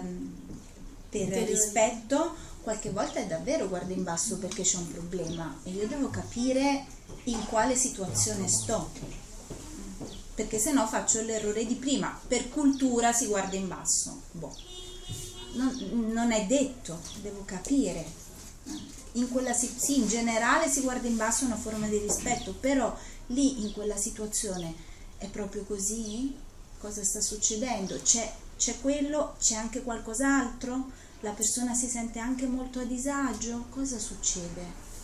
per rispetto, qualche volta è davvero guarda in basso perché c'è un problema e io devo capire in quale situazione sto, perché se no faccio l'errore di prima, per cultura si guarda in basso, boh. non, non è detto, devo capire. In quella, sì, in generale si guarda in basso, è una forma di rispetto, però lì in quella situazione è proprio così? Cosa sta succedendo? C'è, c'è quello, c'è anche qualcos'altro? La persona si sente anche molto a disagio? Cosa succede?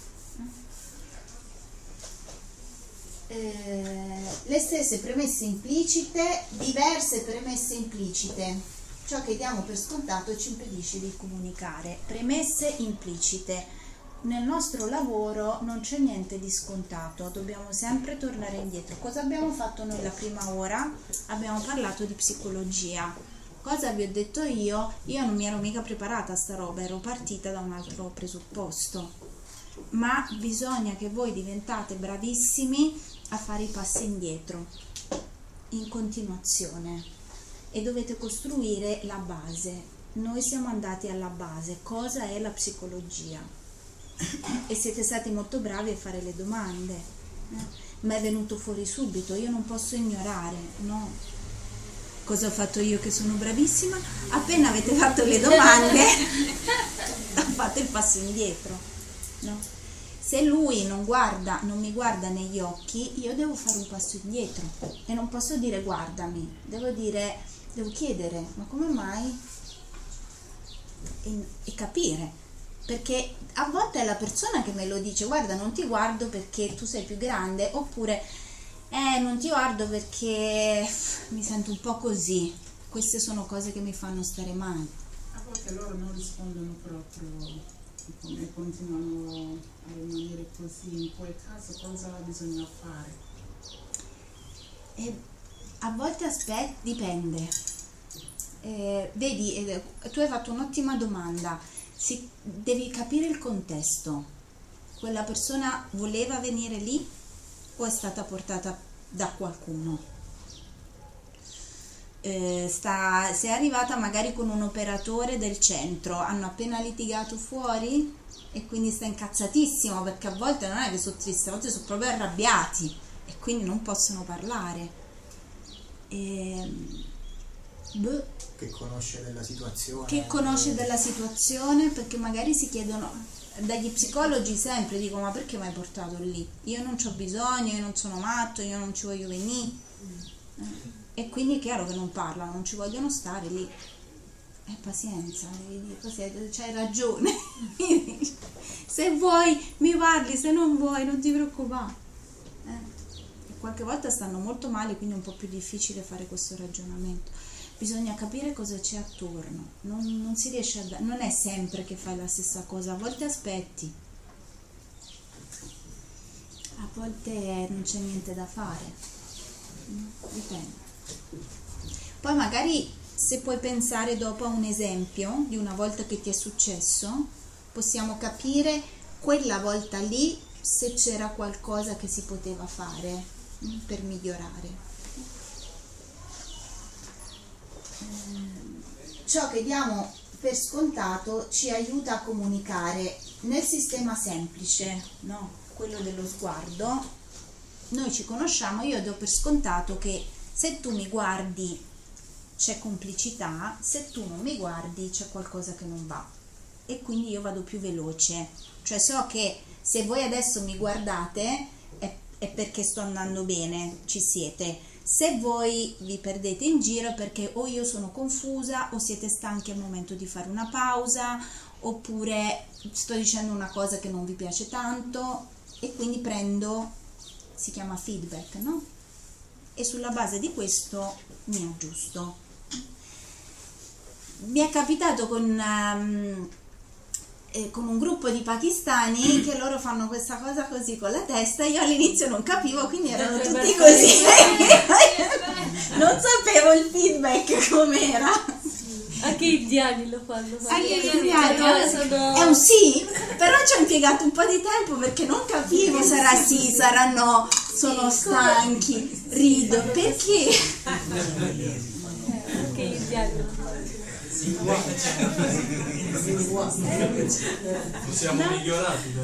Eh, le stesse premesse implicite, diverse premesse implicite. Ciò che diamo per scontato ci impedisce di comunicare. Premesse implicite. Nel nostro lavoro non c'è niente di scontato, dobbiamo sempre tornare indietro. Cosa abbiamo fatto noi la prima ora? Abbiamo parlato di psicologia. Cosa vi ho detto io? Io non mi ero mica preparata a sta roba, ero partita da un altro presupposto. Ma bisogna che voi diventate bravissimi a fare i passi indietro, in continuazione, e dovete costruire la base. Noi siamo andati alla base, cosa è la psicologia? E siete stati molto bravi a fare le domande, eh? Ma è venuto fuori subito, io non posso ignorare, no? Cosa ho fatto io che sono bravissima? Appena avete fatto le domande fate il passo indietro, no? Se lui non guarda, non mi guarda negli occhi, io devo fare un passo indietro e non posso dire guardami, devo dire, devo chiedere, ma come mai? E, e capire, perché a volte è la persona che me lo dice, guarda non ti guardo perché tu sei più grande, oppure eh non ti guardo perché mi sento un po' così. Queste sono cose che mi fanno stare male. A volte loro non rispondono proprio e continuano a rimanere così. In quel caso cosa bisogna fare? E a volte aspetti, dipende. Eh, vedi, eh, tu hai fatto un'ottima domanda. Si, devi capire il contesto. Quella persona voleva venire lì o è stata portata da qualcuno? Eh, sta, se è arrivata magari con un operatore del centro, hanno appena litigato fuori e quindi sta incazzatissimo, perché a volte non è che sono tristi, a volte sono proprio arrabbiati e quindi non possono parlare. E, boh, che conosce della situazione, che conosce della situazione, perché magari si chiedono dagli psicologi, sempre dico, ma perché mi hai portato lì? Io non c'ho bisogno, io non sono matto, io non ci voglio venire. Eh. E quindi è chiaro che non parlano, non ci vogliono stare lì. E pazienza, c'hai ragione. Se vuoi mi parli, se non vuoi non ti preoccupare. Eh. E qualche volta stanno molto male, quindi è un po' più difficile fare questo ragionamento. Bisogna capire cosa c'è attorno. Non, non si riesce a, non è sempre che fai la stessa cosa, a volte aspetti, a volte non c'è niente da fare. Dipende. Poi magari se puoi pensare dopo a un esempio di una volta che ti è successo, possiamo capire quella volta lì se c'era qualcosa che si poteva fare per migliorare. Ciò che diamo per scontato ci aiuta a comunicare nel sistema semplice, no? Quello dello sguardo. Noi ci conosciamo, io do per scontato che se tu mi guardi c'è complicità, se tu non mi guardi c'è qualcosa che non va, e quindi io vado più veloce, cioè so che se voi adesso mi guardate è, è perché sto andando bene, ci siete. Se voi vi perdete in giro è perché o io sono confusa o siete stanchi al momento di fare una pausa, oppure sto dicendo una cosa che non vi piace tanto, e quindi prendo, si chiama feedback, no? E sulla base di questo mi aggiusto. Mi è capitato con, um, eh, con un gruppo di pakistani che loro fanno questa cosa così con la testa, io all'inizio non capivo, quindi erano tutti così. Non sapevo il feedback com'era. Anche gli indiani lo fanno. Anche gli indiani sono... È un sì, però ci ho impiegato un po' di tempo perché non capivo, sarà sì, saranno, sono stanchi, rido, perché? Anche gli indiani lo fanno. Non siamo migliorati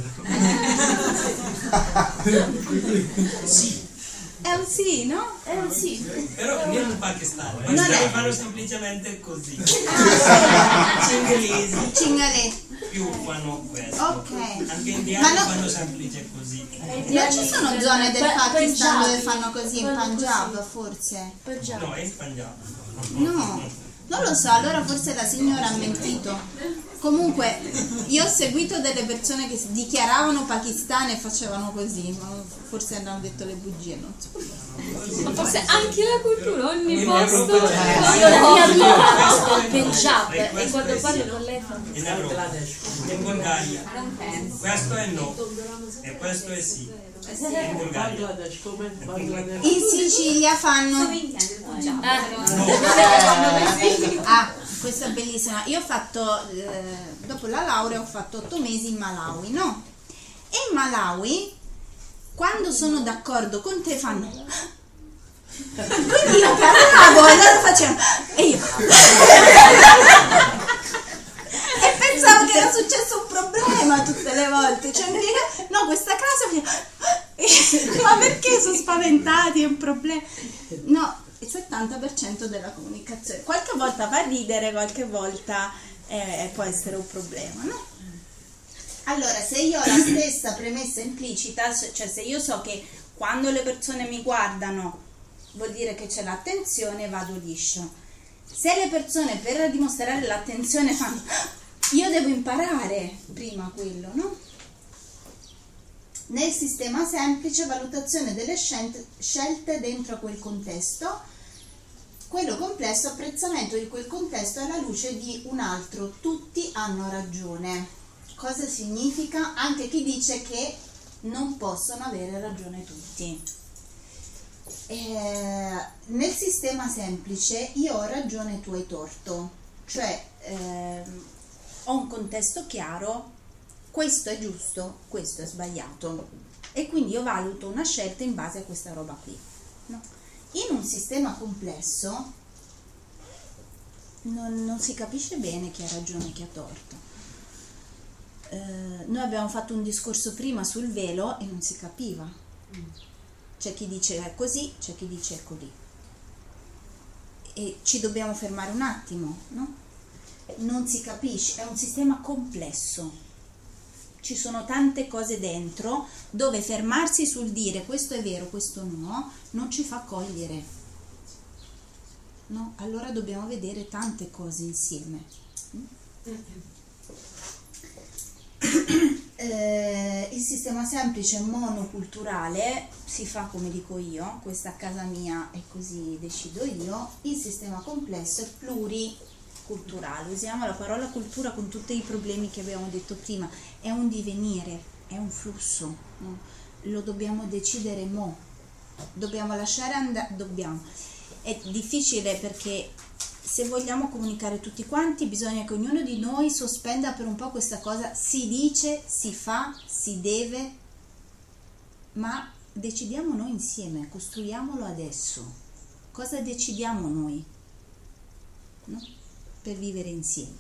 Sì. È un sì, no? È un sì. Però non in Pakistan, Non è- fanno semplicemente così. Cingalesi. Cingalesi. Più fanno questo. Ok. Anche gli Ma indiani no- fanno semplice così. Non ci sono zone del Pa- Pakistan Punjabi. dove fanno così, in Fanno Punjab così. forse? No, è in Punjab. No, non lo so, allora forse la signora ha mentito. Comunque, io ho seguito delle persone che si dichiaravano pakistane e facevano così, ma forse hanno detto le bugie, non so. Ma forse anche la cultura, ogni In posto. Europa- Io la mia amica Eh, Punjab eh, e questo quando è parlo sì. con lei fa. In Europa, in Bulgaria. Questo è no e questo è sì. In Bulgaria. Bangladesh, come Bangladesh. In Sicilia fanno... Ah, questa è bellissima. Io ho fatto, eh, dopo la laurea ho fatto otto mesi in Malawi, no? E in Malawi, quando sono d'accordo con te, fanno... Quindi io parlavo e loro facevano... E io... E pensavo che era successo un problema tutte le volte. Cioè, mi dica, no, questa classe faceva... Ma perché sono spaventati? È un problema? No, il settanta per cento della comunicazione. Qualche volta fa ridere, qualche volta eh, può essere un problema, no? Allora, se io ho la stessa premessa implicita, cioè se io so che quando le persone mi guardano vuol dire che c'è l'attenzione, vado liscio. Se le persone per dimostrare l'attenzione fanno, io devo imparare prima quello, no? Nel sistema semplice, valutazione delle scelte dentro a quel contesto, quello complesso, apprezzamento di quel contesto alla luce di un altro. Tutti hanno ragione. Cosa significa? Anche chi dice che non possono avere ragione tutti. Eh, nel sistema semplice io ho ragione, tu hai torto, cioè eh, ho un contesto chiaro, questo è giusto, questo è sbagliato, e quindi io valuto una scelta in base a questa roba qui, no? In un sistema complesso non, non si capisce bene chi ha ragione e chi ha torto. Eh, noi abbiamo fatto un discorso prima sul velo e non si capiva. C'è chi dice è così, c'è chi dice è così. E ci dobbiamo fermare un attimo, no? Non si capisce, è un sistema complesso. Ci sono tante cose dentro dove fermarsi sul dire questo è vero, questo no, non ci fa cogliere. No? Allora dobbiamo vedere tante cose insieme. Eh, il sistema semplice monoculturale si fa come dico io, questa è casa mia e così decido io. Il sistema complesso è pluriculturale, usiamo la parola cultura con tutti i problemi che abbiamo detto prima, è un divenire, è un flusso, no? Lo dobbiamo decidere mo, dobbiamo lasciare andare, dobbiamo, è difficile perché se vogliamo comunicare tutti quanti bisogna che ognuno di noi sospenda per un po' questa cosa, si dice, si fa, si deve, ma decidiamo noi insieme, costruiamolo adesso. Cosa decidiamo noi, no? Per vivere insieme.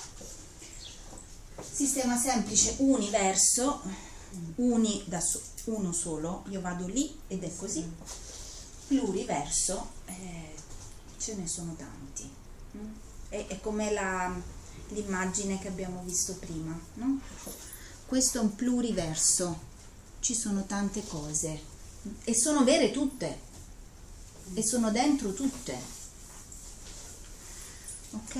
Sistema semplice, universo, uni da so, uno solo, io vado lì ed è così. Pluriverso, eh, ce ne sono tanti. È, è come la, l'immagine che abbiamo visto prima, no? Questo è un pluriverso, ci sono tante cose e sono vere tutte e sono dentro tutte, ok?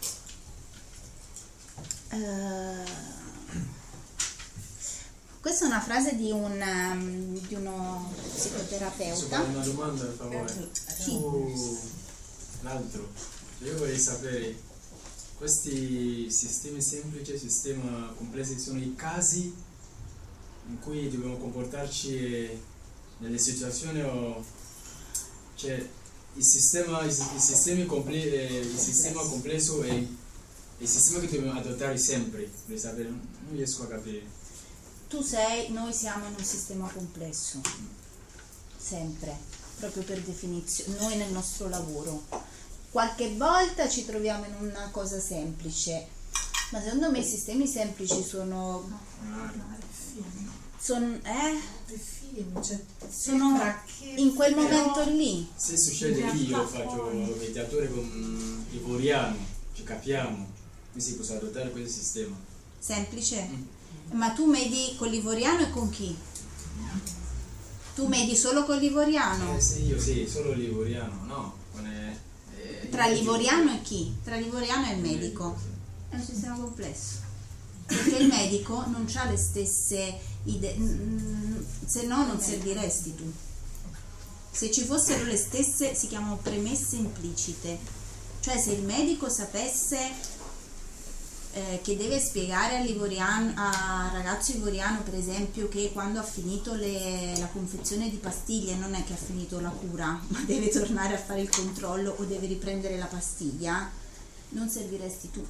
Uh, questa è una frase di, un, um, di uno psicoterapeuta. Posso fare una domanda per favore? Sì. Su l'altro. Io vorrei sapere, questi sistemi semplici, sistemi complessi, sono i casi in cui dobbiamo comportarci nelle situazioni o cioè il sistema, i, i sistemi comple, eh, il sistema complesso è il sistema che dobbiamo adottare sempre, vorrei sapere, non riesco a capire. Tu sei, noi siamo in un sistema complesso, sempre, proprio per definizione, noi nel nostro lavoro. Qualche volta ci troviamo in una cosa semplice, ma secondo me i sistemi semplici sono sono, eh? sono in quel momento lì. Se succede che io faccio mediatore con Ivoriano, ci capiamo, quindi si può adottare questo sistema semplice. Mm. Ma tu medi con l'Ivoriano e con chi? Tu medi solo con l'Ivoriano? Eh, sì, io sì, solo l'Ivoriano, no? Con, eh, Tra l'Ivoriano e chi? Tra l'Ivoriano e il medico. È un sistema complesso. Perché il medico non ha le stesse idee, se no non serviresti tu. Se ci fossero le stesse, si chiamano premesse implicite. Cioè se il medico sapesse eh, che deve spiegare all'ivoriano, al ragazzo ivoriano per esempio che quando ha finito le, la confezione di pastiglie non è che ha finito la cura ma deve tornare a fare il controllo o deve riprendere la pastiglia, non serviresti tu.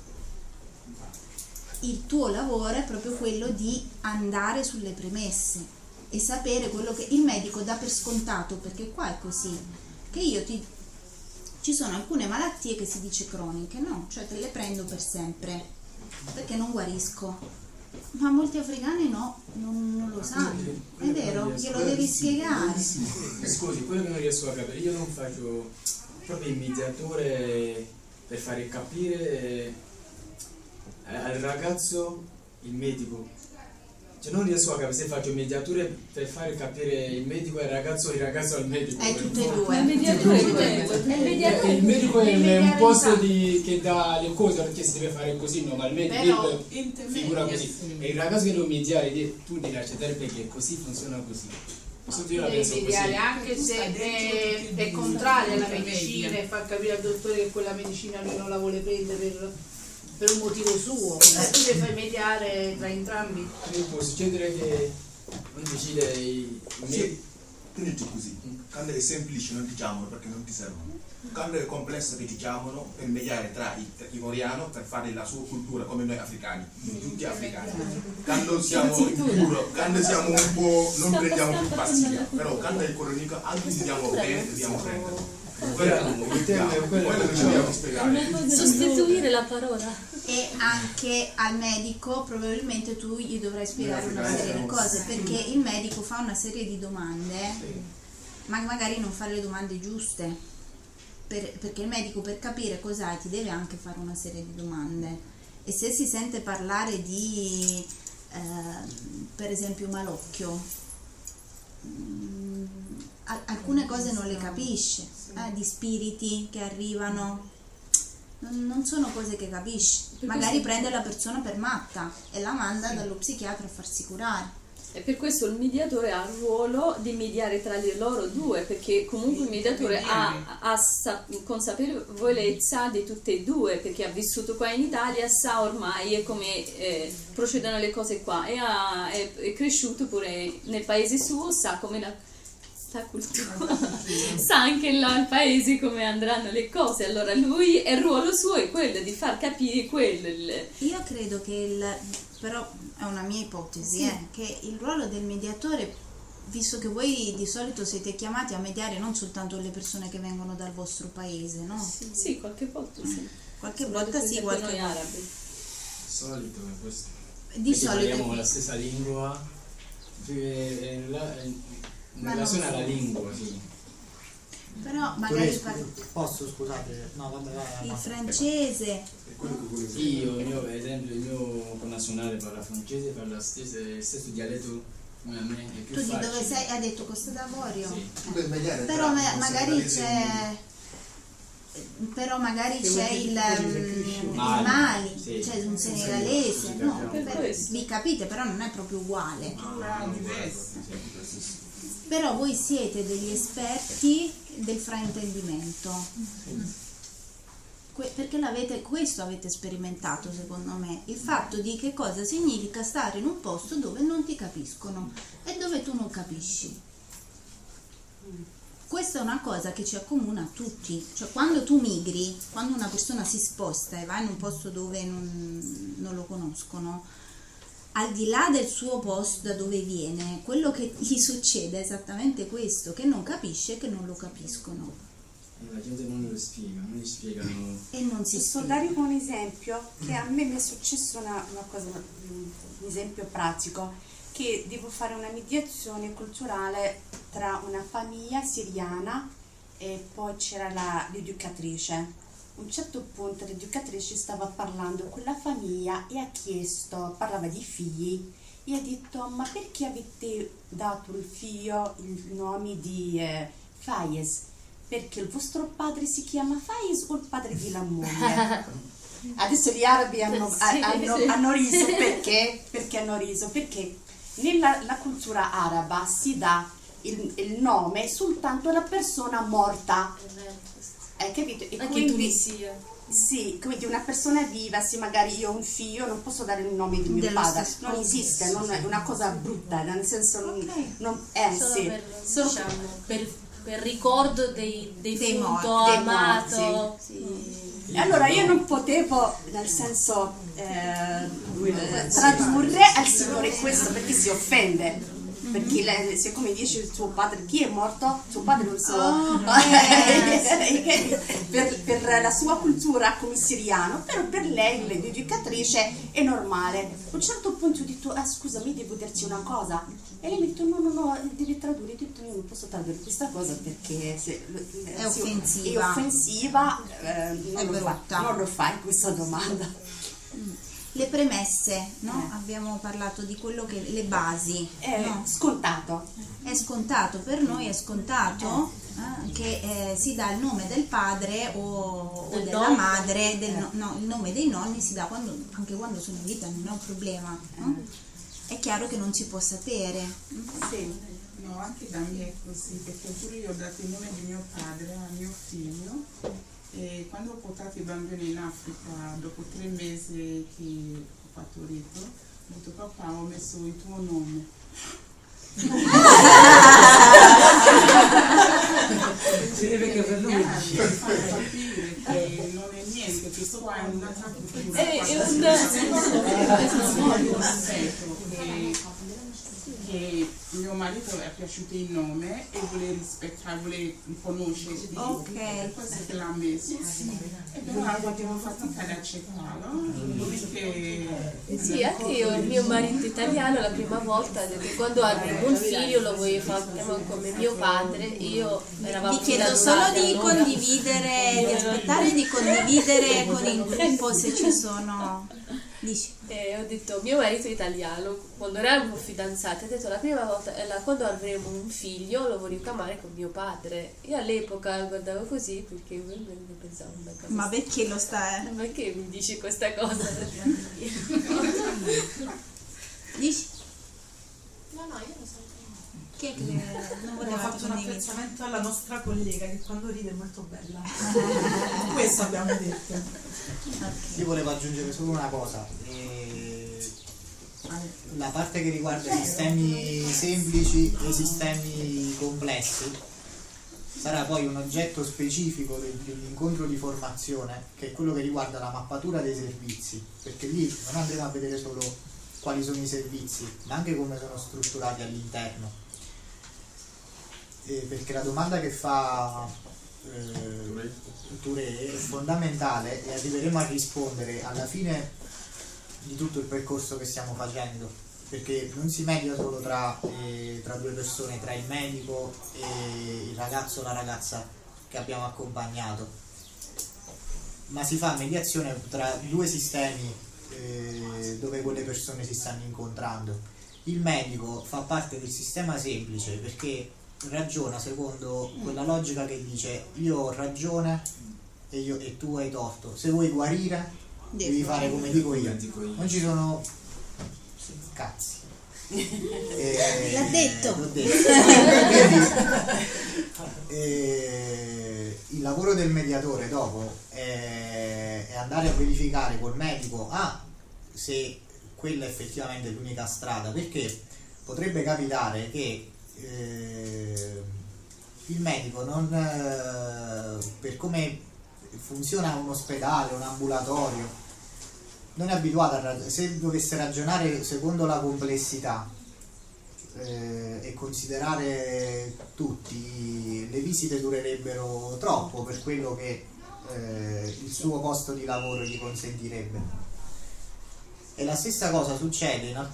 Il tuo lavoro è proprio quello di andare sulle premesse e sapere quello che il medico dà per scontato, perché qua è così, che io ti ci sono alcune malattie che si dice croniche, no? Cioè te le prendo per sempre perché non guarisco, ma molti africani no, non, non lo sanno, è vero, glielo devi spiegare. Scusi, quello che non riesco a capire, io non faccio proprio il mediatore per fare capire al ragazzo, il medico, cioè non riesco a capire se faccio mediatore per fare capire il medico al ragazzo, il ragazzo al medico. È tutte e due. Il mediatore è quello. Il mediatore il medico è un mediare posto sa- di, che dà le cose perché si deve fare così normalmente, Però il intermedia, figura così. sì. E il ragazzo che devo mediare, de- tu devi accettare perché così funziona così. Questo io la Devi penso così. mediare anche se è, è contraria alla medicina e fa capire al dottore che quella medicina lui non la vuole prendere per, per un motivo suo. E tu le fai mediare tra entrambi. E può succedere che non decide i Sì, tenete così. Quando è semplice non ti chiamano perché non ti servono. Quando è complesso che ti chiamano per mediare tra i ivoriano per fare la sua cultura come noi africani, tutti africani. Quando siamo puro, quando siamo un po' non prendiamo più pastiglia, però quando è coronica anche se diamo bene dobbiamo prendere. Quello che ci dobbiamo spiegare. Sostituire la parola. E anche al medico probabilmente tu gli dovrai spiegare una serie di cose, perché il medico fa una serie di domande, ma magari non fa le domande giuste. Per, perché il medico per capire cos'hai ti deve anche fare una serie di domande, e se si sente parlare di eh, per esempio malocchio, mh, alcune cose non le capisce, eh, di spiriti che arrivano, non, non sono cose che capisci, magari prende la persona per matta e la manda dallo psichiatra a farsi curare. E per questo il mediatore ha il ruolo di mediare tra di loro due, perché comunque il mediatore ha, ha sa- consapevolezza di tutte e due, perché ha vissuto qua in Italia, sa ormai come eh, procedono le cose qua, e ha, è, è cresciuto pure nel paese suo, sa come la, la cultura, sa anche là il paese come andranno le cose. Allora lui, il ruolo suo è quello di far capire quello. Il... Io credo che il... però è una mia ipotesi, Sì. eh, che il ruolo del mediatore, visto che voi di solito siete chiamati a mediare non soltanto le persone che vengono dal vostro paese, no? Sì, sì, qualche volta sì. Qualche Soprattutto volta sì, per qualche noi volta. arabi. Solito è questo. Di Perché solito parliamo la stessa lingua, eh, in rela- in Ma relazione non- alla lingua, sì. però Tu magari riesci- par- posso, scusate, no vabbè, vai, vai, il vai. francese, Io, il mio, per esempio, il mio connazionale parla francese, parla stesso, stesso dialetto come a me, è più tu di facile. dove sei? Ha detto Costa d'Avorio? Sì. Tu per mediare Però tra ma- un magari senegalese e c'è però magari c'è il, il Mali. Mali, Sì. c'è un senegalese, Sì, no, capiamo. per- vi capite, però non è proprio uguale. Ah, Però voi siete degli esperti del fraintendimento. Que- perché l'avete, questo avete sperimentato, secondo me, il fatto di che cosa significa stare in un posto dove non ti capiscono e dove tu non capisci. Questa è una cosa che ci accomuna a tutti, cioè quando tu migri, quando una persona si sposta e va in un posto dove non, non lo conoscono, al di là del suo posto da dove viene, quello che gli succede è esattamente questo, che non capisce e che non lo capiscono. La gente non lo spiega, non gli spiegano. E non si Posso spiega. dare un esempio? Che a me mi è successo una, una cosa, un esempio pratico, che devo fare una mediazione culturale tra una famiglia siriana e poi c'era la, l'educatrice. A un certo punto l'educatrice stava parlando con la famiglia e ha chiesto, parlava di figli, e ha detto: ma perché avete dato il figlio il nome di eh, Fayez? Perché il vostro padre si chiama Fayez o il padre della moglie? Adesso gli arabi hanno, Sì, hanno, sì. hanno riso perché? Perché hanno riso? Perché nella la cultura araba si dà il, il nome soltanto alla persona morta. Hai capito? E Anche quindi, in Tunisia. sì, quindi una persona viva, se magari io ho un figlio, non posso dare il nome di mio Dello padre, stesso non padre. esiste, non è una cosa brutta, nel senso non, Ok. non eh, Solo sì. per, Solo- diciamo, per, per ricordo dei, dei, Dei defunto morti, dei amato. morti, Sì. E allora io non potevo, nel senso, eh, eh, tradurre al Signore questo perché si offende. Perché lei, siccome dice il suo padre, chi è morto? Suo padre non so. Oh, per, per la sua cultura come siriano, però per lei, l'educatrice, è normale. A un certo punto ho detto: ah, scusami, devo dirti una cosa. E lei mi ha detto: no, no, no, devi tradurre. Ho detto: io non posso tradurre questa cosa perché se, È se- offensiva. È offensiva, eh, non, È lo fa, brutta. non lo fai questa domanda. le premesse, no? Abbiamo parlato di quello che le basi. È no? scontato. È scontato, per noi è scontato eh, che eh, si dà il nome del padre o, o Del della nonno. madre, del no, no, il nome dei nonni si dà quando, anche quando sono in vita, non è un problema. no? È chiaro che non si può sapere. Sì. No, anche da me è così, perché pure io ho dato il nome di mio padre a mio figlio e quando ho portato i bambini in Africa, dopo tre mesi che ho partorito, ho detto papà ho messo il tuo nome. Si deve che per lui per far capire che non è niente, che qua è un'altra cultura. È- è un- che, che mio marito è piaciuto il nome e vuole rispettare, vuole conoscere, Ok. per questo che l'ha messo. E però abbiamo fatica ad accettarlo, perché Sì, anche io, il mio marito italiano la prima volta ha detto che quando avremo un figlio lo voglio fare come mio padre, io eravamo Vi chiedo solo di condividere, di aspettare di condividere con il gruppo se ci sono. Dici. E ho detto, mio marito italiano, quando eravamo fidanzati, ha detto la prima volta, eh, la- quando avremo un figlio lo voglio chiamare con mio padre. Io all'epoca guardavo così perché io ne pensavo una cosa. Ma perché lo sta? Ma perché mi dici questa cosa? Dici? No, no, io lo so. Chi è che non Ho voleva fatto un condividere? apprezzamento alla nostra collega che quando ride è molto bella. Questo abbiamo detto. Io volevo aggiungere solo una cosa. Eh, la parte che riguarda i sistemi semplici e i sistemi complessi sarà poi un oggetto specifico del- dell'incontro di formazione, che è quello che riguarda la mappatura dei servizi, perché lì non andremo a vedere solo quali sono i servizi, ma anche come sono strutturati all'interno. Eh, perché la domanda che fa eh, Touré è fondamentale e arriveremo a rispondere alla fine di tutto il percorso che stiamo facendo, perché non si media solo tra, eh, tra due persone, tra il medico e il ragazzo o la ragazza che abbiamo accompagnato, ma si fa mediazione tra due sistemi eh, dove quelle persone si stanno incontrando. Il medico fa parte del sistema semplice perché ragiona secondo quella logica che dice io ho ragione e, io, e tu hai torto, se vuoi guarire devi fare come dico io, non ci sono cazzi. Eh, L'ha detto. l'ho detto. Quindi, eh, il lavoro del mediatore dopo è, è andare a verificare col medico ah, se quella è effettivamente l'unica strada, perché potrebbe capitare che eh, il medico non eh, per come funziona un ospedale, un ambulatorio, non è abituato a ragionare. Se dovesse ragionare secondo la complessità eh, e considerare tutti, le visite durerebbero troppo per quello che eh, il suo posto di lavoro gli consentirebbe. E la stessa cosa succede in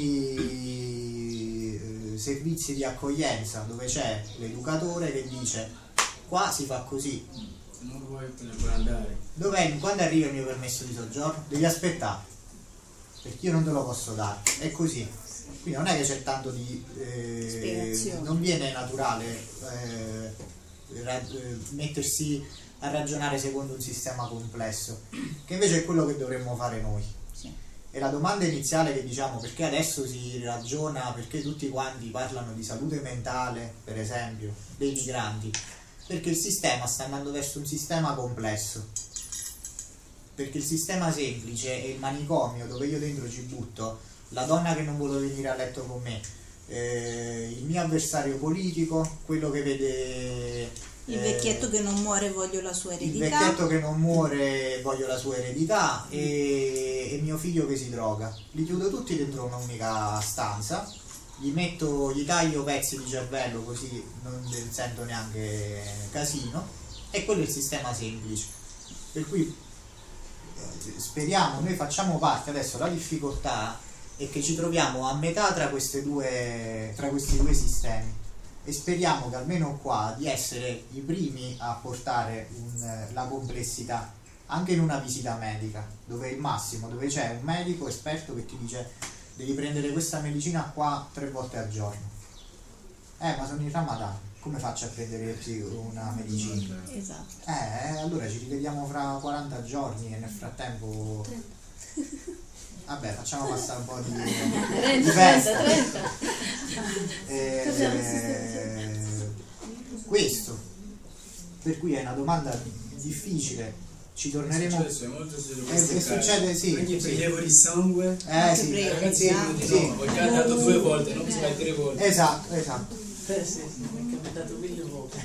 alcuni eh, servizi di accoglienza dove c'è l'educatore che dice qua si fa così, non vuoi te ne puoi andare. dov'è, quando arriva il mio permesso di soggiorno? Devi aspettare perché io non te lo posso dare, è così. Quindi non è che c'è tanto di eh, Spiegazione. non viene naturale eh, ra- eh, mettersi a ragionare secondo un sistema complesso, che invece è quello che dovremmo fare noi. E la domanda iniziale che diciamo perché adesso si ragiona, perché tutti quanti parlano di salute mentale, per esempio, dei migranti, perché il sistema sta andando verso un sistema complesso, perché il sistema semplice è il manicomio dove io dentro ci butto la donna che non vuole venire a letto con me, eh, il mio avversario politico, quello che vede Il vecchietto che non muore voglio la sua il eredità. vecchietto che non muore voglio la sua eredità e, e mio figlio che si droga. Li chiudo tutti dentro un'unica stanza, gli metto, gli taglio pezzi di cervello così non sento neanche casino, e quello è il sistema semplice. Per cui eh, speriamo, noi facciamo parte adesso, la difficoltà è che ci troviamo a metà tra queste due, tra questi due sistemi, e speriamo che almeno qua di essere i primi a portare un, la complessità anche in una visita medica, dove è il massimo, dove c'è un medico esperto che ti dice devi prendere questa medicina qua tre volte al giorno. Eh, ma sono in Ramadan, come faccio a prendere una medicina? Esatto. Eh, allora ci rivediamo fra quaranta giorni e nel frattempo... Vabbè, facciamo passare un po' di, di festa. Eh, questo, per cui è una domanda difficile, ci torneremo. È successo, è molto e, e succede, sì. Anche sì. prelievo di sangue. Eh sì, ragazzi, sì, sì. Ho già dato due volte, non si fa tre volte. Esatto, esatto. Eh sì, sì, mi è capitato mille volte.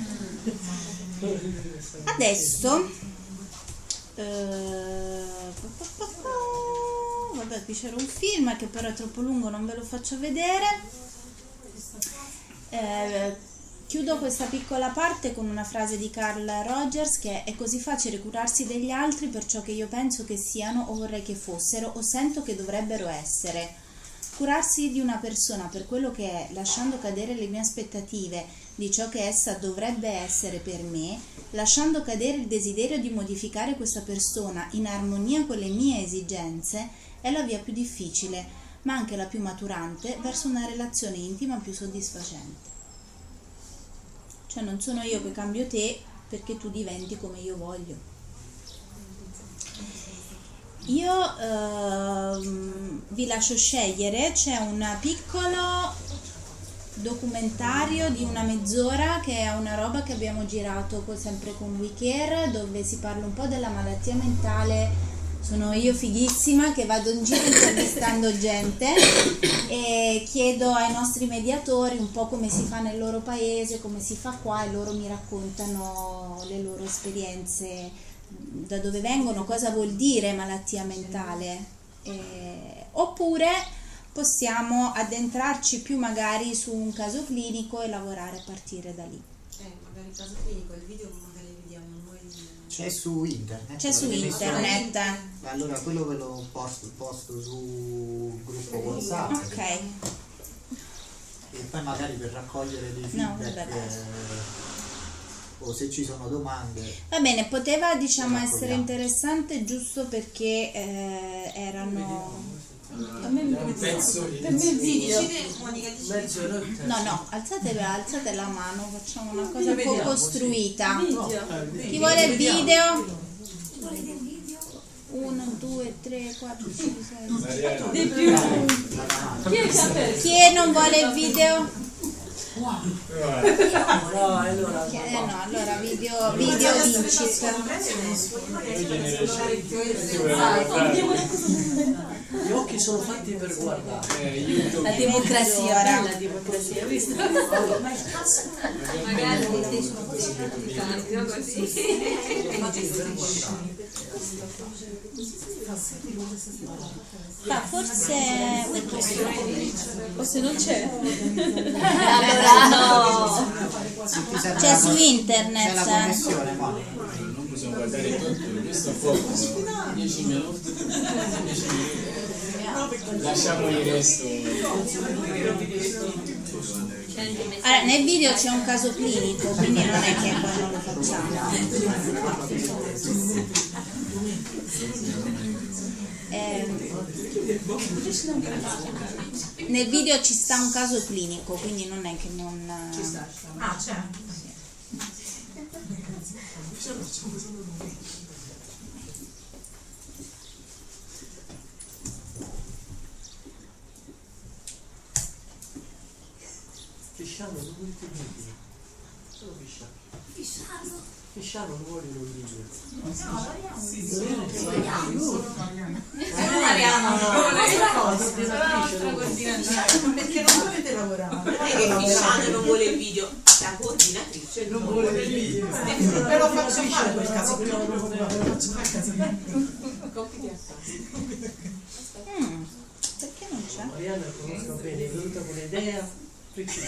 Adesso eh, vabbè, qui c'era un film che però è troppo lungo, non ve lo faccio vedere. Eh, chiudo questa piccola parte con una frase di Carl Rogers che è così facile curarsi degli altri per ciò che io penso che siano o vorrei che fossero o sento che dovrebbero essere. Curarsi di una persona per quello che è, lasciando cadere le mie aspettative di ciò che essa dovrebbe essere per me, lasciando cadere il desiderio di modificare questa persona in armonia con le mie esigenze, è la via più difficile, ma anche la più maturante verso una relazione intima più soddisfacente. Cioè non sono io che cambio te perché tu diventi come io voglio. Io ehm, vi lascio scegliere, c'è un piccolo documentario di una mezz'ora che è una roba che abbiamo girato sempre con We Care, dove si parla un po' della malattia mentale. Sono io fighissima che vado in giro intervistando gente e chiedo ai nostri mediatori un po' come si fa nel loro paese, come si fa qua, e loro mi raccontano le loro esperienze, da dove vengono, cosa vuol dire malattia mentale. Eh, oppure possiamo addentrarci più magari su un caso clinico e lavorare a partire da lì. Eh, magari il caso clinico, il video magari vediamo noi. C'è su internet. C'è su internet. Allora quello ve lo posto, posto su gruppo WhatsApp. Ok. E poi magari per raccogliere dei No, feedback vabbè. eh, o se ci sono domande. Va bene, poteva diciamo Raccogliamo. essere interessante giusto perché eh, erano... A me un pezzo di Per me il video. Mezzo rotta. No, no, alzate, alzate la mano, facciamo una cosa un po' Vediamo, costruita. sì. Video. Chi vuole il Vediamo. video? uno, due, tre, quattro, cinque, sei, Di più. Chi è che ha perso? Chi non vuole il video? No, allora. Chi- eh no, allora video, video Vincit. Gli occhi sono fatti per guardare. La democrazia, la democrazia, visto? Magari metti su Ma forse o se non c'è allora no. Se ti serve C'è la su con- internet. C'è la connessione, ma Non possiamo guardare tutto, questo è poco. dieci minuti. dieci minuti. Lasciamo il resto. Allora, nel video c'è un caso clinico, quindi non è che poi non lo facciamo. Eh, nel video ci sta un caso clinico, quindi non è che non... Ah, c'è. Fisciano, non vuoi più video. Solo Fisciano. Fisciano. Fisciano non vuole un video. No, Mariano, perché non volete lavorare? Non è che Fisciano non vuole il video, la coordinatrice non vuole il video. Ve lo faccio fare quel caso, ve lo faccio fare. Compiti a casa. Mm, perché non c'è? Mariana conosco bene, è venuta con un'idea precisa.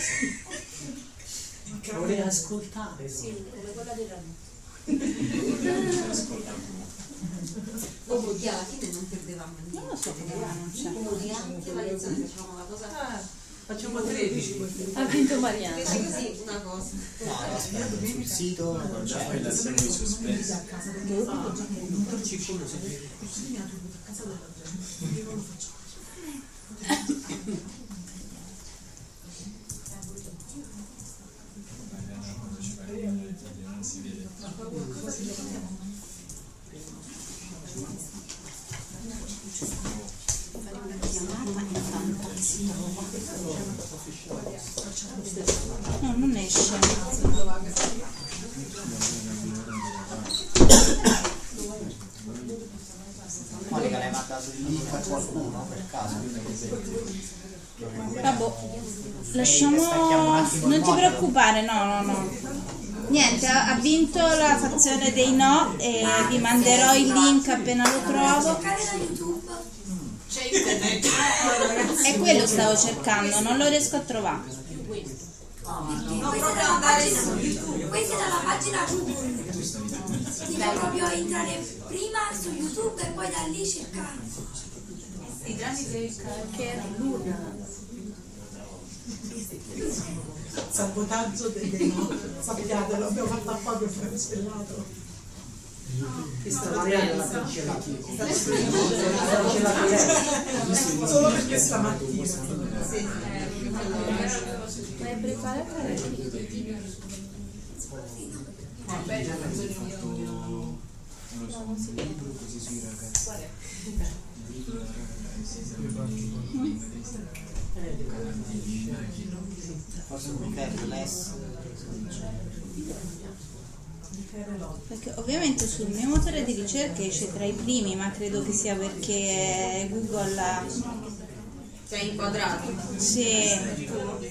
Voleva ascoltare. Sì, come quella della dopo che alla fine non perdevamo niente. Non lo so come non c'è. Uno di anche la lezione facevamo la cosa Facciamo tredici. Ha vinto Mariana. Invece così una cosa. No, aspetta, sul sito Poi lasciamo i sospetti. Non si vede. No, non esce. Monica, l'hai mandato il link a qualcuno per caso? Vabbè, lasciamo. Non ti preoccupare, no, no, no. Niente, ha ha vinto la fazione dei no e vi manderò il link appena lo trovo. C'è internet. E quello stavo cercando, non lo riesco a trovare. Non proprio andare su YouTube. Questa è dalla pagina Google. Devi proprio entrare prima su YouTube e poi da lì cercare. I grandi che era l'urna. Sabotaggio delle no, sappiatelo, abbiamo fatto appoggio e cancellato. Questa Mariana l'ha cancellata. Solo per questa mattina. Ma è preparato? Non si vede così sui ragazzi. Forse un weekend less. Perché ovviamente sul mio motore di ricerca esce tra i primi, ma credo che sia perché Google ha... Sei inquadrato? Sì.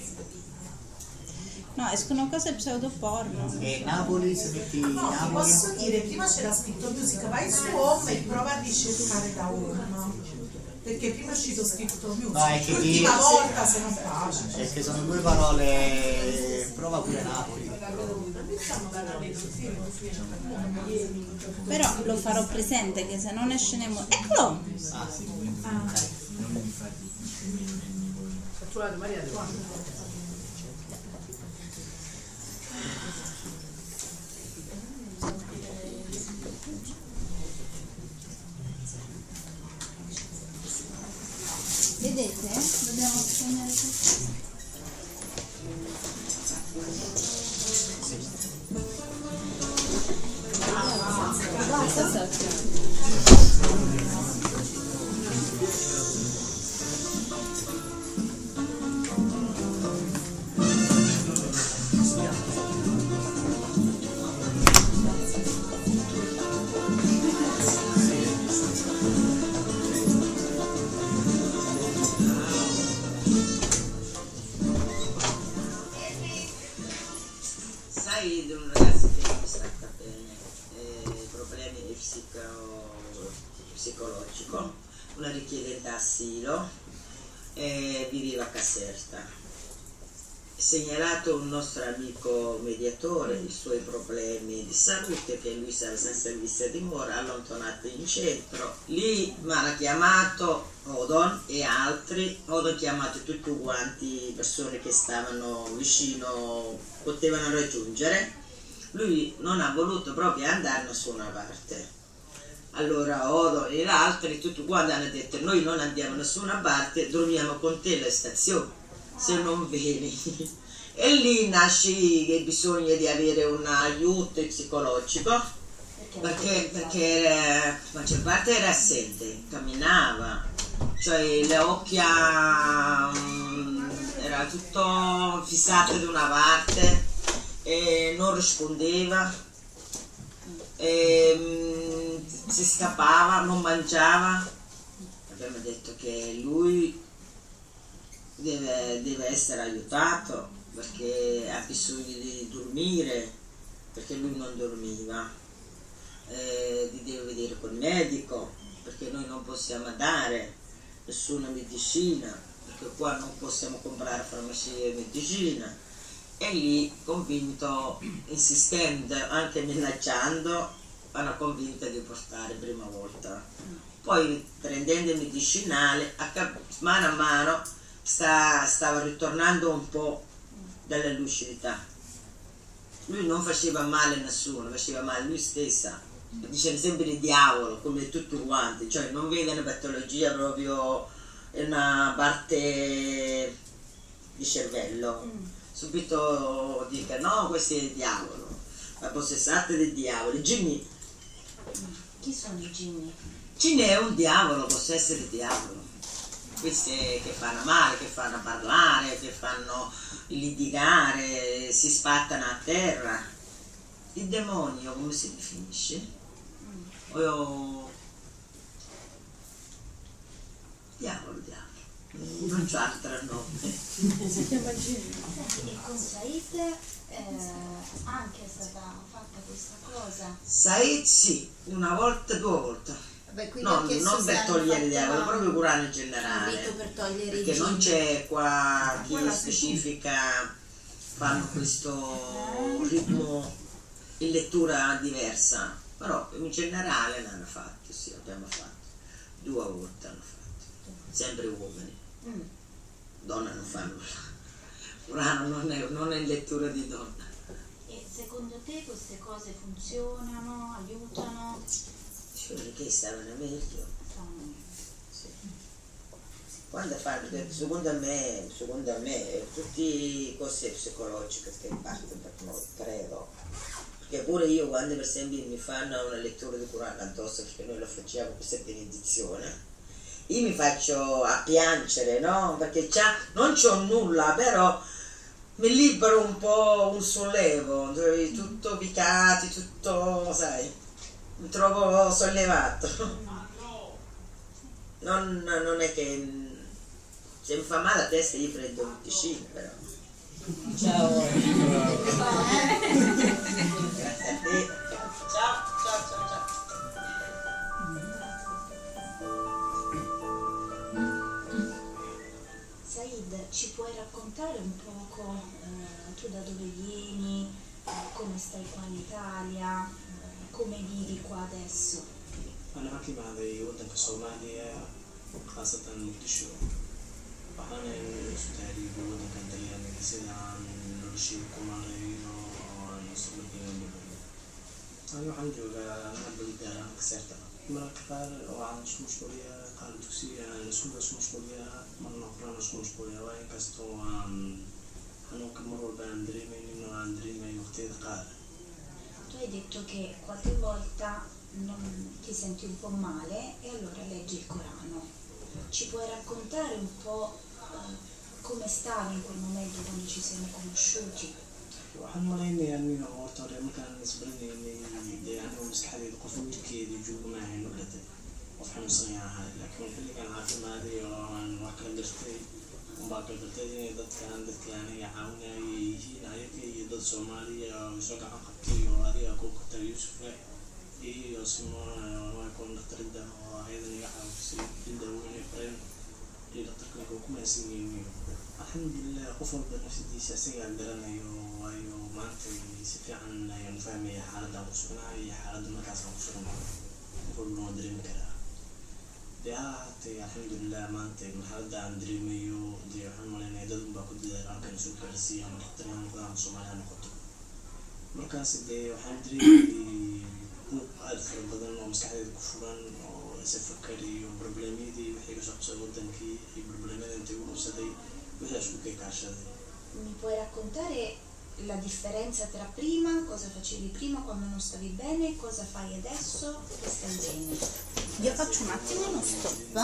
No, escono cose pseudoporno. E Napoli, se metti No, ti Napoli. posso dire, prima c'era scritto musica, vai su home e prova a ricercare da home. Perché prima è uscito scritto music, No, è che l'ultima ti- volta se non faccio. È che sono due parole. Prova pure Napoli. Però lo farò presente che se non esce nei mo- Eccolo! Ah, sì. Non mi fate Fatturate Mariana. Vedete? Dobbiamo segnare questo. Sai di un ragazzo che non sta bene, eh, problemi di psico, psicologico, una richiedente asilo, eh, viveva a Caserta. Segnalato un nostro amico mediatore i suoi problemi di salute, che lui stava senza vista dimora, allontanato in centro. Lì mi hanno chiamato Odon e altri, Odon chiamato tutti quanti persone che stavano vicino, potevano raggiungere. Lui non ha voluto proprio andare da nessuna parte. Allora Odon e gli altri, tutti quanti hanno detto: noi non andiamo da nessuna parte, dormiamo con te alla stazione se non vieni. E lì nasce il bisogno di avere un aiuto psicologico, perché, perché la maggior parte era assente, camminava, cioè le occhia um, era tutto fissato da una parte e non rispondeva, e, um, si scappava, non mangiava. Abbiamo detto che lui Deve, deve essere aiutato perché ha bisogno di dormire, perché lui non dormiva, eh, di deve vedere col medico, perché noi non possiamo dare nessuna medicina, perché qua non possiamo comprare farmacie e medicina. E lì, convinto, insistendo, anche minacciando, hanno convinto di portare prima volta. Poi prendendo il medicinale, a cap- mano a mano sta, stava ritornando un po' dalla lucidità. Lui non faceva male a nessuno, faceva male lui stessa. Diceva sempre il diavolo, come tutti quanti, cioè non vede una patologia proprio in una parte di cervello. Subito dica no, questo è il diavolo, la possessata del diavolo. Ginny. Chi sono i Ginny? Ginny è un diavolo, possesso del diavolo. Questi che fanno male, che fanno parlare, che fanno litigare, si spattano a terra. Il demonio come si definisce? O... diavolo, diavolo. Non c'è altro nome. Si chiama Ginny. E con Said eh, anche è stata fatta questa cosa? Said sì, una volta, due volte. Beh, non non per togliere il diavolo, proprio curare in generale. Per togliere perché i non Ginny. c'è qua chi specifica, fanno questo ritmo in lettura diversa, però in generale l'hanno fatto, sì, abbiamo fatto. Due volte hanno fatto, sempre uomini. Mm. Donna non fa nulla. Urano non è, non è lettura di donna. E secondo te queste cose funzionano, aiutano? Che stavano meglio. Sì. Quando fanno, secondo me, secondo me, tutte cose psicologiche che partono per noi, credo. Perché pure io quando per esempio mi fanno una lettura di Corano addosso, perché noi lo facciamo questa benedizione, io mi faccio a piangere, no? Perché già non c'ho nulla, però mi libero un po' un sollevo, tutto picati, tutto, sai. Mi trovo sollevato. Non, non è che se mi fa male la testa io prendo un ticino, però. Ciao. Grazie a te. Ciao, ciao, ciao, ciao. Said, ci puoi raccontare un poco eh, tu da dove vieni, eh, come stai qua in Italia? Come vivi qua adesso? أنا معك معي ودن كصوماليا خاصة مقدشو وأنا سوداني ودن كان دليل كثير عن الشيء كمالي ونصبتي ونبني أنا الحمد لله أنا بلد كسرت مرة كثار وعن مشكلة قال تسي نسوي مشكلة مرة أخرى مشكلة وين كستو عن هنوك مرور باندري من إنه عندري ما يختار قال. Tu hai detto che qualche volta non ti senti un po' male e allora leggi il Corano. Ci puoi raccontare un po' eh, come stavi in quel momento quando ci siamo conosciuti? waxaan malaynayaa aniga horta hore markaan isbaranaynay dee aniga maskaxdayda qof wiilkeedii joogo maahayn markate qof xanuunsanaya ahay laakiin xilligan caafimaaday oo aan wax kala gartay unbaa kala gartay inay dadkaan dadka aniga caawinaya yihiin ayaga iyo dad soomaaliya oo isoo gacan qabtay oo adiga ku qabtay yuusufle iyo simona waa kuwan dhaktarida oo ayadan iga caawisay inda weyne fareen iyo dhaktarka ku kumaysan yihiin alxamdulilah qof walba nafsadiisa isagaa garanayo waayo maanta si fiican ayaan fahmaya xaaladda aan ku sugnahay iyo xaaladda markaas aan ku sugnahay qof walba waan dareemi karaa dee ha ahaatee alxamdulilah maanta marxaladda aan dareemayo dee waxaan malaynaya dad unbaa ku dadaala halkan soo gaarsiiya ama dhaktar ha noqdo ama soomaali ha noqoto markaas dee waxaan dareemayay buuq aada fara badan oo maskaxdeeda ku furan oo isa fakar iyo problemyadii wixii kasoo qabsaday wadankii iyo problemyada intay u qabsaday wixii isku keekaashaday. Mi puoi raccontare la differenza tra prima, cosa facevi prima quando non stavi bene e cosa fai adesso che stai bene? Io faccio un attimo uno stop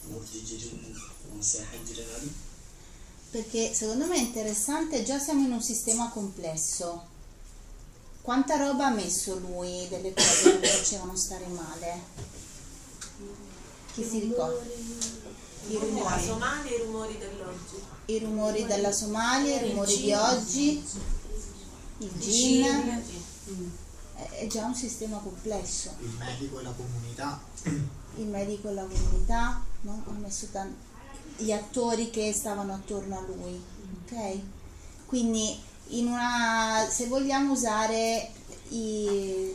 perché secondo me è interessante, già siamo in un sistema complesso. Quanta roba ha messo lui delle cose che mi facevano stare male? Chi si ricorda? I rumori della Somalia e i rumori dell'oggi. I rumori della Somalia, i rumori di oggi, il gin. È già un sistema complesso. Il medico e la comunità. Il medico e la comunità, no? Ha messo tanti, gli attori che stavano attorno a lui, ok? Quindi in una, se vogliamo usare i,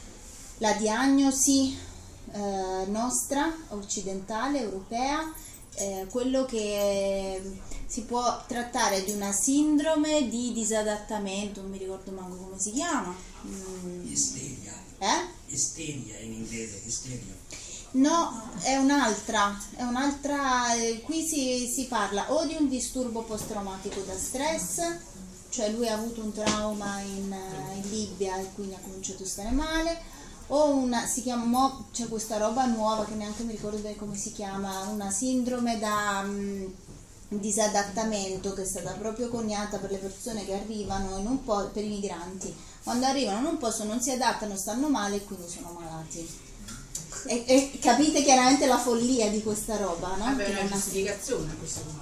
la diagnosi eh, nostra, occidentale, europea, eh, quello che si può trattare di una sindrome di disadattamento, non mi ricordo manco come si chiama. Mm. Isteria. Eh? Isteria in inglese, isteria. No, è un'altra, è un'altra, eh, qui si, si parla o di un disturbo post-traumatico da stress, cioè lui ha avuto un trauma in, in Libia e quindi ha cominciato a stare male, o una, si chiama, mo, c'è questa roba nuova che neanche mi ricordo bene come si chiama, una sindrome da mh, disadattamento che è stata proprio coniata per le persone che arrivano in un po', per i migranti, quando arrivano in un posto non si adattano, stanno male e quindi sono malati. E, e capite chiaramente la follia di questa roba, no? Vabbè, Che una non ha- giustificazione a questa cosa.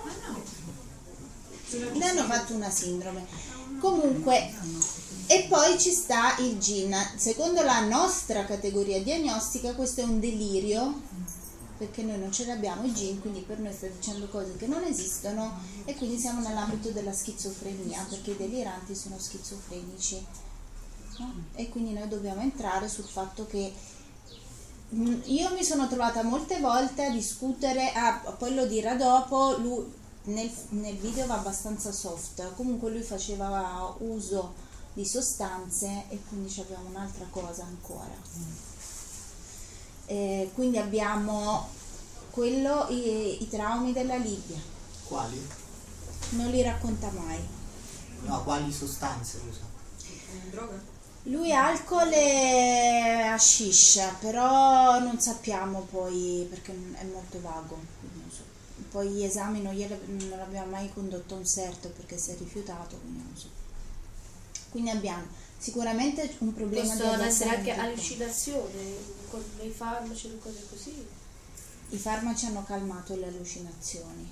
ne hanno fatto una sindrome. Comunque, e poi ci sta il gin. Secondo la nostra categoria diagnostica questo è un delirio, perché noi non ce l'abbiamo il gin, quindi per noi sta dicendo cose che non esistono e quindi siamo nell'ambito della schizofrenia, perché i deliranti sono schizofrenici, no? E quindi noi dobbiamo entrare sul fatto che mh, io mi sono trovata molte volte a discutere, ah, poi lo dirà dopo, lui nel, nel video va abbastanza soft, comunque lui faceva uso di sostanze e quindi abbiamo un'altra cosa ancora. Eh, quindi abbiamo quello, i, i traumi della Libia. Quali? Non li racconta mai. No, quali sostanze usa? Droga? Lui alcol e hashish, però non sappiamo poi perché è molto vago, quindi non so. Poi gli esami non, gliele, non abbiamo mai condotto a un certo perché si è rifiutato, quindi non so. Quindi abbiamo sicuramente un problema di Possono essere anche adattamento. allucinazioni con i farmaci e cose così. I farmaci hanno calmato le allucinazioni.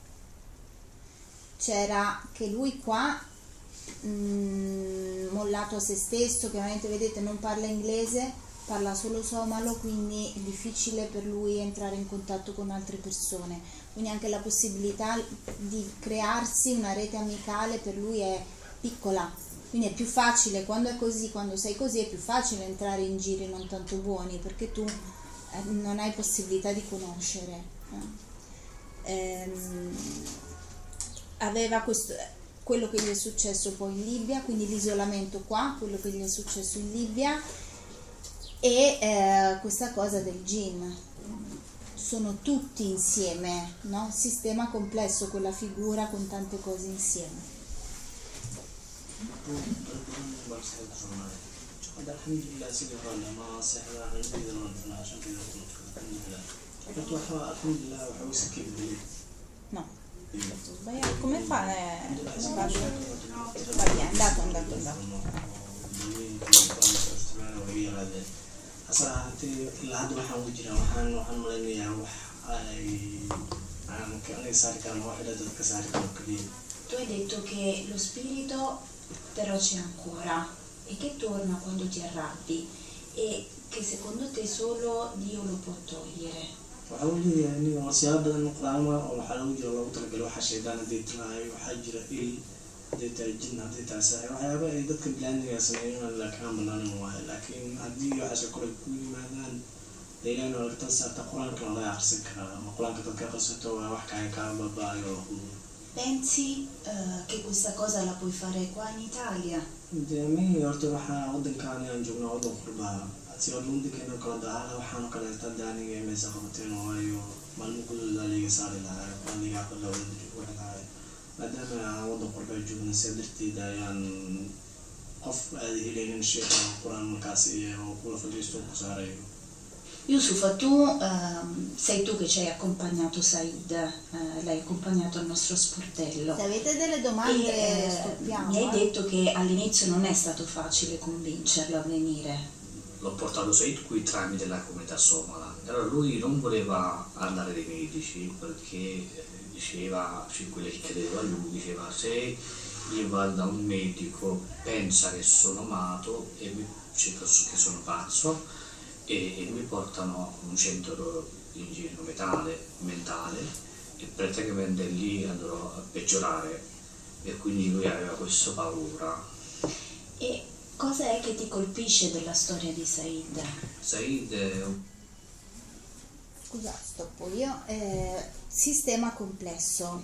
C'era che lui qua mh, mollato a se stesso, che ovviamente vedete non parla inglese, parla solo somalo, quindi è difficile per lui entrare in contatto con altre persone, quindi anche la possibilità di crearsi una rete amicale per lui è piccola, quindi è più facile quando è così, quando sei così è più facile entrare in giri non tanto buoni perché tu eh, non hai possibilità di conoscere. eh. Ehm, aveva questo, quello che gli è successo poi in Libia, quindi l'isolamento qua, quello che gli è successo in Libia e eh, questa cosa del gin. Sono tutti insieme, no? Sistema complesso, quella figura con tante cose insieme. الحمد لله سيدي الغالي ما سحنا عن بيدنا ونحن عشان كذا الحمد لله فتوحى الحمد لله وحوس كيف بدي No, sbagliato. Come fa? Eh, sbaglio. Sbagliato, è andato, è andato, è andato. صراحة العاد waxaan ku jiraa waxaan waxaan malaynayaa wax ay aan ka anay saari karno wax ila dadka saari karno kaliya. Tu hai detto che lo spirito però c'è ancora e che torna quando ti arrabbi e che secondo te solo Dio lo può togliere. waxaa u leeyahay aniga waxyaalo badan quraama oo waxaa lagu jira loogu talagalay waxaa shaydaan haddii tiraayo waxaa jira il haddii tahay jin haddii tahay saaxir waxyaaba ay dadka bilaaniga sameeyaan laakiin aan banaanin waayo laakiin haddii waxaas kale ku yimaadaan deegaan oo tan saarta quraanka laga akhrisan karaa ama quraanka dadka akhrisato waa wax kale ka babaayo. Pensi uh, che questa cosa la puoi fare qua in Italia? Demi horta waxaa wadankaan aan joognaa wadan qurbaa si wadankeena kala daala waxaan kala tadaaniga meesa qabateen waayo maalmo kulada liga saari lahaa qaniga qala wada maadaama wadan qurbaa joogna si darteeda ayaan qof aad helaynin sheekha quraan markaas iyo kula fadhiisto ku saarayo. Yusufa, tu ehm, sei tu che ci hai accompagnato Said, eh, l'hai accompagnato al nostro sportello. Se avete delle domande, e, eh, stoppiamo. mi hai eh. detto che all'inizio non è stato facile convincerlo a venire. L'ho portato Said qui tramite la comunità somala. Allora lui non voleva andare dai medici perché diceva, cioè quelli che credeva a lui, diceva se io vado da un medico pensa che sono malato e mi, cioè, che sono pazzo e, e mi portano a un centro di igiene mentale, mentale e praticamente lì andrò a peggiorare e quindi lui aveva questa paura. E cosa è che ti colpisce della storia di Said? Said è un scusa, stoppo io. Eh, sistema complesso.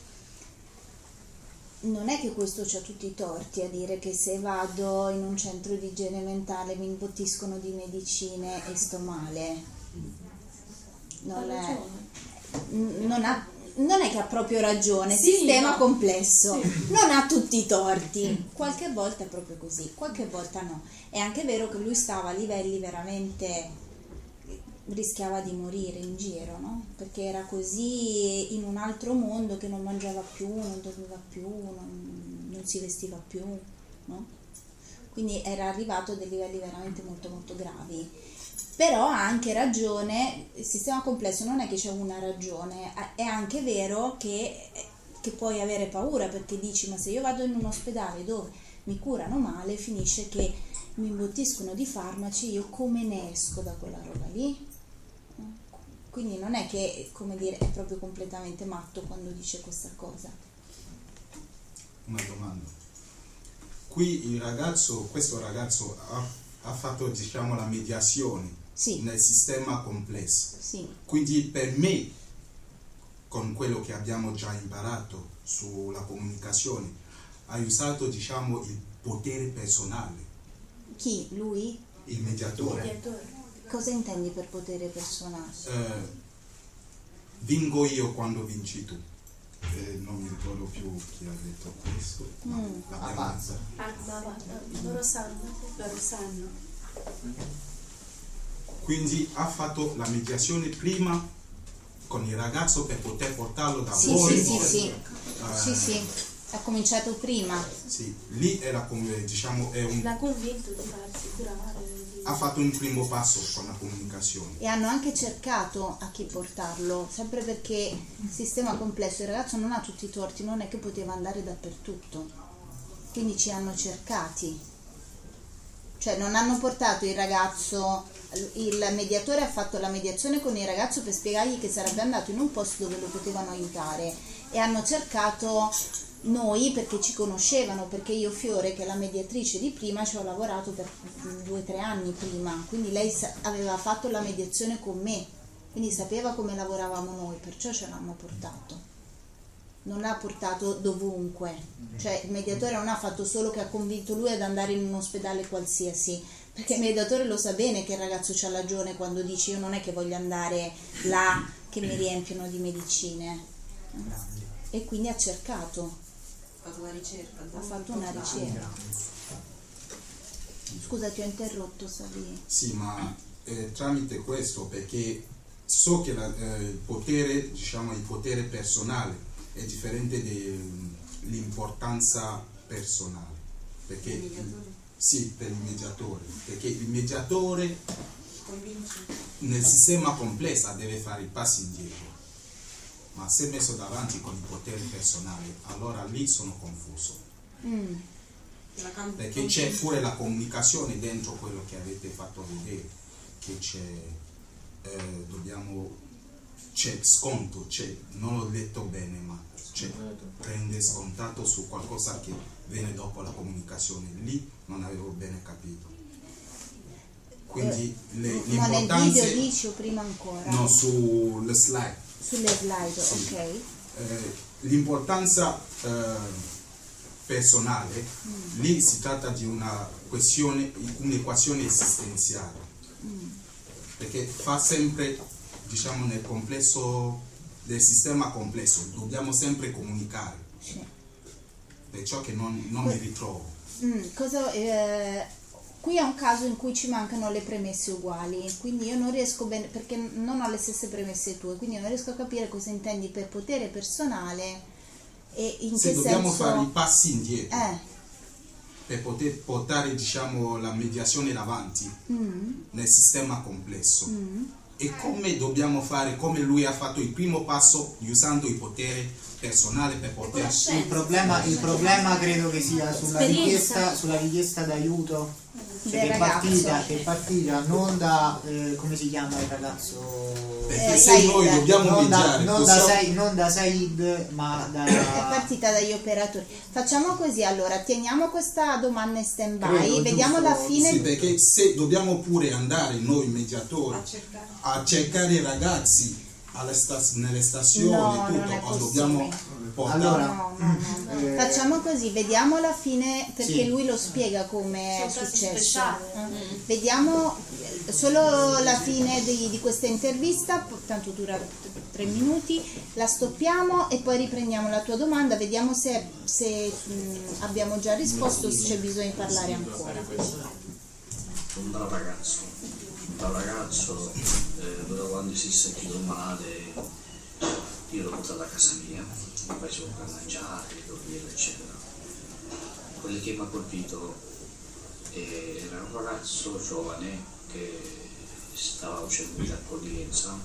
Non è che questo c'ha tutti i torti a dire che se vado in un centro di igiene mentale mi imbottiscono di medicine e sto male. Non è, non ha, non è che ha proprio ragione, Sì, sistema no. complesso, Sì. non ha tutti i torti, qualche volta è proprio così, qualche volta no. È anche vero che lui stava a livelli veramente, rischiava di morire in giro, no? Perché era così in un altro mondo che non mangiava più, non dormiva più, non, non si vestiva più, no? Quindi era arrivato a dei livelli veramente molto molto gravi. Però ha anche ragione, il sistema complesso non è che c'è una ragione, è anche vero che, che puoi avere paura, perché dici ma se io vado in un ospedale dove mi curano male, finisce che mi imbottiscono di farmaci, io come ne esco da quella roba lì? Quindi non è che, come dire, è proprio completamente matto quando dice questa cosa. Una domanda. Qui il ragazzo, questo ragazzo ha, ha fatto, diciamo, la mediazione sì. nel sistema complesso. Sì. Quindi per me, con quello che abbiamo già imparato sulla comunicazione, ha usato, diciamo, il potere personale. Chi? Lui? Il mediatore. mediatore. Cosa intendi per potere personale? Eh, vinco io quando vinci tu. Eh, non mi ricordo più chi ha detto questo. Ma Mm. l'abbiamo- Loro sanno. Loro sanno. Quindi ha fatto la mediazione prima con il ragazzo per poter portarlo da Sì, voi. sì, sì, sì. Eh, Sì, sì. Ha cominciato prima. sì, lì era come, diciamo, è un, L'ha convinto di farsi curare. di- ha fatto un primo passo con la comunicazione. E hanno anche cercato a chi portarlo, sempre perché il sistema complesso, il ragazzo non ha tutti i torti, non è che poteva andare dappertutto, quindi ci hanno cercati, cioè non hanno portato il ragazzo, il mediatore ha fatto la mediazione con il ragazzo per spiegargli che sarebbe andato in un posto dove lo potevano aiutare, e hanno cercato noi perché ci conoscevano, perché io Fiore, che è la mediatrice di prima, ci ho lavorato per due o tre anni prima, quindi lei sa- aveva fatto la mediazione con me, quindi sapeva come lavoravamo noi, perciò ce l'hanno portato. Non l'ha portato dovunque, cioè il mediatore non ha fatto solo che ha convinto lui ad andare in un ospedale qualsiasi, perché il mediatore lo sa bene che il ragazzo c'ha ragione quando dice io non è che voglio andare là che mi riempiono di medicine, e quindi ha cercato. Ha fatto una ricerca. Ha fatto una ricerca. Scusa, ti ho interrotto, Savi. Sì, ma eh, tramite questo, perché so che la, eh, il potere, diciamo, il potere personale è differente dell'importanza personale. Perché Il mediatore? Sì, per il mediatore. Perché il mediatore Convince. nel sistema complesso deve fare i passi indietro. Ma se messo davanti con il potere personale, allora lì sono confuso. Mm. Perché c'è pure la comunicazione dentro quello che avete fatto vedere, che c'è, eh, dobbiamo, c'è sconto, c'è, non l'ho detto bene, ma c'è, prende scontato su qualcosa che viene dopo la comunicazione. Lì non avevo bene capito. Quindi le, Ma nel l'importanza... video dici o prima ancora? No, sulle slide. Sulle slide, Sì. ok. Eh, l'importanza eh, personale, Mm. lì si tratta di una questione, un'equazione esistenziale, Mm. perché fa sempre, diciamo, nel complesso del sistema complesso, dobbiamo sempre comunicare, Sì. perciò che non, non mi ritrovo. Mm, cosa, eh, qui è un caso in cui ci mancano le premesse uguali, quindi io non riesco bene, perché non ho le stesse premesse tue, quindi non riesco a capire cosa intendi per potere personale e in Se che dobbiamo senso... fare i passi indietro Eh, per poter portare, diciamo, la mediazione davanti mm, nel sistema complesso, mm. e come dobbiamo fare, come lui ha fatto il primo passo usando il potere personale per poter... Il problema, il problema credo che sia sulla Esperienza. richiesta, sulla richiesta d'aiuto Cioè che è partita, che è partita non da eh, come si chiama il ragazzo? Perché eh, se Said, noi dobbiamo non mediare, da, non, possiamo... da Said, non da Said, ma da è partita dagli operatori. Facciamo così, allora teniamo questa domanda in stand by, Credo, vediamo giusto, la fine. Sì, perché se dobbiamo pure andare noi mediatori a cercare, a cercare i ragazzi alle stas- nelle stazioni no, tutto, dobbiamo portare. Allora, no, no, no. Eh. Facciamo così, vediamo la fine perché sì. lui lo spiega come è successo. Speciale. Mm. Vediamo solo la fine di, di questa intervista, tanto dura tre minuti, la stoppiamo e poi riprendiamo la tua domanda, vediamo se, se mh, abbiamo già risposto o se c'è bisogno di parlare ancora. Un bravo ragazzo, un bravo ragazzo, eh, però quando si è sentito male io l'ho portato a casa mia, mi facevo per mangiare, dormire eccetera. Quello che mi ha colpito eh, era un ragazzo giovane che stava facendo l'accoglienza,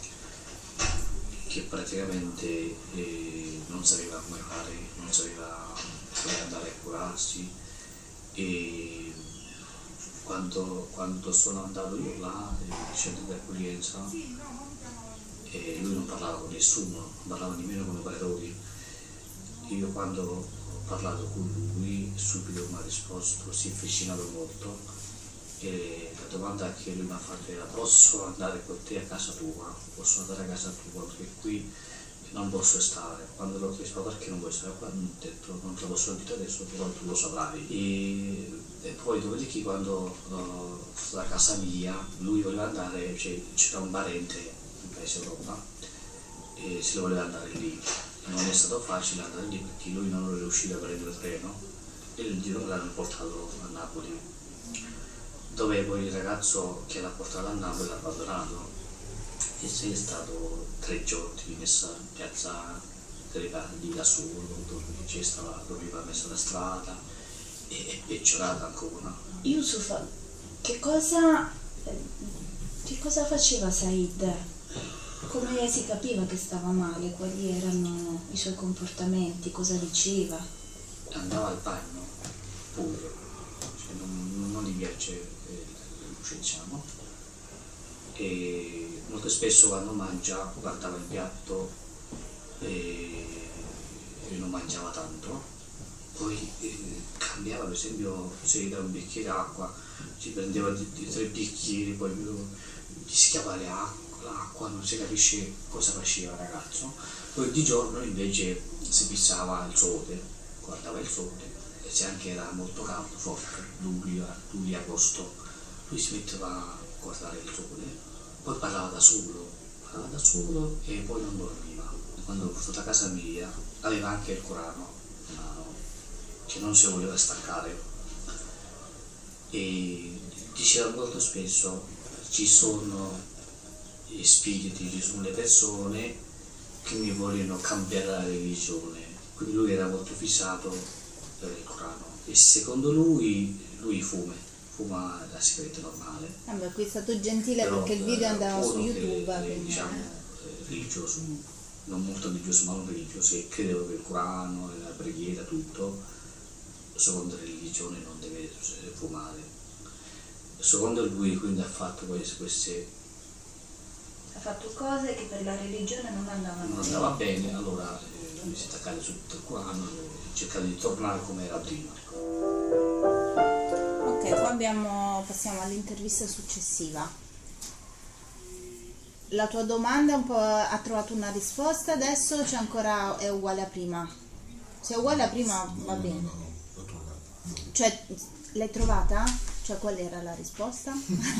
che praticamente eh, non sapeva come fare, non sapeva come andare a curarsi, e quando, quando sono andato io là nel centro di accoglienza e lui non parlava con nessuno, non parlava nemmeno con i operatori. Io quando ho parlato con lui subito mi ha risposto, si è avvicinato molto, e la domanda che lui mi ha fatto era: posso andare con te a casa tua? Posso andare a casa tua perché qui non posso stare. Quando l'ho chiesto perché non vuoi stare qua, mi ha detto non te lo posso dire adesso, però tu lo saprai. E, e poi dopodiché quando uh, da casa mia lui voleva andare, cioè, c'era un parente in paese Europa e si voleva andare lì. Non è stato facile andare lì perché lui non era riuscito a prendere il treno e il giro l'hanno portato a Napoli, dove poi il ragazzo che l'ha portato a Napoli l'ha abbandonato e si è stato tre giorni messo in piazza lì da solo, dove c'è stava, dormiva messo la strada e è peggiorata ancora. Yusuf, che cosa, che cosa faceva Said? Come si capiva che stava male? Quali erano i suoi comportamenti? Cosa diceva? Andava al bagno pure, cioè non, non gli piace eh, diciamo, e molto spesso quando mangia guardava il piatto e, e non mangiava tanto, poi eh, cambiava, per esempio se da un bicchiere d'acqua si prendeva di, di tre bicchieri, poi gli schiava le acqua, l'acqua, non si capisce cosa faceva il ragazzo. Poi di giorno invece si fissava il sole, guardava il sole, e se anche era molto caldo, forte, luglio, luglio agosto, lui si metteva a guardare il sole, poi parlava da solo, parlava da solo e poi non dormiva. Quando l'ho portato a casa mia aveva anche il Corano in mano, che non si voleva staccare, e diceva molto spesso: ci sono gli spiriti, ci sono le persone che mi vogliono cambiare la religione. Quindi lui era molto fissato per il Corano e secondo lui lui fuma, fuma la sigaretta normale. Ah beh, qui è stato gentile però, perché il video andava su YouTube. Che, quindi... diciamo eh, religioso, non molto religioso ma non religioso, e credevo che il Corano, la preghiera, tutto, secondo la religione non deve fumare. Secondo lui quindi ha fatto queste, queste ha fatto cose che per la religione non andavano non andava bene, allora eh, lui si è attaccato su tutto il Corano e cercava di tornare come era prima. Ok, poi abbiamo, passiamo all'intervista successiva. La tua domanda un po' ha trovato una risposta, adesso c'è ancora, è uguale a prima? Se è uguale a prima va bene. Cioè, l'hai trovata? Cioè, qual era la risposta?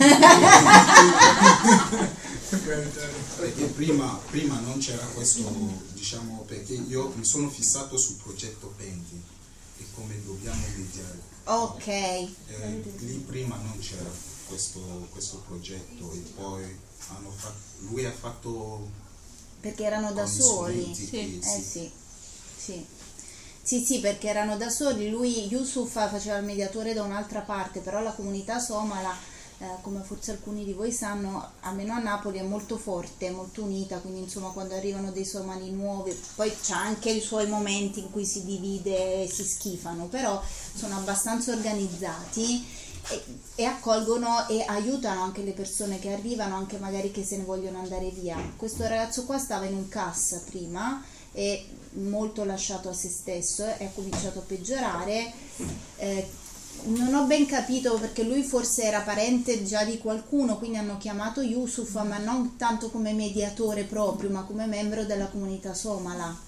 Perché prima, prima non c'era questo, diciamo, perché io mi sono fissato sul progetto Penti e come dobbiamo mediare. Ok. Eh, lì prima non c'era questo, questo progetto e poi hanno fatto, lui ha fatto... Perché erano da soli. Sì. Eh sì, sì. Sì, sì, perché erano da soli, lui, Yusuf, faceva il mediatore da un'altra parte, però la comunità somala, eh, come forse alcuni di voi sanno, almeno a Napoli è molto forte, molto unita, quindi insomma quando arrivano dei somali nuovi, poi c'ha anche i suoi momenti in cui si divide e si schifano, però sono abbastanza organizzati e, e accolgono e aiutano anche le persone che arrivano, anche magari che se ne vogliono andare via. Questo ragazzo qua stava in un C A S prima e molto lasciato a se stesso e ha cominciato a peggiorare. Eh, non ho ben capito perché lui forse era parente già di qualcuno, quindi hanno chiamato Yusuf, ma non tanto come mediatore proprio, ma come membro della comunità somala.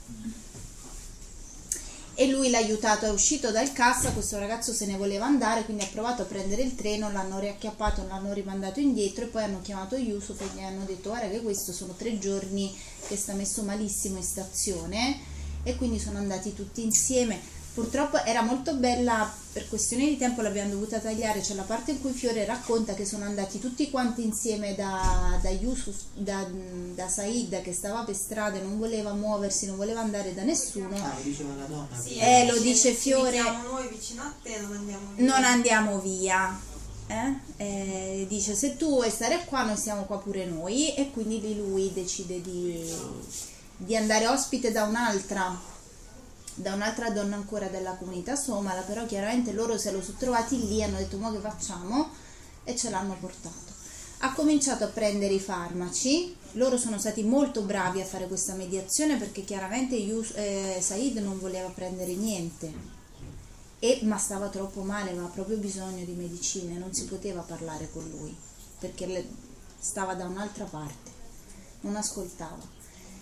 E lui l'ha aiutato, è uscito dal cassa, questo ragazzo se ne voleva andare, quindi ha provato a prendere il treno, l'hanno riacchiappato, l'hanno rimandato indietro e poi hanno chiamato Yusuf e gli hanno detto guarda che questo sono tre giorni che sta messo malissimo in stazione, e quindi sono andati tutti insieme. Purtroppo era molto bella, per questioni di tempo l'abbiamo dovuta tagliare, c'è la parte in cui Fiore racconta che sono andati tutti quanti insieme da, da Yusuf, da, da Said che stava per strada e non voleva muoversi, non voleva andare da nessuno. Ah, lo diceva la donna. Sì, eh, lo dice Fiore. Siamo noi vicino a te, non andiamo via. Non andiamo via. Eh? Eh, dice se tu vuoi stare qua noi siamo qua pure noi, e quindi lì lui decide di, di andare ospite da un'altra da un'altra donna ancora della comunità somala, però chiaramente loro se lo sono trovati lì, hanno detto ma che facciamo, e ce l'hanno portato. Ha cominciato a prendere i farmaci, loro sono stati molto bravi a fare questa mediazione perché chiaramente Yus, eh, Said non voleva prendere niente, e, ma stava troppo male, aveva proprio bisogno di medicine, non si poteva parlare con lui perché le, stava da un'altra parte, non ascoltava.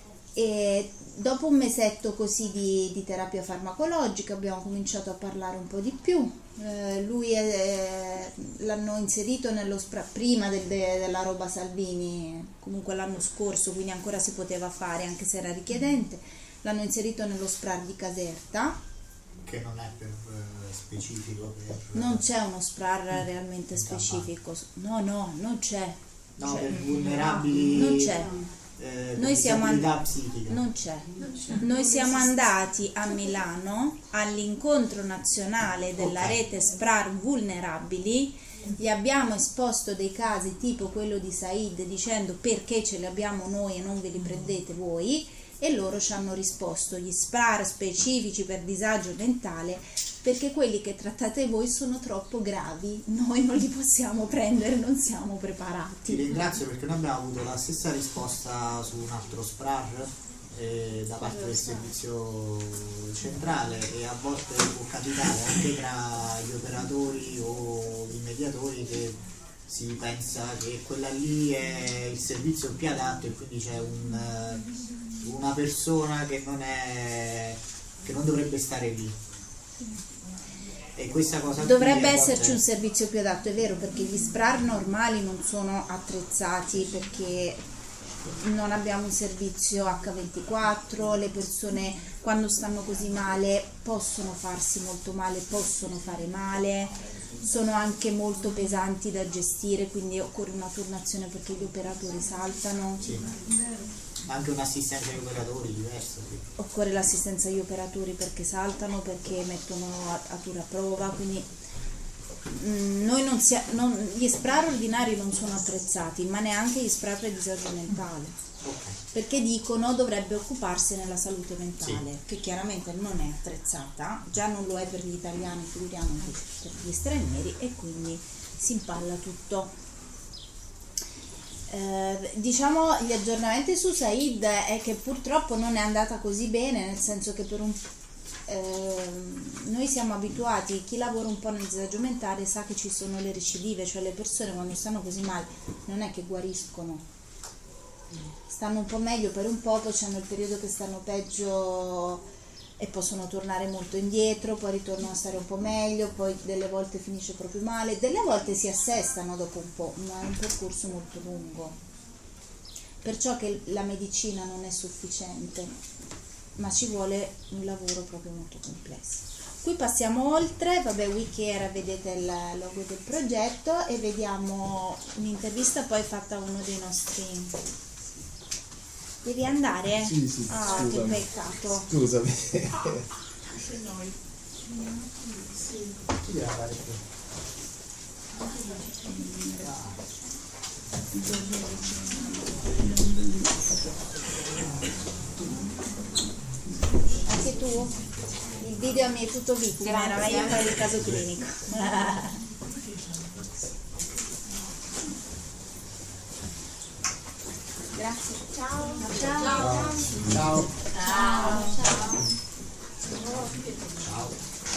E dopo un mesetto così di, di terapia farmacologica abbiamo cominciato a parlare un po' di più. Eh, lui è, l'hanno inserito nello SPRAR prima del, de, della roba Salvini, comunque l'anno scorso, quindi ancora si poteva fare anche se era richiedente. L'hanno inserito nello SPRAR di Caserta, che non è per uh, specifico per, non c'è uno SPRAR realmente specifico, no no non c'è, no, cioè, per vulnerabili, non c'è. Eh, Noi siamo, and- psichica. non c'è. Non c'è. Noi siamo andati a Milano all'incontro nazionale della Okay. rete SPRAR vulnerabili, gli abbiamo esposto dei casi tipo quello di Said dicendo perché ce li abbiamo noi e non ve li prendete voi, e loro ci hanno risposto gli SPRAR specifici per disagio mentale perché quelli che trattate voi sono troppo gravi, noi non li possiamo prendere, non siamo preparati. Ti ringrazio perché noi abbiamo avuto la stessa risposta su un altro SPRAR eh, da parte del servizio centrale, e a volte può capitare anche tra gli operatori o i mediatori che si pensa che quella lì è il servizio più adatto e quindi c'è un, una persona che non è che non dovrebbe stare lì. E questa cosa dovrebbe qui esserci volte... un servizio più adatto, è vero, perché gli SPRAR normali non sono attrezzati, perché non abbiamo un servizio acca ventiquattro, le persone quando stanno così male possono farsi molto male, possono fare male, sono anche molto pesanti da gestire, quindi occorre una turnazione perché gli operatori saltano. Sì. Ma anche un'assistenza agli operatori diversa. Sì. Occorre l'assistenza agli operatori perché saltano, perché mettono a, a dura prova, quindi mh, noi non sia, non, gli SPRAR ordinari non sono attrezzati, ma neanche gli SPRAR per disagio mentale, Okay. perché dicono dovrebbe occuparsi nella salute mentale, Sì. che chiaramente non è attrezzata, già non lo è per gli italiani, figuriamo per gli stranieri, e quindi si impalla tutto. Eh, diciamo gli aggiornamenti su Said è che purtroppo non è andata così bene, nel senso che per un eh, noi siamo abituati, chi lavora un po' nel disagio mentale sa che ci sono le recidive, cioè le persone quando stanno così male non è che guariscono, stanno un po' meglio per un po', poi c'hanno il periodo che stanno peggio e possono tornare molto indietro, poi ritornano a stare un po' meglio, poi delle volte finisce proprio male, delle volte si assestano dopo un po', ma è un percorso molto lungo. Perciò che la medicina non è sufficiente, ma ci vuole un lavoro proprio molto complesso. Qui passiamo oltre, vabbè, WeCare, vedete il logo del progetto, e vediamo un'intervista poi fatta a uno dei nostri... Devi andare? Sì, sì, ah, scusami. che peccato. Scusami. Ah, se noi. Sì. Chi deve fare qui? Anche tu? Il video mi è tutto vittima, era meglio fare il caso clinico. Ciao. Ciao. Ciao. Ciao. Ciao.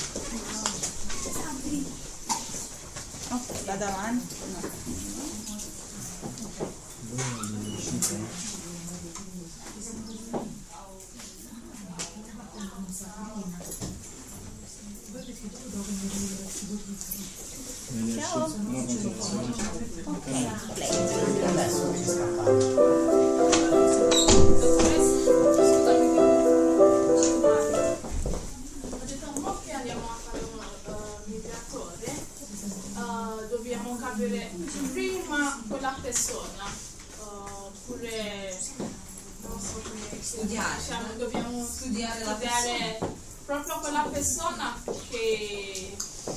Oh, da davanti. Ciao. Adesso devi scappare. Dobbiamo capire prima quella persona, uh, pure non so come Studiare, diciamo, no? dobbiamo Studiare la studiare proprio quella persona che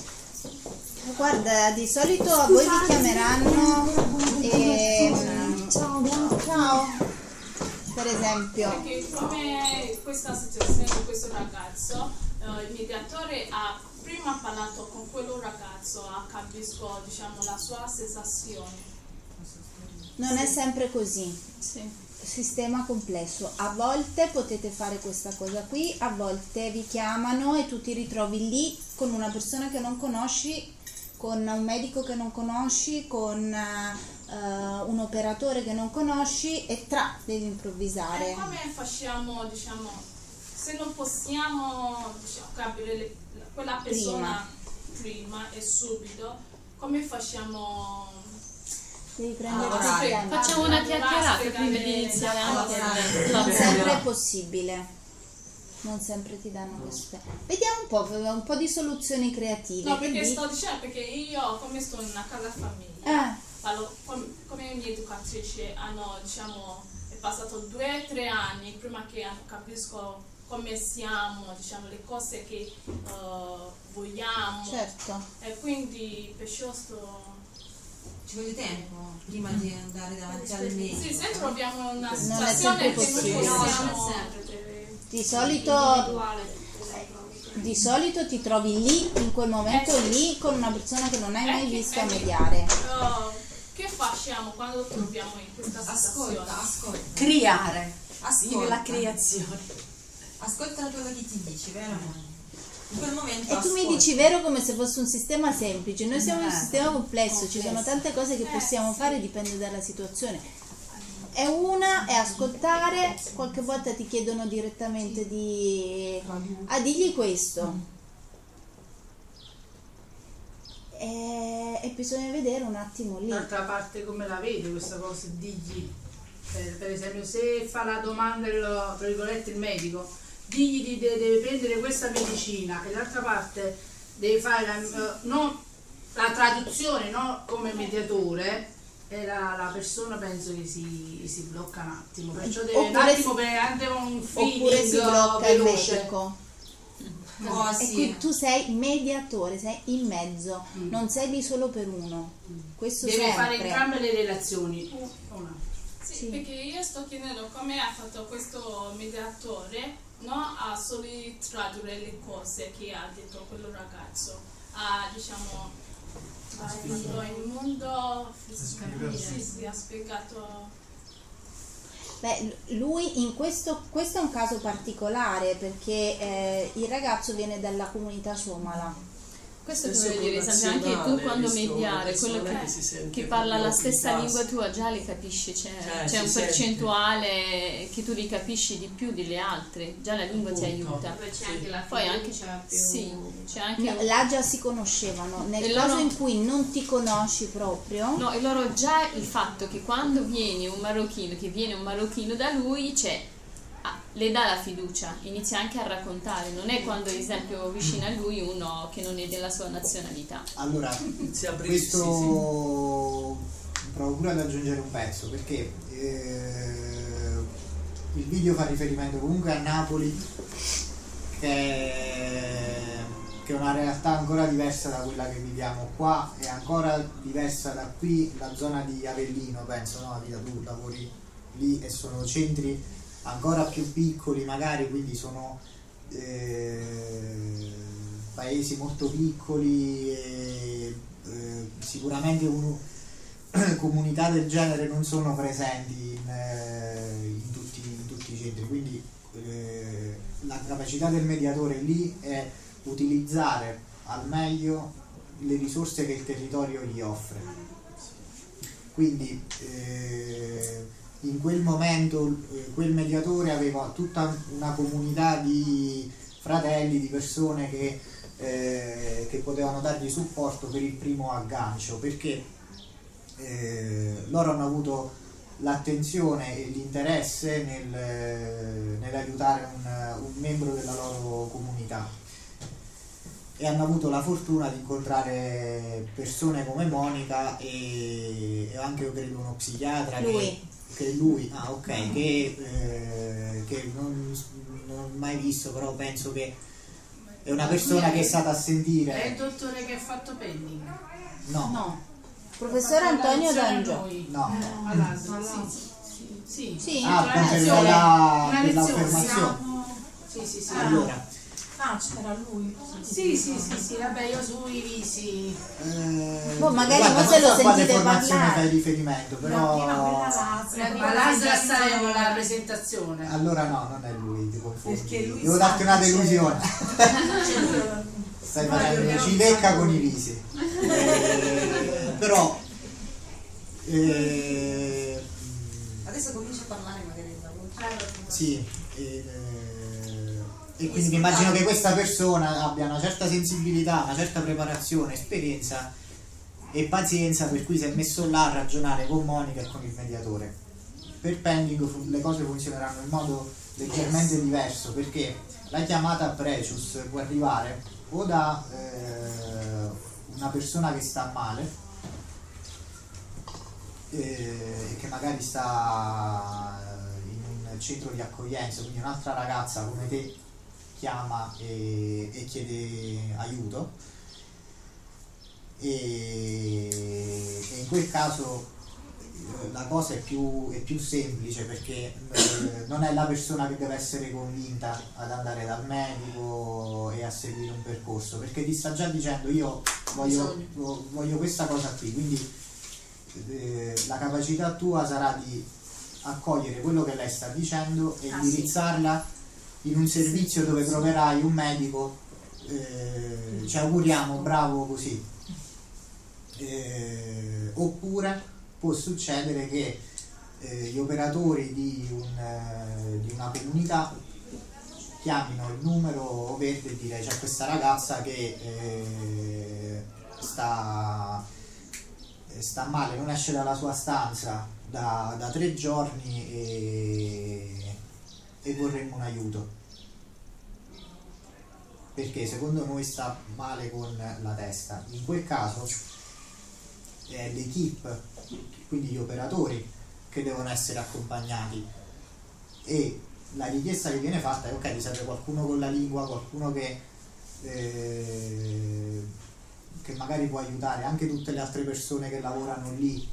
Guarda, di solito a voi vi chiameranno e ciao, ciao, per esempio. Perché come questa situazione con questo ragazzo, uh, il mediatore ha prima parlato con quello ragazzo, ha capito diciamo la sua sensazione. Non è sempre così. Sistema complesso. A volte potete fare questa cosa qui, a volte vi chiamano e tu ti ritrovi lì con una persona che non conosci, con un medico che non conosci, con uh, un operatore che non conosci e tra devi improvvisare. E come facciamo, diciamo, se non possiamo diciamo, capire le, quella persona prima. prima e subito, come facciamo? Devi prendere Ah, il sì. tempo. Facciamo una chiacchierata prima di iniziare anche. Non sempre è possibile. Non sempre ti danno questo. Vediamo un po', un po' di soluzioni creative. No, perché quindi- sto dicendo, perché io come sto in una casa famiglia, Eh. parlo com- come mia educatrice hanno, diciamo, è passato due o tre anni prima che capisco come siamo, diciamo, le cose che uh, vogliamo. Certo. E quindi perciò sto... Ci vuole tempo prima di andare davanti al medico. Sì, se troviamo una Non è situazione sempre che non possibile. possiamo... Di solito, di solito ti trovi lì, in quel momento lì, con una persona che non hai mai visto a mediare. Uh, che facciamo quando troviamo in questa situazione? Ascolta, ascolta. Criare. Ascolta. Vive la creazione. Ascolta quello che ti dici, vero? In quel momento E tu mi ascolta. dici vero come se fosse un sistema semplice, noi siamo in un Eh, sistema complesso, ci complesso. sono tante cose che Eh, possiamo sì. fare, dipende dalla situazione. È una, è ascoltare, qualche volta ti chiedono direttamente di... Ah, digli questo. E, e bisogna vedere un attimo lì. D'altra parte come la vede questa cosa? Digli, per, per esempio, se fa la domanda il, tra virgolette, il medico, digli di de- deve prendere questa medicina e l'altra parte deve fare la, eh, non la traduzione, no, come mediatore, e la, la persona penso che si, si blocca un attimo, perciò deve un Oppure attimo si- per anche un feeling Oppure si blocca il veloce. medico. Oh, E sì. qui tu sei mediatore, sei in mezzo, non sei lì solo per uno. Questo Deve sempre. fare entrambe le relazioni. Una. Sì, Sì. perché io sto chiedendo come ha fatto questo mediatore, no? A solo tradurre le cose che ha detto quello ragazzo, a diciamo ha visto il mondo fisicamente, sì, sì, ha spiegato. Beh, lui in questo, questo è un caso particolare perché eh, il ragazzo viene dalla comunità somala. Questo che Spesso voglio dire, esempio, anche tu connazionale, quando visto mediare, una quello persona che, che si sente che parla la proprio stessa in lingua casa. tua già li capisci, c'è, Cioè, c'è si un sente. percentuale che tu li capisci di più delle altre, già la lingua ti Appunto. aiuta. Poi c'è anche la Poi anche, fiducia più... sì, c'è anche No, là già si conoscevano, nel E caso loro- in cui non ti conosci proprio, No, e loro già il fatto che quando viene un marocchino, che viene un marocchino da lui, c'è, ah, le dà la fiducia, inizia anche a raccontare, non è quando ad esempio vicino a lui uno che non è della sua nazionalità. Allora, Si apre- questo sì, provo pure ad aggiungere un pezzo perché eh, il video fa riferimento comunque a Napoli, che è, che è una realtà ancora diversa da quella che viviamo qua, è ancora diversa da qui, la zona di Avellino, penso, no? Vita, tu lavori lì e sono centri ancora più piccoli magari, quindi sono eh, paesi molto piccoli e eh, sicuramente un, comunità del genere non sono presenti in, eh, in tutti centri, quindi eh, la capacità del mediatore lì è utilizzare al meglio le risorse che il territorio gli offre. Quindi eh, in quel momento eh, quel mediatore aveva tutta una comunità di fratelli, di persone che, eh, che potevano dargli supporto per il primo aggancio, perché eh, loro hanno avuto l'attenzione e l'interesse nel, nell'aiutare un, un membro della loro comunità, e hanno avuto la fortuna di incontrare persone come Monica e, e anche, io credo, uno psichiatra lui. che, che lui, ah ok, che, eh, che non, non ho mai visto, però penso che è una persona che è stata a sentire. È il dottore che ha fatto pending? No. No. Professor Antonio D'Angio. No. All'A S L, sì. Sì. Sì. Ah, una per lezione. la- Una per lezione. l'affermazione. Sì, sì, sì. Allora, Ah, c'era lui. Sì, sì, sì, sì, vabbè, io sui visi. eh, Boh, magari guarda, mo se non lo so a quale sentite formazione parlare. fai riferimento, però Ma l'Asla sta con la presentazione. allora no, non è lui, ti confondi. Perché lui Devo sa darti una che c'è- delusione. Stai facendo cilecca con i visi. Eh, però eh, Adesso comincia a parlare magari da voi. sì, eh, e quindi mi immagino che questa persona abbia una certa sensibilità, una certa preparazione, esperienza e pazienza, per cui si è messo là a ragionare con Monica e con il mediatore. Per pending fu- le cose funzioneranno in modo leggermente diverso, perché la chiamata a Precious può arrivare o da eh, una persona che sta male eh, e che magari sta in un centro di accoglienza, quindi un'altra ragazza come te chiama e, e chiede aiuto, e, e in quel caso eh, la cosa è più, è più semplice, perché eh, non è la persona che deve essere convinta ad andare dal medico e a seguire un percorso, perché ti sta già dicendo io voglio, voglio questa cosa qui, quindi eh, la capacità tua sarà di accogliere quello che lei sta dicendo e Ah, indirizzarla in un servizio dove troverai un medico, eh, ci auguriamo, bravo così. Eh, oppure può succedere che eh, gli operatori di, un, eh, di una comunità chiamino il numero verde e dire c'è questa ragazza che eh, sta, sta male, non esce dalla sua stanza da, da tre giorni e, e vorremmo un aiuto, perché secondo noi sta male con la testa. In quel caso è l'equipe, quindi gli operatori, che devono essere accompagnati, e la richiesta che viene fatta è ok, ti serve qualcuno con la lingua, qualcuno che, eh, che magari può aiutare anche tutte le altre persone che lavorano lì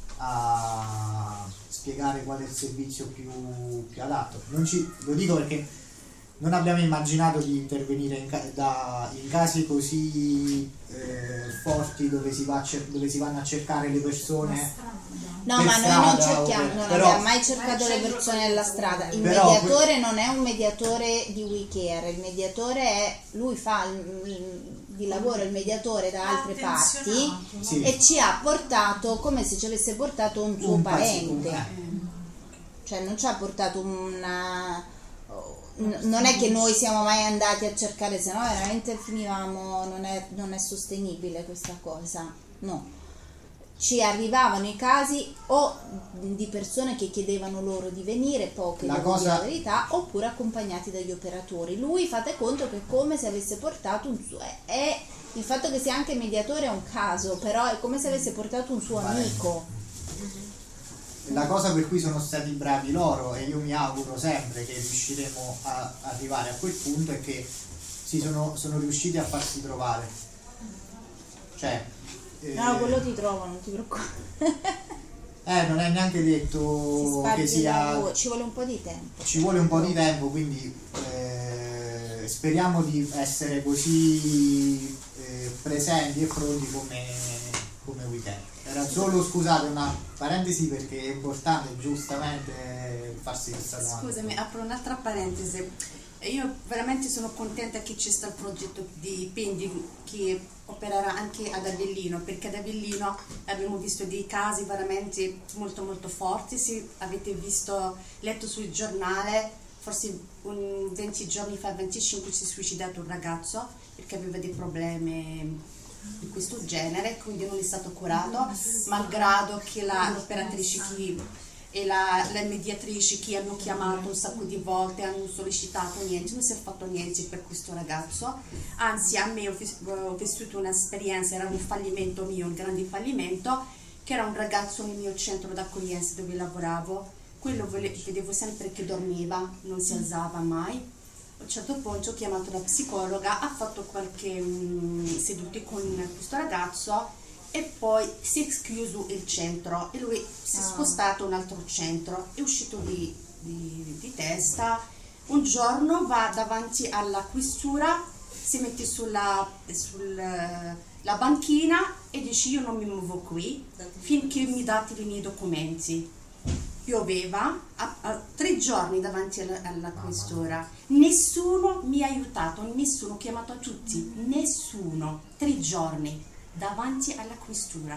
a spiegare qual è il servizio più, più adatto. Non ci, lo dico perché non abbiamo immaginato di intervenire in, ca- da, in casi così eh, forti dove si, va a cer- dove si vanno a cercare le persone. No, per ma noi strada non o cerchiamo, per- non però- abbiamo mai cercato le persone nella strada. Il Però mediatore non è un mediatore di WeCare, il mediatore è, lui fa il- il- di lavoro il mediatore da altre parti Sì. e ci ha portato come se ci avesse portato un suo Un parente. paziente. Cioè non ci ha portato una... n- non è che noi siamo mai andati a cercare, se no veramente finivamo, non è, non è sostenibile questa cosa, no. Ci arrivavano i casi o di persone che chiedevano loro di venire, poche La devo cosa- dire la verità, oppure accompagnati dagli operatori. Lui, fate conto che è come se avesse portato un suo... È, è- il fatto che sia anche mediatore è un caso, però è come se avesse portato un suo Vale. amico. La cosa per cui sono stati bravi loro, e io mi auguro sempre che riusciremo a arrivare a quel punto, è che si sono, sono riusciti a farsi trovare. Cioè, eh, No, quello ti trovo, non ti preoccupare. eh, non è neanche Si detto sparge che il sia... lavoro, ci vuole un po' di tempo. Ci vuole un po' di tempo, quindi eh, speriamo di essere così eh, presenti e pronti come, come weekend. Era solo, scusate, una parentesi perché è importante giustamente farsi questa domanda. Scusami, apro un'altra parentesi. Io veramente sono contenta che c'è stato il progetto di pending che opererà anche ad Avellino, perché ad Avellino abbiamo visto dei casi veramente molto molto forti. Se avete visto, letto sul giornale, forse un venti giorni fa, venticinque, si è suicidato un ragazzo perché aveva dei problemi di questo genere, quindi non è stato curato, malgrado che la, l'operatrice che e la, le mediatrici che hanno chiamato un sacco di volte, hanno sollecitato, niente, non si è fatto niente per questo ragazzo. Anzi, a me ho, vis- ho vissuto un'esperienza, era un fallimento mio, un grande fallimento, che era un ragazzo nel mio centro d'accoglienza dove lavoravo. Quello vole- vedevo sempre che dormiva, non si alzava mai. A un certo punto ho chiamato la psicologa, ha fatto qualche um, seduti con questo ragazzo e poi si è chiuso il centro e lui si è Ah. spostato a un altro centro, è uscito di, di, di testa. Un giorno va davanti alla questura, si mette sulla, sulla la banchina e dice: io non mi muovo qui finché mi date i miei documenti. Pioveva, a, a, tre giorni davanti alla, alla questura, nessuno mi ha aiutato, nessuno, ho chiamato a tutti, nessuno, tre giorni davanti alla questura,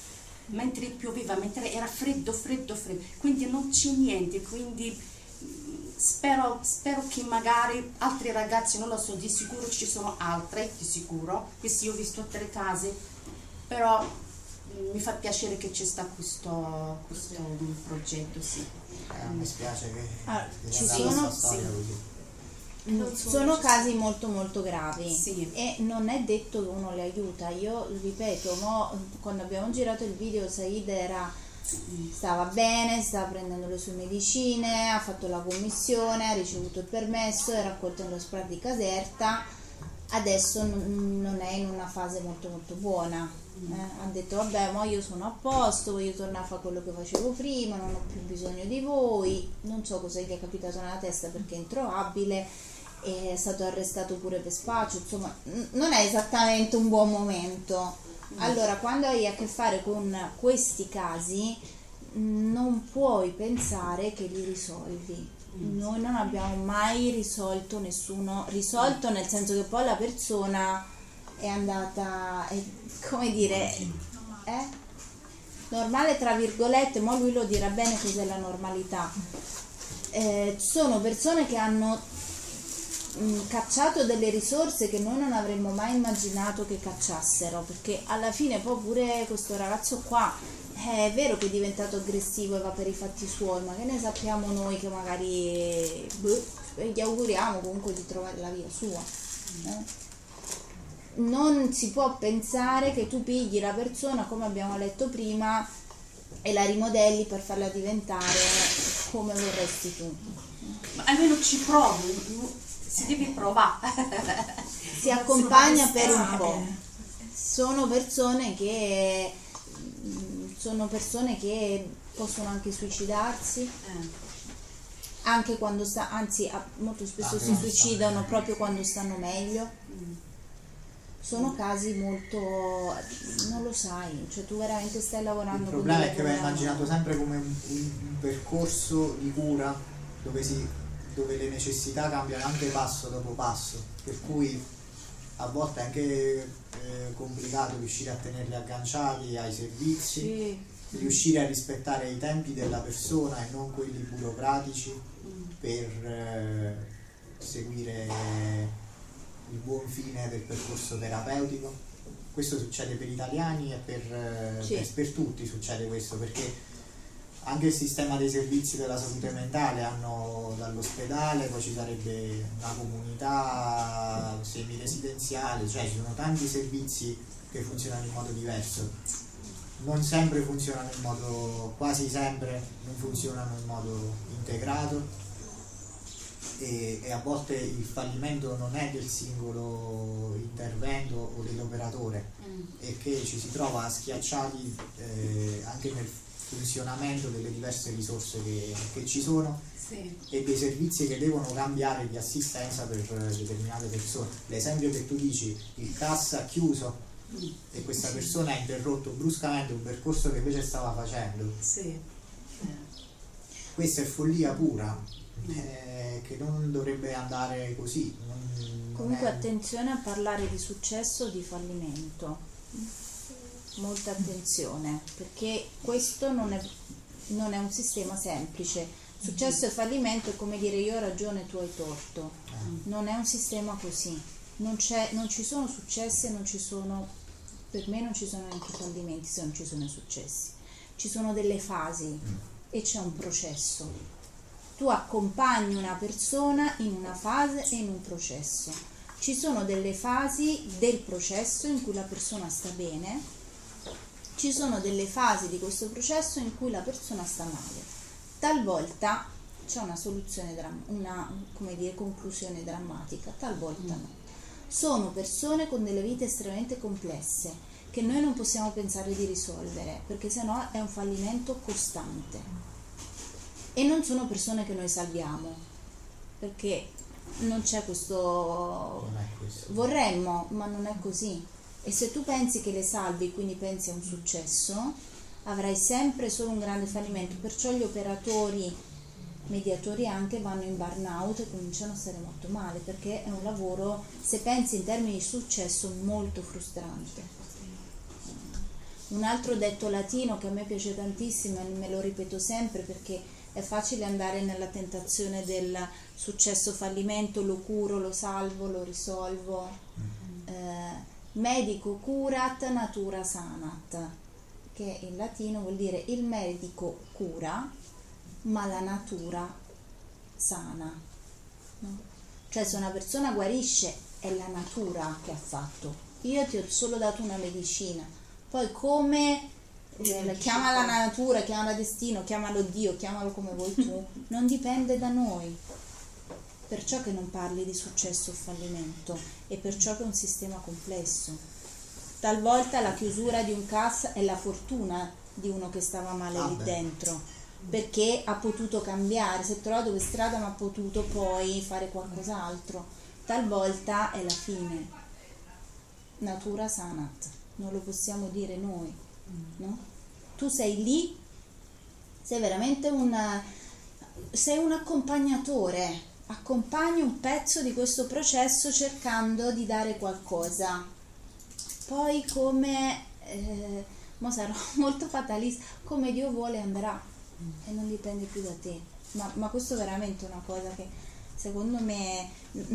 mentre pioveva, mentre era freddo, freddo, freddo, quindi non c'è niente, quindi mh, spero, spero che magari altri ragazzi, non lo so, di sicuro ci sono altri, di sicuro, questi ho visto tre casi, però mh, mi fa piacere che c'è stato questo, questo progetto, sì. Eh, mi spiace che, Ah, che ci sia sono- andata questa storia sì. così. Mm, sono casi molto molto gravi Sì. e non è detto che uno li aiuta. Io ripeto, mo, quando abbiamo girato il video Said era, stava bene, stava prendendo le sue medicine, ha fatto la commissione, ha ricevuto il permesso, è raccolto nello S P R A di Caserta, adesso non, non è in una fase molto molto buona. Eh, ha detto vabbè, mo io sono a posto, voglio tornare a fare quello che facevo prima, non ho più bisogno di voi, non so cosa gli è capitato nella testa perché è introvabile. È stato arrestato pure per spaccio, insomma n- non è esattamente un buon momento. Allora, quando hai a che fare con questi casi mh, non puoi pensare che li risolvi. Noi non abbiamo mai risolto nessuno, risolto nel senso che poi la persona è andata, è, come dire, è normale tra virgolette, ma lui lo dirà bene cos'è la normalità. Eh, sono persone che hanno mh, cacciato delle risorse che noi non avremmo mai immaginato che cacciassero, perché alla fine poi pure questo ragazzo qua eh, è vero che è diventato aggressivo e va per i fatti suoi, ma che ne sappiamo noi che magari boh, gli auguriamo comunque di trovare la via sua, eh? Non si può pensare che tu pigli la persona, come abbiamo letto prima, e la rimodelli per farla diventare come vorresti tu. Ma almeno ci provi, si deve provare. Si accompagna per un po'. Sono persone che sono persone che possono anche suicidarsi, anche quando sta, anzi molto spesso Ah, si no, suicidano proprio quando stanno meglio. Sono casi molto, non lo sai, cioè tu veramente stai lavorando. Il con problema delle è che va persone. immaginato sempre come un, un- un percorso di cura dove, si, dove le necessità cambiano anche passo dopo passo, per cui a volte è anche eh, complicato riuscire a tenerli agganciati ai servizi, Sì. riuscire a rispettare i tempi della persona e non quelli burocratici per eh, seguire il buon fine del percorso terapeutico. Questo succede per gli italiani e per, eh, Sì. per, per tutti succede questo, perché anche il sistema dei servizi della salute mentale hanno dall'ospedale, poi ci sarebbe una comunità semi-residenziale, cioè ci sono tanti servizi che funzionano in modo diverso. Non sempre funzionano in modo, quasi sempre non funzionano in modo integrato. E, e a volte il fallimento non è del singolo intervento o dell'operatore, Mm. e che ci si trova schiacciati eh, anche nel funzionamento delle diverse risorse che, che ci sono Sì. e dei servizi che devono cambiare di assistenza per determinate persone. L'esempio che tu dici, il cassa chiuso, e questa persona ha interrotto bruscamente un percorso che invece stava facendo. Sì. Questa è follia pura, eh, che non dovrebbe andare così. Non, Comunque non è... attenzione a parlare di successo o di fallimento, molta attenzione, perché questo non è, non è un sistema semplice. Successo e fallimento è come dire io ho ragione, tu hai torto. Non è un sistema così. Non, c'è, non ci sono successi e non ci sono, per me non ci sono neanche fallimenti se non ci sono i successi. Ci sono delle fasi e c'è un processo. Tu accompagni una persona in una fase e in un processo. Ci sono delle fasi del processo in cui la persona sta bene, ci sono delle fasi di questo processo in cui la persona sta male. Talvolta c'è una soluzione, una come dire, conclusione drammatica, talvolta no. Sono persone con delle vite estremamente complesse che noi non possiamo pensare di risolvere, perché sennò è un fallimento costante. E non sono persone che noi salviamo, perché non c'è questo... Non è questo. Vorremmo, ma non è così. E se tu pensi che le salvi, quindi pensi a un successo, avrai sempre solo un grande fallimento. Perciò gli operatori, mediatori anche, vanno in burnout e cominciano a stare molto male, perché è un lavoro, se pensi in termini di successo, molto frustrante. Un altro detto latino che a me piace tantissimo e me lo ripeto sempre perché è facile andare nella tentazione del successo fallimento, lo curo, lo salvo, lo risolvo. Eh, medico curat, natura sanat, che in latino vuol dire il medico cura, ma la natura sana. No? Cioè se una persona guarisce è la natura che ha fatto. Io ti ho solo dato una medicina, poi come eh, chiamala natura, chiamala destino, chiamalo Dio, chiamalo come vuoi tu, non dipende da noi. Perciò che non parli di successo o fallimento, e perciò che è un sistema complesso. Talvolta la chiusura di un C A S è la fortuna di uno che stava male Ah, lì beh. dentro, perché ha potuto cambiare, si è trovato per strada ma ha potuto poi fare qualcos'altro. Talvolta è la fine. Natura sanat, non lo possiamo dire noi, no? Tu sei lì, sei veramente un, sei un accompagnatore, accompagni un pezzo di questo processo cercando di dare qualcosa. Poi come, eh, mo sarò molto fatalista, come Dio vuole andrà e non dipende più da te. Ma, ma questo è veramente una cosa che secondo me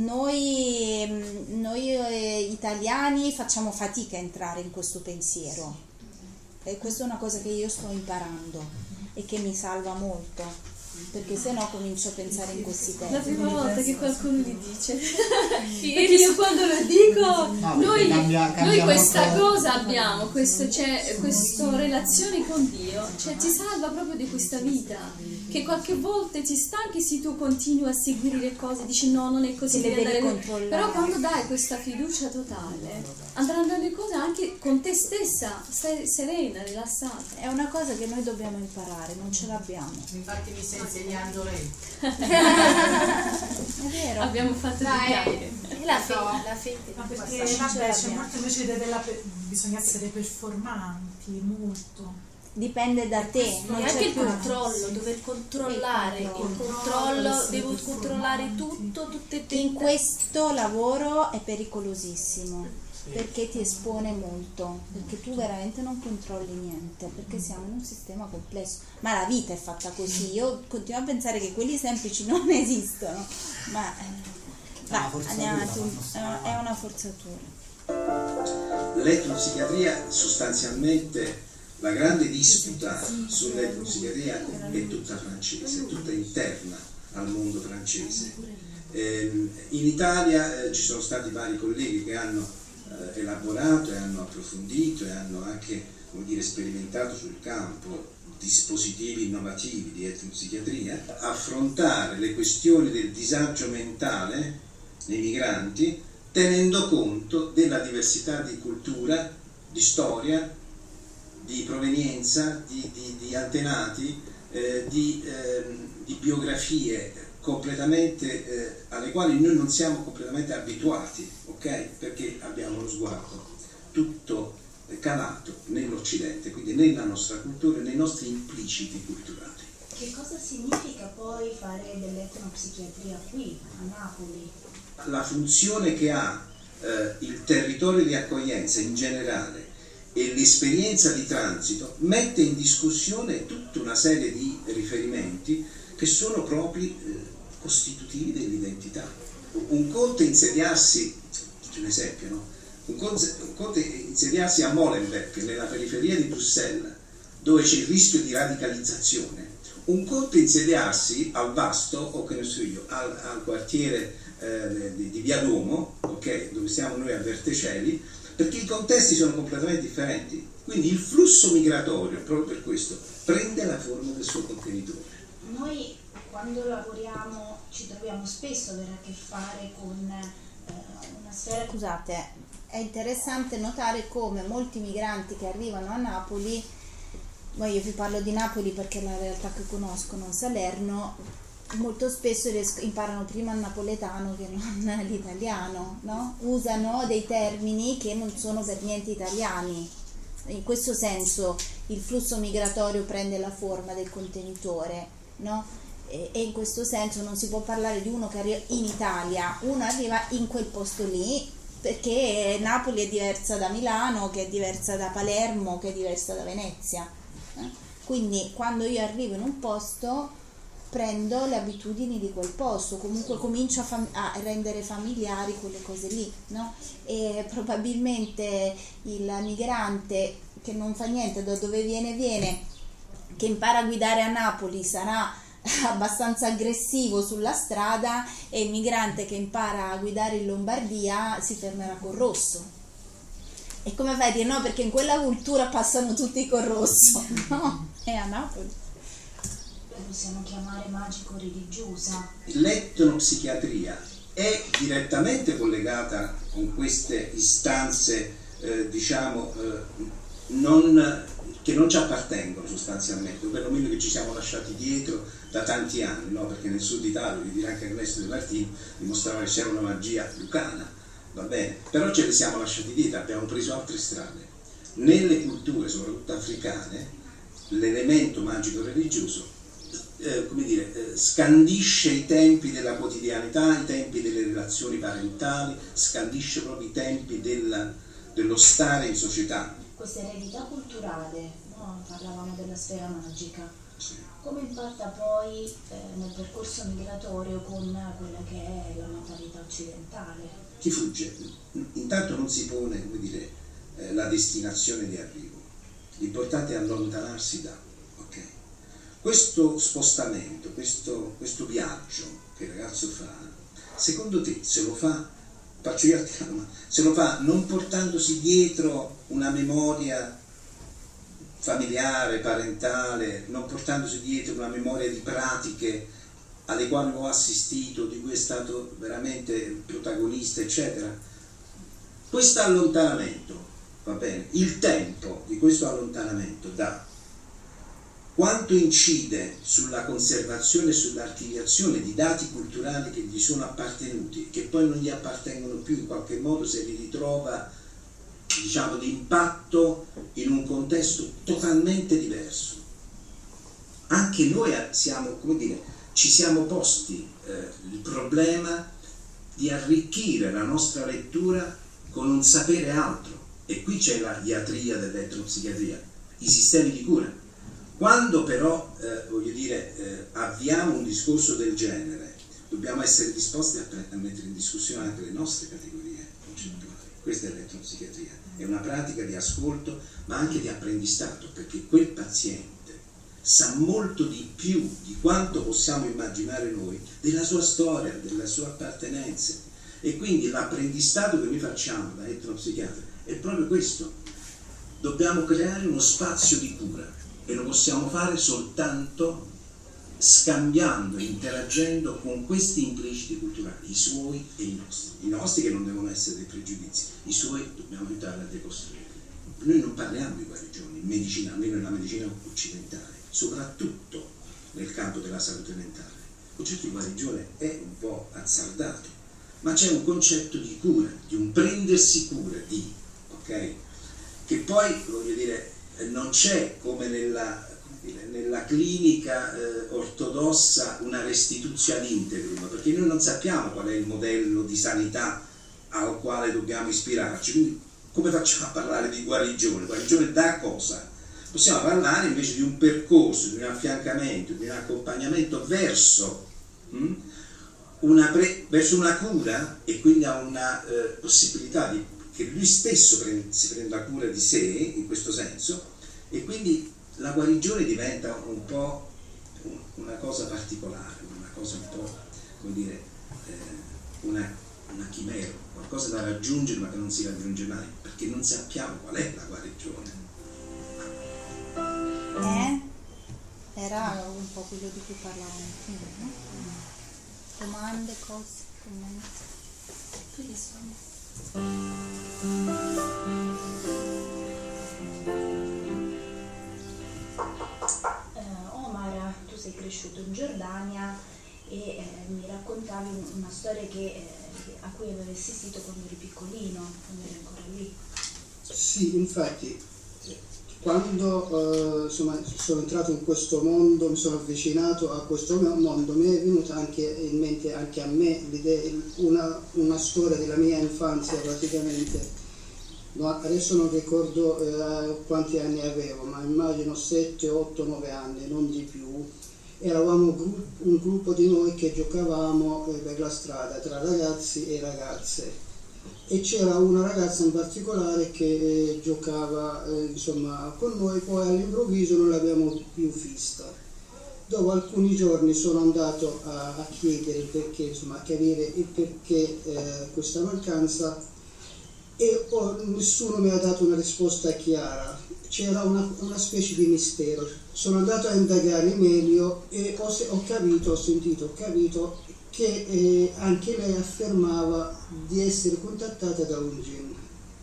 noi, noi eh, italiani facciamo fatica a entrare in questo pensiero, e questa è una cosa che io sto imparando e che mi salva molto, perché se no comincio a pensare in questi termini. La prima volta che qualcuno li dice. Perché io quando lo dico, No, noi, cambia- cambia noi questa molto. cosa abbiamo, questo, cioè, questa relazione con Dio, cioè ti salva proprio di questa vita. Che qualche volta ti stanchi se tu continui a seguire le cose, dici no, non è così, Te le devi devi andare- controllare. Però quando dai questa fiducia totale, andranno le cose anche con te stessa, stai serena, rilassata. È una cosa che noi dobbiamo imparare, non ce l'abbiamo. Infatti mi stai insegnando lei. È vero. Abbiamo fatto Dai, dei chiacchiere. eh, La so. fede, la fede. Ma perché Non ce vabbè, c'è l'abbiamo. molto invece della pe- bisogna essere performanti, molto. Dipende da te, E non anche c'è il più. controllo, dover controllare, il controllo, devo controllare tutto, tutte te. In questo lavoro è pericolosissimo, perché ti espone molto, perché tu veramente non controlli niente, perché siamo in un sistema complesso, ma la vita è fatta così. Io continuo a pensare che quelli semplici non esistono, ma eh, va, andiamo avanti, è una- è una forzatura. L'etnopsichiatria sostanzialmente, la grande disputa sull'etnopsichiatria è tutta francese, è tutta interna al mondo francese. Ehm, in Italia eh, ci sono stati vari colleghi che hanno eh, elaborato e hanno approfondito e hanno anche, come dire, sperimentato sul campo dispositivi innovativi di etnopsichiatria, affrontare le questioni del disagio mentale nei migranti tenendo conto della diversità di cultura, di storia, di provenienza, di, di, di antenati, eh, di, eh, di biografie completamente eh, alle quali noi non siamo completamente abituati, ok? Perché abbiamo lo sguardo tutto calato nell'Occidente, quindi nella nostra cultura e nei nostri impliciti culturali. Che cosa significa poi fare dell'etnopsichiatria qui, a Napoli? La funzione che ha eh, il territorio di accoglienza in generale e l'esperienza di transito mette in discussione tutta una serie di riferimenti che sono propri eh, costitutivi dell'identità. Un conto è insediarsi, faccio un esempio, no? Un conto, un conto è insediarsi a Molenbeek, nella periferia di Bruxelles, dove c'è il rischio di radicalizzazione. Un conto è insediarsi al Vasto, o che ne so io, al, al quartiere eh, di, di Via Duomo, okay, dove siamo noi a Verteceli, perché i contesti sono completamente differenti. Quindi il flusso migratorio, proprio per questo, prende la forma del suo contenitore. Noi quando lavoriamo ci troviamo spesso ad avere a che fare con eh, una sfera... Scusate, è interessante notare come molti migranti che arrivano a Napoli, ma io vi parlo di Napoli perché è la realtà che conoscono, Salerno, molto spesso imparano prima il napoletano che non l'italiano, no? Usano dei termini che non sono per niente italiani. In questo senso il flusso migratorio prende la forma del contenitore, no? E, e in questo senso non si può parlare di uno che arriva in Italia, uno arriva in quel posto lì, perché Napoli è diversa da Milano, che è diversa da Palermo, che è diversa da Venezia. Eh? Quindi quando io arrivo in un posto prendo le abitudini di quel posto, comunque comincio a, fam- a rendere familiari quelle cose lì, no? E probabilmente il migrante che non fa niente, da dove viene viene, che impara a guidare a Napoli sarà abbastanza aggressivo sulla strada, e il migrante che impara a guidare in Lombardia si fermerà col rosso. E come fai a dire no? Perché in quella cultura passano tutti col rosso, no? È a Napoli. Possiamo chiamare magico-religiosa. L'etnopsichiatria è direttamente collegata con queste istanze, eh, diciamo, eh, non, che non ci appartengono sostanzialmente, o perlomeno che ci siamo lasciati dietro da tanti anni, no? Perché nel sud Italia, vi dirà anche Ernesto De Martino, dimostrava che c'era una magia lucana, va bene, però ce le siamo lasciati dietro, abbiamo preso altre strade. Nelle culture, soprattutto africane, l'elemento magico-religioso Eh, come dire, eh, scandisce i tempi della quotidianità, i tempi delle relazioni parentali, scandisce proprio i tempi della, dello stare in società. Questa eredità culturale, no? Parlavamo della sfera magica, sì. Come impatta poi eh, nel percorso migratorio con quella che è la mentalità occidentale? Chi fugge? Intanto non si pone, come dire, eh, la destinazione di arrivo, l'importante è allontanarsi da. Questo spostamento, questo, questo viaggio che il ragazzo fa, secondo te se lo fa, faccio io a ma se lo fa non portandosi dietro una memoria familiare, parentale, non portandosi dietro una memoria di pratiche alle quali ho assistito, di cui è stato veramente protagonista, eccetera, questo allontanamento, va bene, il tempo di questo allontanamento da quanto incide sulla conservazione e sull'archiviazione di dati culturali che gli sono appartenuti, che poi non gli appartengono più, in qualche modo se li ritrova, diciamo, di impatto in un contesto totalmente diverso. Anche noi siamo, come dire, ci siamo posti eh, il problema di arricchire la nostra lettura con un sapere altro, e qui c'è la diatria dell'etnopsichiatria, i sistemi di cura. Quando però, eh, voglio dire, eh, avviamo un discorso del genere, dobbiamo essere disposti a, a mettere in discussione anche le nostre categorie concettuali. Questa è l'etnopsichiatria, è una pratica di ascolto, ma anche di apprendistato, perché quel paziente sa molto di più di quanto possiamo immaginare noi della sua storia, delle sue appartenenze, e quindi l'apprendistato che noi facciamo da etnopsichiatra è proprio questo. Dobbiamo creare uno spazio di cura, e lo possiamo fare soltanto scambiando, interagendo con questi impliciti culturali, i suoi e i nostri. I nostri che non devono essere dei pregiudizi, i suoi dobbiamo aiutare a decostruirli. Noi non parliamo di guarigioni in medicina, almeno nella medicina occidentale, soprattutto nel campo della salute mentale. Il concetto di guarigione è un po' azzardato, ma c'è un concetto di cura, di un prendersi cura di, ok? ok? Che poi, voglio dire, non c'è come nella, nella clinica eh, ortodossa una restituzione integrum, perché noi non sappiamo qual è il modello di sanità al quale dobbiamo ispirarci, quindi come facciamo a parlare di guarigione? Guarigione da cosa? Possiamo parlare invece di un percorso, di un affiancamento, di un accompagnamento verso, hm? una, pre, verso una cura, e quindi a una eh, possibilità di, che lui stesso prend, si prenda cura di sé in questo senso, e quindi la guarigione diventa un po' una cosa particolare, una cosa un po', come dire, eh, una, una chimera, qualcosa da raggiungere ma che non si raggiunge mai, perché non sappiamo qual è la guarigione. Eh? Era un po' quello di cui parlavamo prima, no? Domande, cose, commenti. Qui sono. Uh, Omar, tu sei cresciuto in Giordania e eh, mi raccontavi una storia che, eh, a cui avevi assistito quando eri piccolino, quando eri ancora lì. Sì, infatti, quando eh, insomma, sono entrato in questo mondo, mi sono avvicinato a questo mondo, mi è venuta anche in mente anche a me l'idea, una, una storia della mia infanzia praticamente. No, adesso non ricordo eh, quanti anni avevo, ma immagino sette, otto, nove anni, non di più. Eravamo un gruppo di noi che giocavamo eh, per la strada tra ragazzi e ragazze, e c'era una ragazza in particolare che eh, giocava eh, insomma, con noi, poi all'improvviso non l'abbiamo più vista. Dopo alcuni giorni sono andato a, a chiedere il perché, insomma, a capire il perché eh, questa mancanza, e oh, nessuno mi ha dato una risposta chiara, c'era una, una specie di mistero. Sono andato a indagare meglio e ho, ho capito, ho sentito, ho capito che eh, anche lei affermava di essere contattata da un jinn,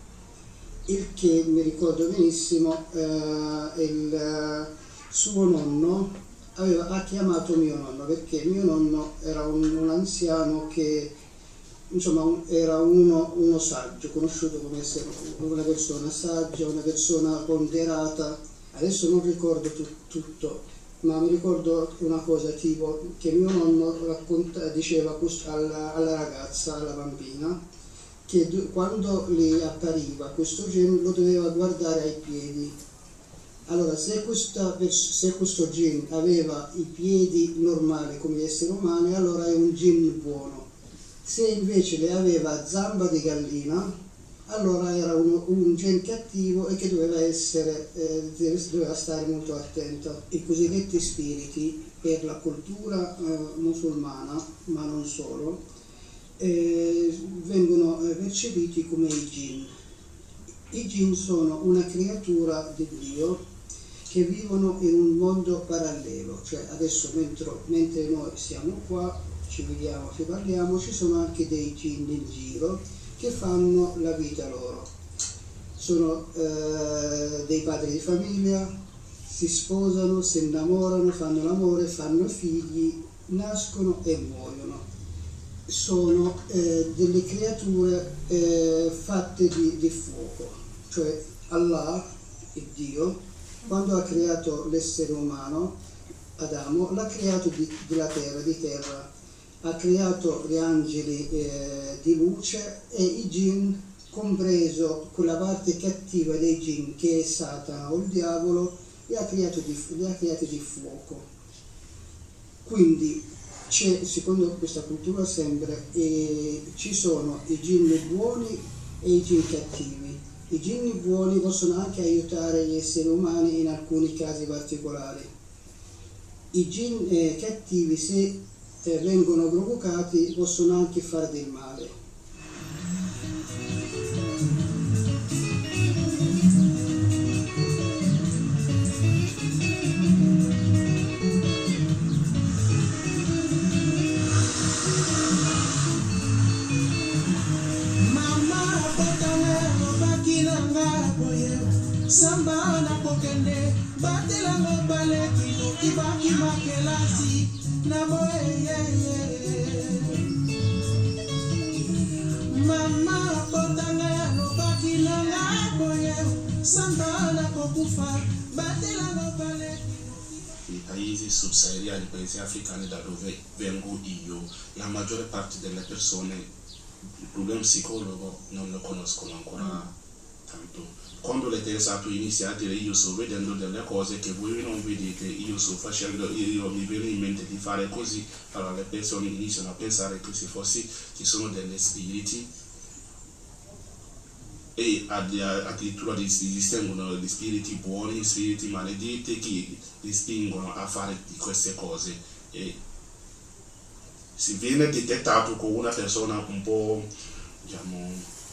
il che mi ricordo benissimo. eh, il eh, suo nonno aveva, ha chiamato mio nonno, perché mio nonno era un, un anziano che insomma un, era uno, uno saggio, conosciuto come essere una persona saggia, una persona ponderata. Adesso non ricordo tu, tutto, ma mi ricordo una cosa tipo che mio nonno racconta, diceva alla, alla ragazza, alla bambina, che quando le appariva questo genio lo doveva guardare ai piedi. Allora, se, questa, se questo jinn aveva i piedi normali come gli esseri umani, allora è un jinn buono. Se invece le aveva zamba di gallina, allora era un, un jinn cattivo e che doveva essere, eh, doveva stare molto attento. I cosiddetti spiriti, per la cultura eh, musulmana, ma non solo, eh, vengono percepiti come i jinn. I jinn sono una creatura di Dio che vivono in un mondo parallelo, cioè adesso mentre, mentre noi siamo qua, ci vediamo, ci parliamo, ci sono anche dei jinn in giro che fanno la vita loro. Sono eh, dei padri di famiglia, si sposano, si innamorano, fanno l'amore, fanno figli, nascono e muoiono. Sono eh, delle creature eh, fatte di, di fuoco, cioè Allah, il Dio, quando ha creato l'essere umano, Adamo, l'ha creato di, della terra, di terra, ha creato gli angeli eh, di luce e i jinn, compreso quella parte cattiva dei jinn che è Satana o il diavolo, li ha creati di, li ha creati di fuoco. Quindi c'è, secondo questa cultura sempre, eh, ci sono i jinn buoni e i jinn cattivi. I jinn buoni possono anche aiutare gli esseri umani in alcuni casi particolari. I jinn eh, cattivi, se eh, vengono provocati, possono anche fare del male. Samba na kokende batela ngo bale kilo ibaki makelasi na boye mama potanga no baki na ngabo sambala kokufa batela ngopale. I paesi subsahariani, i paesi africani da dove vengo io, la maggior parte delle persone il problema psicologo non lo conoscono ancora tanto. Quando l'interessato inizia a dire io sto vedendo delle cose che voi non vedete, io sto facendo, io mi viene in mente di fare così, allora le persone iniziano a pensare che se fossi ci sono degli spiriti e addirittura distinguono gli spiriti buoni, spiriti maledetti che li spingono a fare queste cose e si viene detettato con una persona un po', diciamo,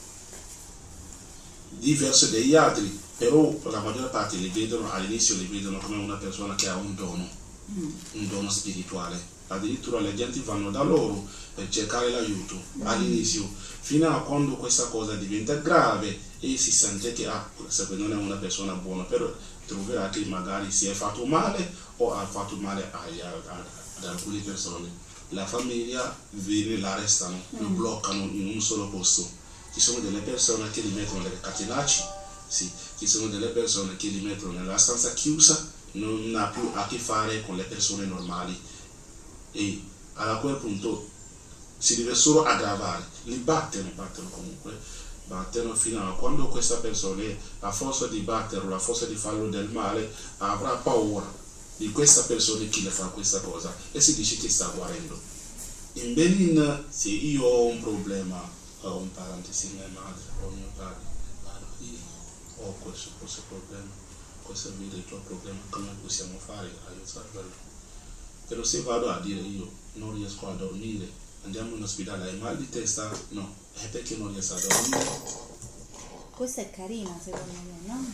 diversa dagli altri, però la maggior parte li vedono, all'inizio li vedono come una persona che ha un dono, mm. un dono spirituale. Addirittura le gente vanno da loro per cercare l'aiuto all'inizio, fino a quando questa cosa diventa grave e si sente che ah, questa non è una persona buona, però troverà che magari si è fatto male o ha fatto male a, a, a, ad alcune persone. La famiglia viene, la arrestano, mm. lo bloccano in un solo posto. Ci sono delle persone che li mettono nelle catenacce, sì. Ci sono delle persone che li mettono nella stanza chiusa, non ha più a che fare con le persone normali. E a quel punto si deve solo aggravare, li battono, battono comunque, battono fino a quando questa persona, a forza di batterlo, a forza di farlo del male, avrà paura di questa persona che le fa questa cosa e si dice che sta guarendo. In Benin, se io ho un problema, ho un parente, se mia madre o mio padre, vado lì, ho questo, questo problema, questo è il tuo problema, come possiamo fare a aiutarlo? Però se vado a dire io non riesco a dormire, andiamo in ospedale, hai mal di testa? No, è perché non riesco a dormire. Questa è carina secondo me, no?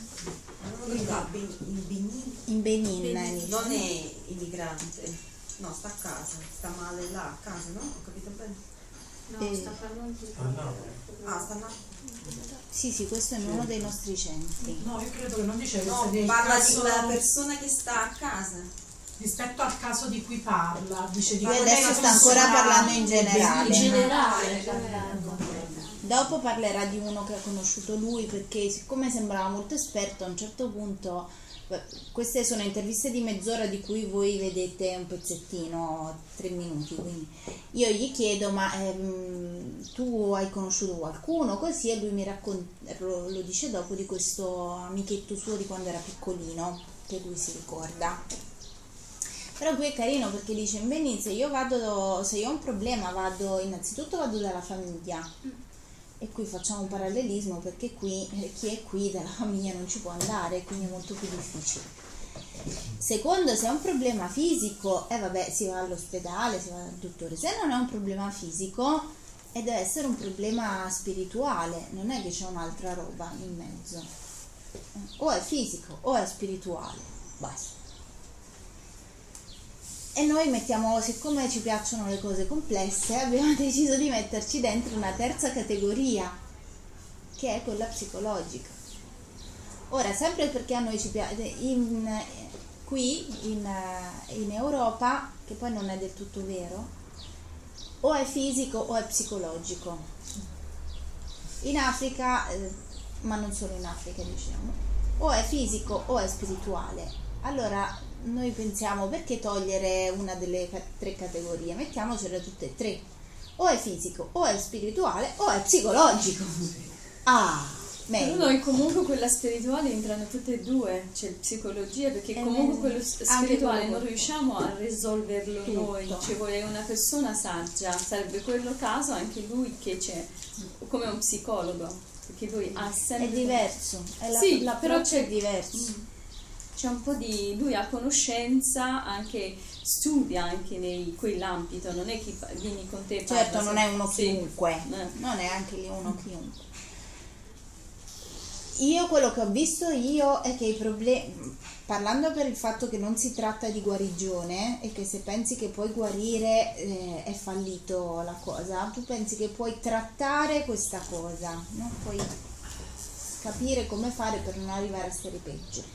In Benin, in Benin, Benin. Non è immigrante, no, sta a casa, sta male là a casa, no? Ho capito bene? No, eh. sta parlando di... Ah, no. Ah, sta là? Sì, sì, questo è in uno dei nostri centri. No, io credo che non dice no, del parla caso... di una persona che sta a casa. Rispetto al caso di cui parla, dice di Lui adesso sta ancora parlando in generale. In generale. Dopo parlerà di uno che ha conosciuto lui, perché siccome sembrava molto esperto a un certo punto, queste sono interviste di mezz'ora di cui voi vedete un pezzettino, tre minuti, quindi io gli chiedo ma ehm, tu hai conosciuto qualcuno così, e lui mi racconta, lo, lo dice dopo, di questo amichetto suo di quando era piccolino che lui si ricorda. Però qui è carino perché dice in Benin se io vado, se io ho un problema vado, innanzitutto vado dalla famiglia, e qui facciamo un parallelismo perché qui chi è qui dalla famiglia non ci può andare, quindi è molto più difficile. Secondo, se è un problema fisico, e eh vabbè, si va all'ospedale, si va dal dottore. Se non è un problema fisico, e deve essere un problema spirituale, non è che c'è un'altra roba in mezzo, o è fisico o è spirituale, basta. E noi mettiamo, siccome ci piacciono le cose complesse, abbiamo deciso di metterci dentro una terza categoria, che è quella psicologica. Ora, sempre perché a noi ci piace, in, qui in, in Europa, che poi non è del tutto vero, o è fisico o è psicologico. In Africa, eh, ma non solo in Africa diciamo, o è fisico o è spirituale. Allora, noi pensiamo, perché togliere una delle tre categorie? Mettiamocele tutte e tre. O è fisico, o è spirituale, o è psicologico. Ah, meglio. Però noi comunque quella spirituale entrano tutte e due, c'è psicologia, perché eh, comunque quello spirituale quello. non riusciamo a risolverlo Tutto. noi, ci vuole una persona saggia, sarebbe quello caso anche lui che c'è come un psicologo, perché lui ha sempre... È diverso, è la, sì, l'approccio però c'è è diverso. Mm. C'è un po' di, lui ha conoscenza, anche studia anche in quell'ambito, non è che vieni con te. Certo, parla, non è uno sì. chiunque, eh. non è anche lì uno chiunque. Io quello che ho visto io è che i problemi, parlando per il fatto che non si tratta di guarigione e che se pensi che puoi guarire eh, è fallito la cosa, tu pensi che puoi trattare questa cosa, non puoi capire come fare per non arrivare a stare peggio.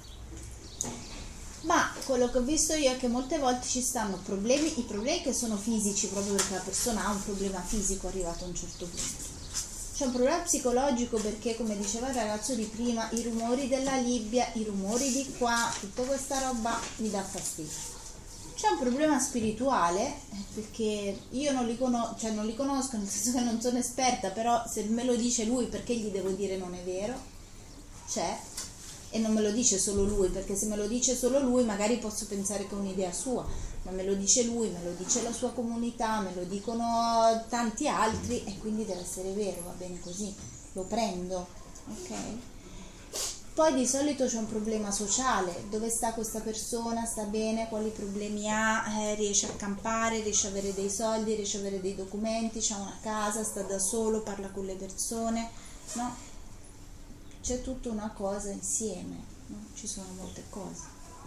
Ma quello che ho visto io è che molte volte ci stanno problemi, i problemi che sono fisici proprio perché la persona ha un problema fisico arrivato a un certo punto. C'è un problema psicologico perché, come diceva il ragazzo di prima, i rumori della Libia, i rumori di qua, tutta questa roba mi dà fastidio. C'è un problema spirituale perché io non li, conos- cioè non li conosco, nel senso che non sono esperta, però se me lo dice lui, perché gli devo dire non è vero? C'è, e non me lo dice solo lui, perché se me lo dice solo lui magari posso pensare che è un'idea sua, ma me lo dice lui, me lo dice la sua comunità, me lo dicono tanti altri e quindi deve essere vero, va bene così, lo prendo, ok? Poi di solito c'è un problema sociale, dove sta questa persona, sta bene, quali problemi ha, eh, riesce a campare, riesce a avere dei soldi, riesce a avere dei documenti, c'ha una casa, sta da solo, parla con le persone, no? C'è tutta una cosa insieme, no? Ci sono molte cose.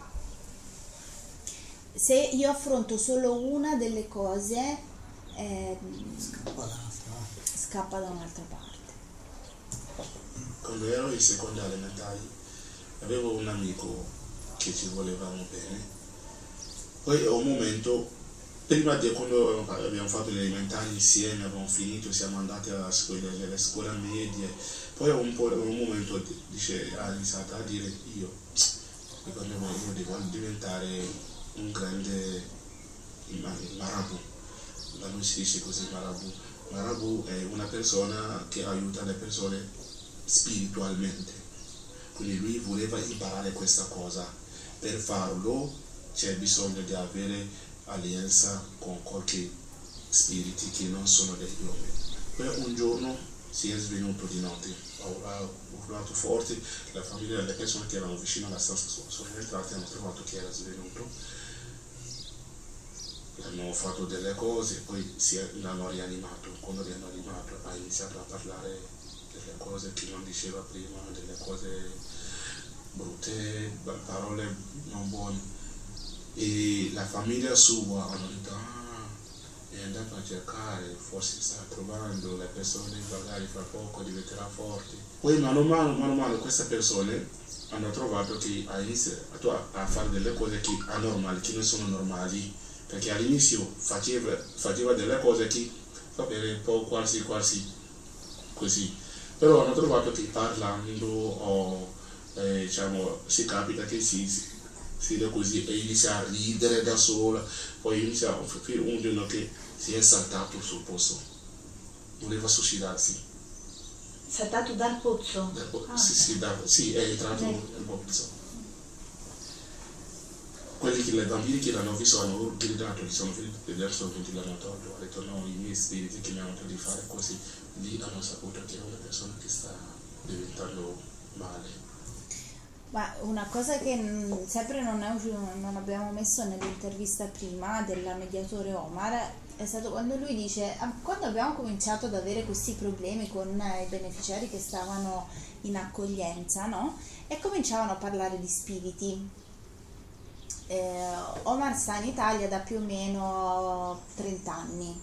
Se io affronto solo una delle cose, eh, scappa da un'altra parte. Scappa da un'altra parte. Quando ero in seconda elementare avevo un amico che ci volevamo bene, poi a un momento, prima di quando abbiamo fatto le elementari insieme, abbiamo finito, siamo andati alla scuola, alle scuole medie, poi a un, po', a un momento dice, ha iniziato a dire io, secondo me io devo diventare un grande marabù, da noi si dice così marabù, marabù è una persona che aiuta le persone spiritualmente, quindi lui voleva imparare questa cosa. Per farlo c'è bisogno di avere alleanza con qualche spiriti che non sono degli uomini. Poi un giorno si è svenuto di notte, ha urlato forte, la famiglia e le persone che erano vicino alla stanza sono entrate e hanno trovato che era svenuto, hanno fatto delle cose, poi si l'hanno rianimato. Quando li hanno rianimato ha iniziato a parlare delle cose che non diceva prima, delle cose brutte, parole non buone, e la famiglia sua hanno detto ah, è andato a cercare, forse sta trovando le persone, magari fra poco diventerà forte. Poi mano a mano, mano a mano queste persone hanno trovato che ha iniziato a, a fare delle cose che anormali, che non sono normali, perché all'inizio faceva, faceva delle cose che va bene, un po' quasi quasi così, però hanno trovato che parlando o eh, diciamo si capita che si, si, si è così e inizia a ridere da sola, poi inizia a offrire un giorno che si è saltato sul pozzo, voleva suicidarsi. Saltato dal pozzo? Dal po- ah. sì, sì, da, sì, è entrato nel pozzo. Quelli che, i bambini che l'hanno visto hanno gridato, gli sono venuti verso tutti, l'hanno tolto, ha detto no, i miei spiriti che mi hanno detto di fare così, lì hanno saputo che è una persona che sta diventando male. Ma una cosa che mh, sempre non, è, non abbiamo messo nell'intervista prima del mediatore Omar è stato quando lui dice, quando abbiamo cominciato ad avere questi problemi con eh, i beneficiari che stavano in accoglienza, no? E cominciavano a parlare di spiriti. Eh, Omar sta in Italia da più o meno trenta anni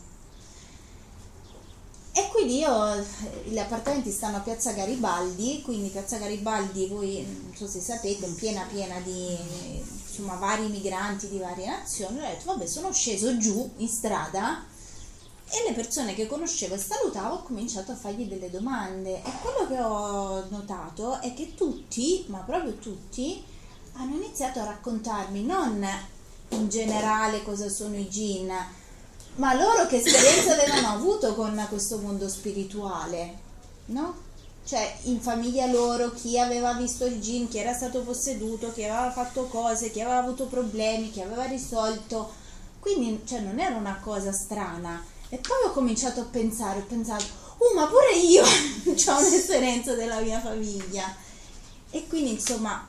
e quindi io, gli appartamenti stanno a Piazza Garibaldi, quindi Piazza Garibaldi voi non so se sapete è piena piena di insomma vari migranti di varie nazioni. Ho detto vabbè, sono sceso giù in strada e le persone che conoscevo e salutavo ho cominciato a fargli delle domande e quello che ho notato è che tutti, ma proprio tutti, hanno iniziato a raccontarmi non in generale cosa sono i jinn, ma loro che esperienza avevano avuto con questo mondo spirituale, no? Cioè in famiglia loro chi aveva visto il jinn, chi era stato posseduto, chi aveva fatto cose, chi aveva avuto problemi, chi aveva risolto, quindi cioè, non era una cosa strana. E poi ho cominciato a pensare, ho pensato, oh ma pure io ho un'esperienza della mia famiglia, e quindi insomma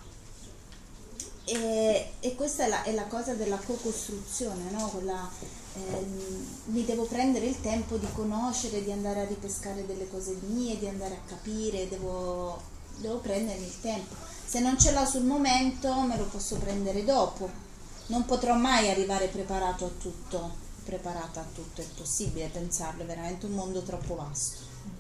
E, e questa è la, è la cosa della co-costruzione, no? Quella, ehm, mi devo prendere il tempo di conoscere, di andare a ripescare delle cose mie, di andare a capire, devo, devo prendermi il tempo. Se non ce l'ho sul momento me lo posso prendere dopo, non potrò mai arrivare preparato a tutto, preparata a tutto, è impossibile pensarlo, è veramente un mondo troppo vasto.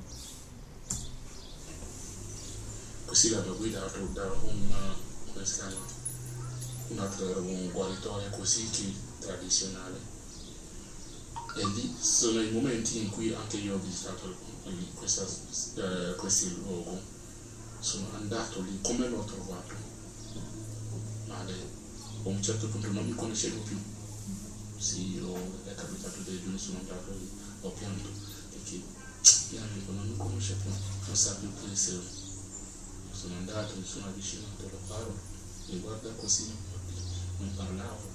Così l'hanno guidato da un, come si chiama? Un altro un guaritore così che tradizionale. E lì sono i momenti in cui anche io ho visitato questa, eh, questi luoghi, sono andato lì, come l'ho trovato? Male, a un certo punto non mi conoscevo più. Sì, ho, è capitato dei giorni, sono andato lì, ho pianto, perché mio amico non mi conosce più, non sa più chi sei. Sono andato, mi sono avvicinato, lo parlo, mi guarda così, non parlavo.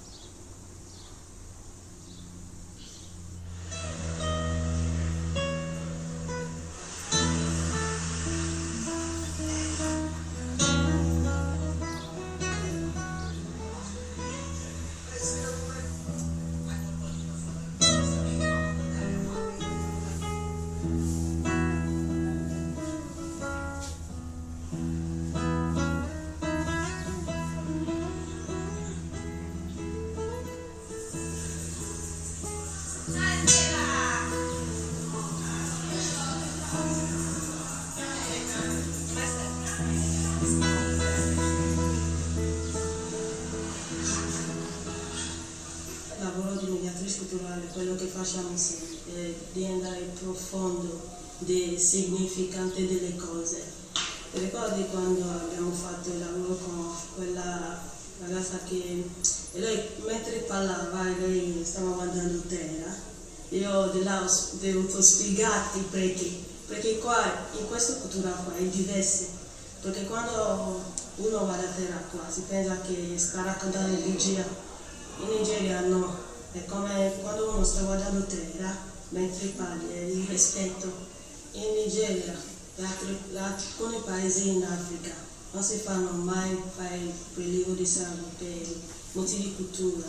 Lavoro di mediatrice culturale, quello che facciamo sempre è di andare profondo del significante delle cose. Ti ricordi quando abbiamo fatto il lavoro con quella ragazza che e lei mentre parlava e lei stava guardando terra, io di là ho dovuto spiegarti perché, perché qua in questa cultura qua è diversa, perché quando uno va a terra qua si pensa che sta raccontando bugia. In Nigeria no, è come quando uno sta guardando terra mentre parli, è il rispetto. In Nigeria, in alcuni paesi in Africa, non si fanno mai fare il prelievo di sangue per motivi di cultura.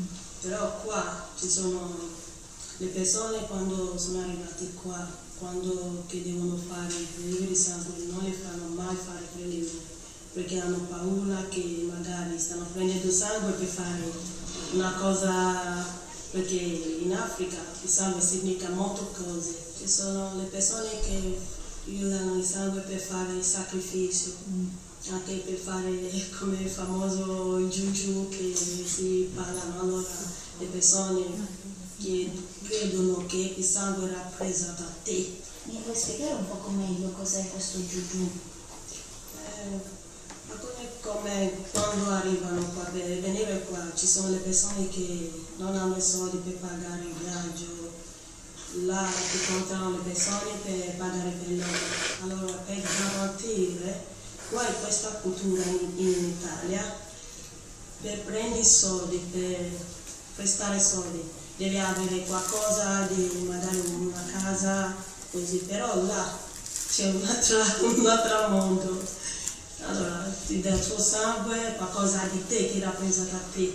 Però qua ci sono le persone quando sono arrivati qua, quando che devono fare il prelievo di sangue, non le fanno mai fare prelievo, perché hanno paura che magari stanno prendendo sangue per fare una cosa, perché in Africa il sangue significa molte cose. Ci sono le persone che usano il sangue per fare il sacrificio, mm. anche per fare come il famoso juju che si parlano. Allora le persone che credono che il sangue rappresenta te. Mi puoi spiegare un poco meglio cos'è questo juju? Eh, come quando arrivano qua per venire qua ci sono le persone che non hanno i soldi per pagare il viaggio, là ti contano le persone per pagare per loro. Allora per garantire qua in questa cultura in, in Italia, per prendere soldi, per prestare soldi devi avere qualcosa di magari una casa così, però là c'è un altro, un altro mondo. Allora ti dà il suo sangue, qualcosa di te che rappresenta te.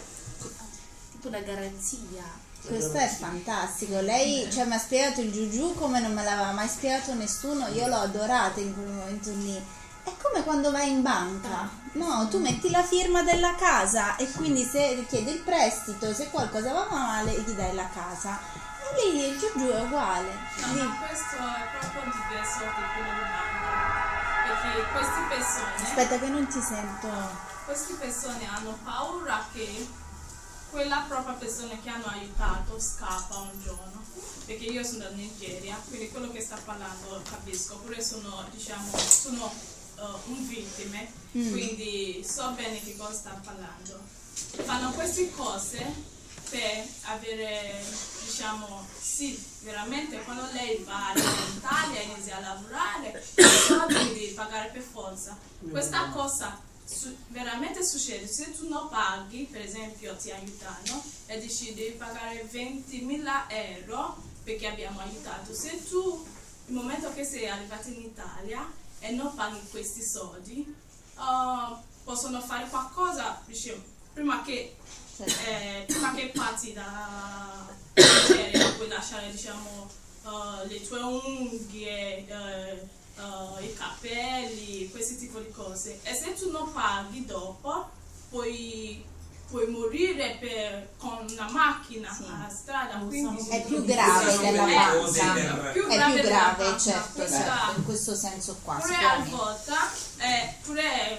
Tipo una garanzia. Questo è fantastico. Lei cioè, mi ha spiegato il juju come non me l'aveva mai spiegato nessuno. Io l'ho adorata in quel momento lì. È come quando vai in banca. No, tu metti la firma della casa e quindi se richiedi il prestito, se qualcosa va male, gli dai la casa. E lì il juju è uguale. No, lì. ma questo è proprio diverso da quello di banca. Perché queste persone... Aspetta che non ti sento. Queste persone hanno paura che quella propria persona che hanno aiutato scappa un giorno. Perché io sono da Nigeria, quindi quello che sta parlando capisco. Oppure sono, diciamo, sono uh, un vittime, mm. quindi so bene che cosa sta parlando. Fanno queste cose per avere, diciamo, sì, veramente quando lei va in Italia e inizia a lavorare, soldi devi pagare per forza. Questa cosa su, veramente succede, se tu non paghi, per esempio ti aiutano e dici devi pagare ventimila euro perché abbiamo aiutato. Se tu, nel momento che sei arrivato in Italia e non paghi questi soldi, uh, possono fare qualcosa, diciamo, prima che Eh, prima che parti da Nigeria puoi lasciare, diciamo, uh, le tue unghie, uh, uh, i capelli, questi tipi di cose, e se tu non paghi dopo puoi, puoi morire per, con una macchina sì. alla strada, quindi è più grave della banca, è più è grave, più grave banca. certo, Questa, certo, in questo senso qua pure a volta è pure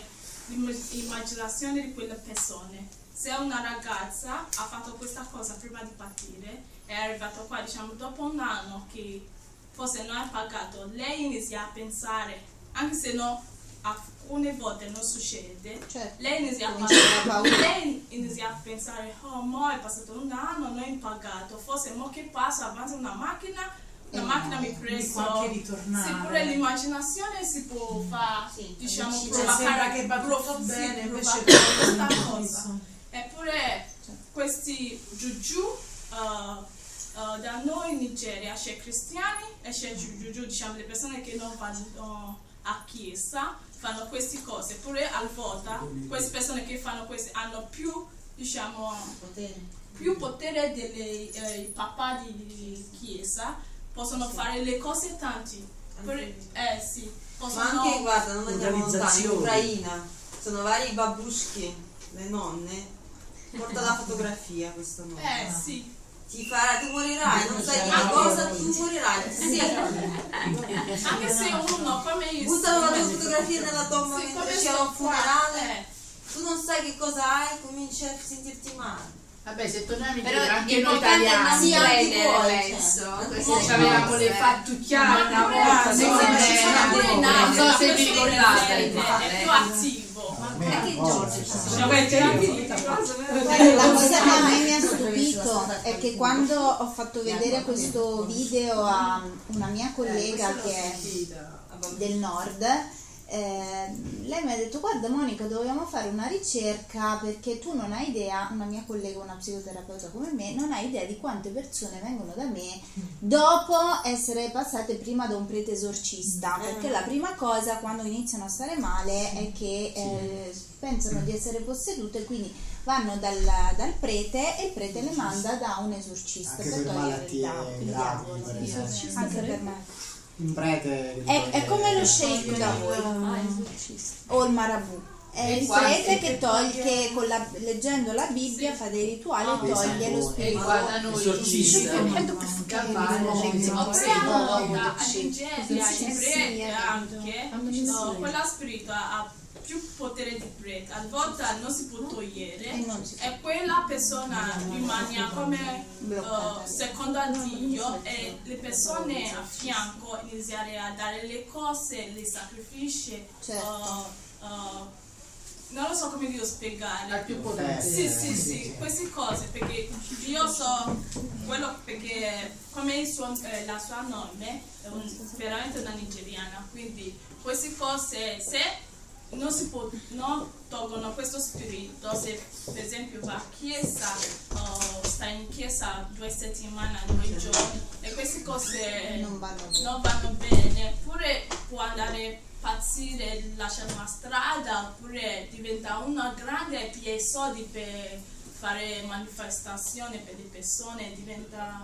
l'immaginazione di quelle persone. Se una ragazza ha fatto questa cosa prima di partire è arrivato qua, diciamo, dopo un anno che forse non ha pagato, lei inizia a pensare, anche se no, alcune volte non succede, certo. lei inizia a parlare, lei inizia a pensare, oh, mo è passato un anno, non ho pagato, forse mo che passa, avanza una macchina, la Eh, macchina mi mi preso, può anche ritornare. sì, pure l'immaginazione si può fare, diciamo, Cioè, provocare, sembra che va tutto provo- bene, sì, invece provocare poi questa non cosa. Eppure questi giugiù, uh, uh, da noi in Nigeria c'è cristiani e c'è giugiù, diciamo, le persone che non vanno a chiesa, fanno queste cose, eppure al volta queste persone che fanno queste hanno più, diciamo, potere, più potere dei eh, papà di, di chiesa, possono fare le cose tanti. Per, eh sì, possono, Ma anche, guarda, non andiamo lontano, in Organizzazioni. Ucraina sono vari babushki, le nonne, porta la fotografia questo nome. Eh sì. Ti farà, tu morirai, non sai che cosa, tu morirai, sì. Anche se uno come io Buttano la tua fotografia nella tomba sì, mentre come c'è sto un funerale, qua, eh. tu non sai che cosa hai, cominci a sentirti male. Vabbè, se torniamo in Però Italia, anche noi l'importante è italiani, non sì, anche credere, voi, penso. certo. Queste Noi cose. avevamo le fattucchiate una volta, sì, non sì, è- ci sono pure in non so Africa, se vi questo ricordate. è più attivo. Anche in Georgia ci sono. Guarda, La cosa che a me mi ha stupito è che quando ho fatto vedere questo video a una mia collega che è del nord, eh, lei mi ha detto: guarda Monica, dobbiamo fare una ricerca perché tu non hai idea, una mia collega, una psicoterapeuta come me, non hai idea di quante persone vengono da me dopo essere passate prima da un prete esorcista, perché la prima cosa quando iniziano a stare male è che eh, pensano di essere possedute, quindi vanno dal, dal prete e il prete le manda da un esorcista Anche per per togliere malattie il diavolo. gravi, per Sì, esempio. anche per me. Un prete È, è come lo sceicco da voi o il marabù. È il prete che toglie, che con la, leggendo la Bibbia fa dei rituali e toglie lo spirito. Guarda noi, a Nigeria, in prete anche, uh, quella spirito ha più potere di prete, a volte non si può togliere e quella persona rimane come uh, secondo a Dio e le persone a fianco iniziare a dare le cose, le sacrifici, Certo. uh, uh, non lo so come devo spiegare. Ha più potere. Sì, sì, sì, queste cose, perché io so quello, perché come il suo, eh, la sua nonna è un, veramente una nigeriana, quindi queste cose, se non si può, non tolgono questo spirito, se per esempio va a chiesa o sta in chiesa due settimane, due giorni e queste cose non vanno, non vanno bene, oppure può andare pazzire, lasciare una strada, oppure diventa una grande e pia soldi per fare manifestazioni per le persone, diventa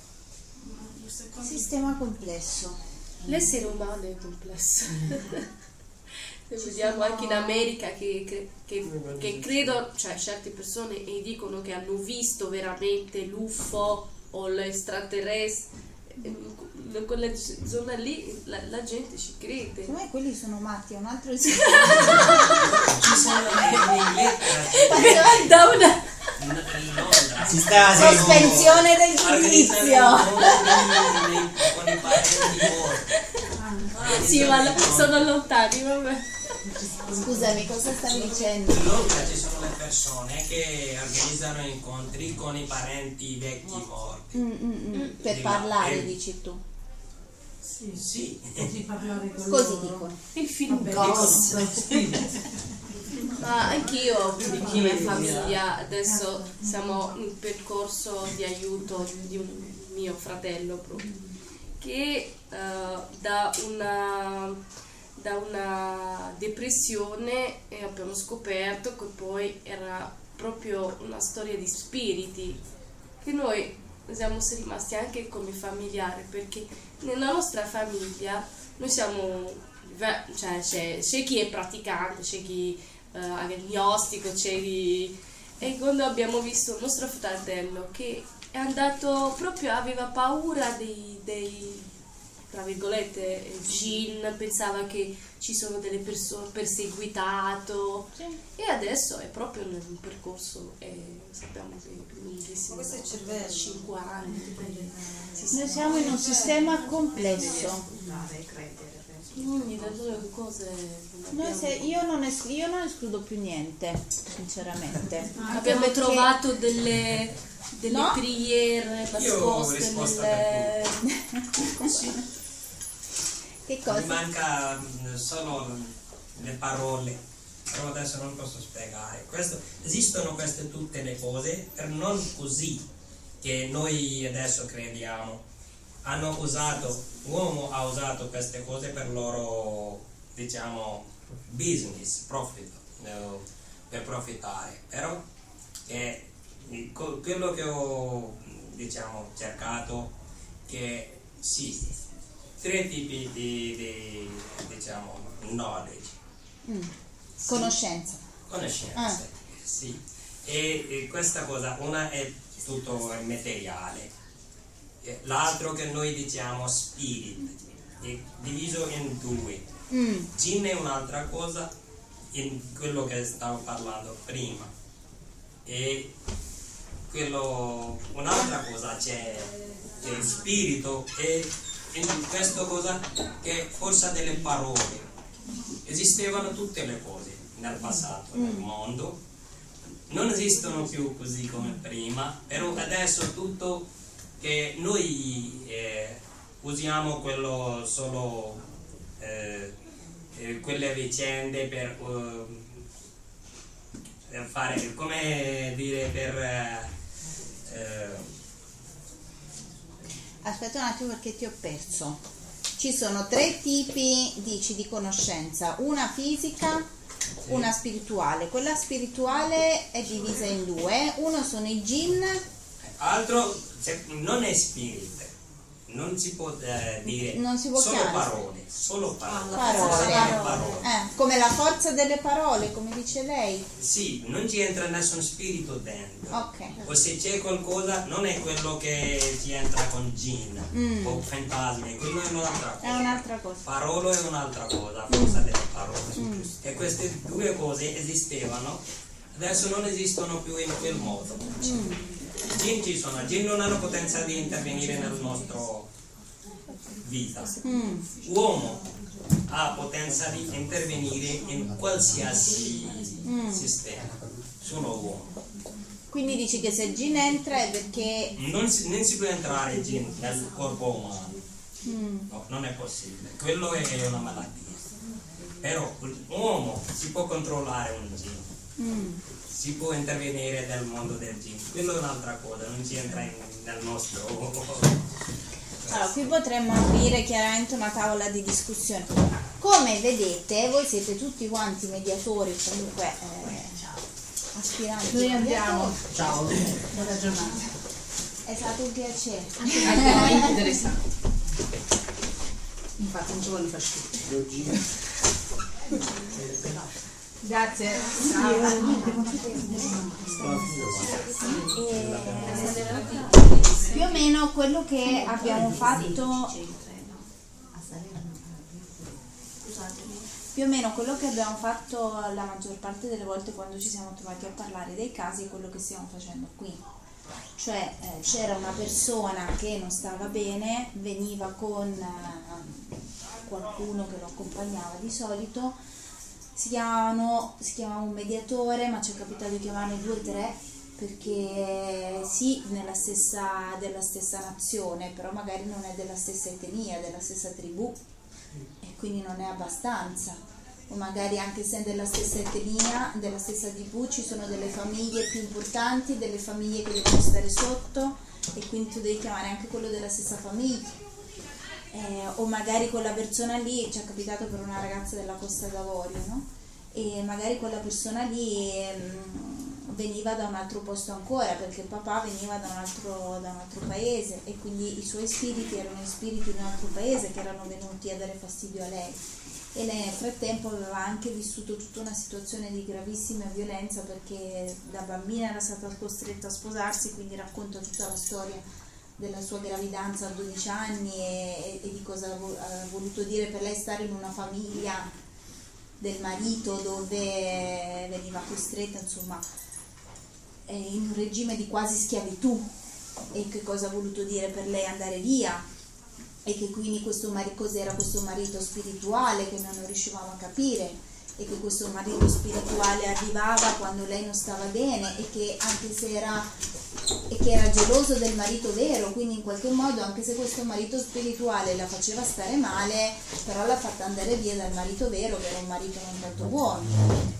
un secondo Sistema complesso. L'essere umano è complesso. Vediamo anche in America che, che, che, che credo, cioè certe persone e dicono che hanno visto veramente l'U F O o l'extraterrestre. In quella zona lì la, la gente ci crede. Secondo me quelli sono matti, è un altro Ci sono in Inghilterra, da una in Londra, si sta sospensione del giudizio. con i parenti morti. sì, ma lo- sono lontani, vabbè. Scusami, cosa stavi dicendo? In Londra ci sono le persone che organizzano incontri con i parenti vecchi morti. Mm, mm, mm. Per Di parlare, là. dici tu. Sì, Sì. di parlare con Così loro. dicono. Il film Vabbè, Ghost. Ma anch'io come Chi? famiglia adesso siamo in percorso di aiuto di un mio fratello proprio, che eh, da una da una depressione e abbiamo scoperto che poi era proprio una storia di spiriti, che noi siamo rimasti anche come familiari, perché nella nostra famiglia noi siamo, cioè c'è, c'è chi è praticante, c'è chi è uh, agnostico, c'è chi... E quando abbiamo visto il nostro fratello che è andato proprio, aveva paura dei, dei tra virgolette, Jin pensava che ci sono delle persone perseguitato sì. E adesso è proprio nel percorso e sappiamo che lui questo è il cervello, cinque anni. Noi siamo in un sistema complesso. Quindi le due cose Noi se, io, non es, io non escludo più niente, sinceramente. Abbiamo perché... trovato delle, delle no? preghiere nascoste nelle... Che cosa? Mi manca solo le parole, però adesso non posso spiegare. Questo, esistono queste tutte le cose, per non così che noi adesso crediamo. Hanno usato, l'uomo ha usato queste cose per loro, diciamo, business, profit, no, per profittare. Però eh, quello che ho, diciamo, cercato, che sì, tre tipi di, di diciamo, knowledge. Mm. Conoscenza. Conoscenza, ah. sì. E, e questa cosa, una è tutto materiale. L'altro che noi diciamo spirit è diviso in due. mm. Jinn è un'altra cosa, in quello che stavo parlando prima, e quello un'altra cosa c'è, c'è il spirito, e in questa cosa che forza delle parole. Esistevano tutte le cose nel passato, mm. nel mondo, non esistono più così come prima, però adesso tutto che noi eh, usiamo quello solo eh, eh, quelle vicende per, uh, per fare, come dire, per eh, eh. Aspetta un attimo perché ti ho perso. Ci sono tre tipi, dici, di conoscenza: una fisica, sì. una spirituale. Quella spirituale è divisa in due: uno sono i jinn, altro non è spirit, non si può eh, dire, non si può solo chiamare. parole, solo parole, parole. parole. parole. Eh, come la forza delle parole, come dice lei. Sì, non ci entra nessun spirito dentro. Okay. O se c'è qualcosa non è quello che ci entra con jinn mm. o fantasmi, quello è un'altra cosa. È un'altra cosa. Parolo è un'altra cosa, forza mm. delle parole. Mm. E queste due cose esistevano, adesso non esistono più in quel modo. Mm. Jinn ci sono, jinn non hanno potenza di intervenire nel nostro vita. Mm. Uomo ha potenza di intervenire in qualsiasi mm. sistema, solo uomo. Quindi dici che se il jinn entra è perché... Non si, non si può entrare jinn nel corpo umano, mm. no, non è possibile, quello è una malattia. Però l'uomo si può controllare un jinn. Mm. Si può intervenire nel mondo del jinn, quello è un'altra cosa, non ci entra in, nel nostro... Allora, qui potremmo aprire chiaramente una tavola di discussione. Come vedete, voi siete tutti quanti mediatori, comunque eh, aspiranti. Noi andiamo. Ciao. Buona giornata. È stato un piacere. Anche a noi interessante. Infatti non ci voglio far schifo. Grazie. Più o meno quello che abbiamo fatto più o meno quello che abbiamo fatto la maggior parte delle volte quando ci siamo trovati a parlare dei casi è quello che stiamo facendo qui. Cioè eh, c'era una persona che non stava bene, veniva con eh, qualcuno che lo accompagnava di solito. Si chiamano, si chiamava un mediatore, ma ci è capitato di chiamarne due o tre, perché sì, nella stessa, della stessa nazione, però magari non è della stessa etnia, della stessa tribù, e quindi non è abbastanza. O magari anche se è della stessa etnia, della stessa tribù, ci sono delle famiglie più importanti, delle famiglie che devono stare sotto, e quindi tu devi chiamare anche quello della stessa famiglia. Eh, o magari quella persona lì, ci è capitato per una ragazza della Costa d'Avorio, no? E magari quella persona lì mh, veniva da un altro posto ancora, perché il papà veniva da un altro, da un altro paese, e quindi i suoi spiriti erano gli spiriti di un altro paese che erano venuti a dare fastidio a lei, e lei nel frattempo aveva anche vissuto tutta una situazione di gravissima violenza, perché da bambina era stata costretta a sposarsi, quindi racconta tutta la storia della sua gravidanza a dodici anni e, e di cosa ha voluto dire per lei stare in una famiglia del marito dove veniva costretta, insomma, in un regime di quasi schiavitù, e che cosa ha voluto dire per lei andare via, e che quindi questo marito, cos'era questo marito spirituale che noi non riuscivamo a capire, e che questo marito spirituale arrivava quando lei non stava bene, e che anche se era e che era geloso del marito vero, quindi in qualche modo anche se questo marito spirituale la faceva stare male, però l'ha fatta andare via dal marito vero, che era un marito non tanto buono.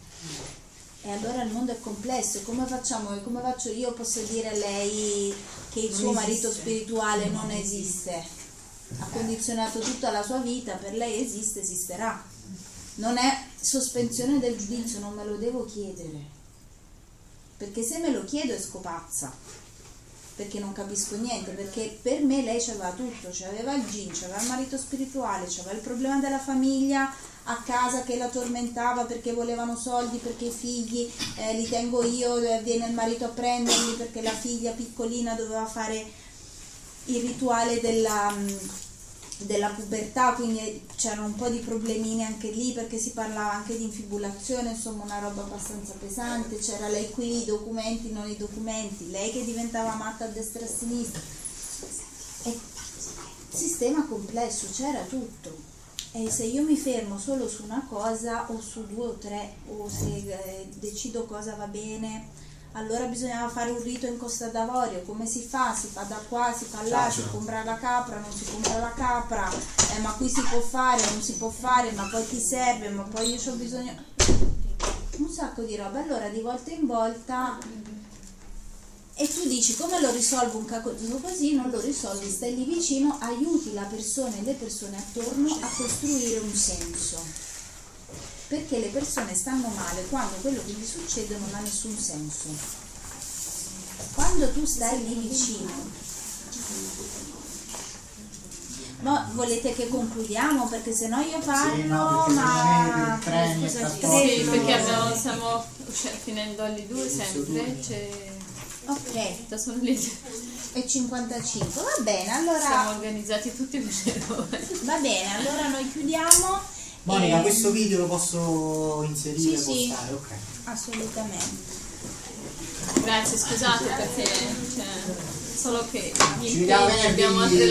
E allora il mondo è complesso, e come facciamo? E come faccio io? Posso dire a lei che il suo marito spirituale non esiste, ha condizionato tutta la sua vita, per lei esiste, esisterà. Non è sospensione del giudizio, non me lo devo chiedere, perché se me lo chiedo esco pazza, perché non capisco niente, perché per me lei c'aveva tutto, c'aveva il gin, c'aveva il marito spirituale, c'aveva il problema della famiglia a casa che la tormentava perché volevano soldi, perché i figli eh, li tengo io, eh, viene il marito a prenderli, perché la figlia piccolina doveva fare il rituale della, della pubertà, quindi c'erano un po' di problemini anche lì, perché si parlava anche di infibulazione, insomma una roba abbastanza pesante. C'era lei qui, i documenti, non i documenti, lei che diventava matta a destra e a sinistra, e sistema complesso, c'era tutto. E se io mi fermo solo su una cosa o su due o tre, o se eh, decido cosa va bene, allora bisognava fare un rito in Costa d'Avorio. Come si fa? Si fa da qua, si fa là, si compra la capra, non si compra la capra, eh, ma qui si può fare, non si può fare, ma poi ti serve, ma poi io ho bisogno, un sacco di roba. Allora di volta in volta, e tu dici come lo risolvo un caso così? Non lo risolvi, stai lì vicino, aiuti la persona e le persone attorno a costruire un senso, perché le persone stanno male quando quello che gli succede non ha nessun senso. Quando tu stai lì vicino, ma volete che concludiamo? Perché sennò io parlo, sì, no, ma treni, scusa, sì, perché abbiamo, stiamo cioè, finendo alle due sempre, c'è... Ok, sono lì e cinquantacinque, va bene, allora siamo organizzati tutti per va bene, allora noi chiudiamo. Monica, e... questo video lo posso inserire? Sì, sì, postare? Ok. assolutamente. Grazie, scusate perché cioè, solo che ci vediamo venerdì. Abbiamo altre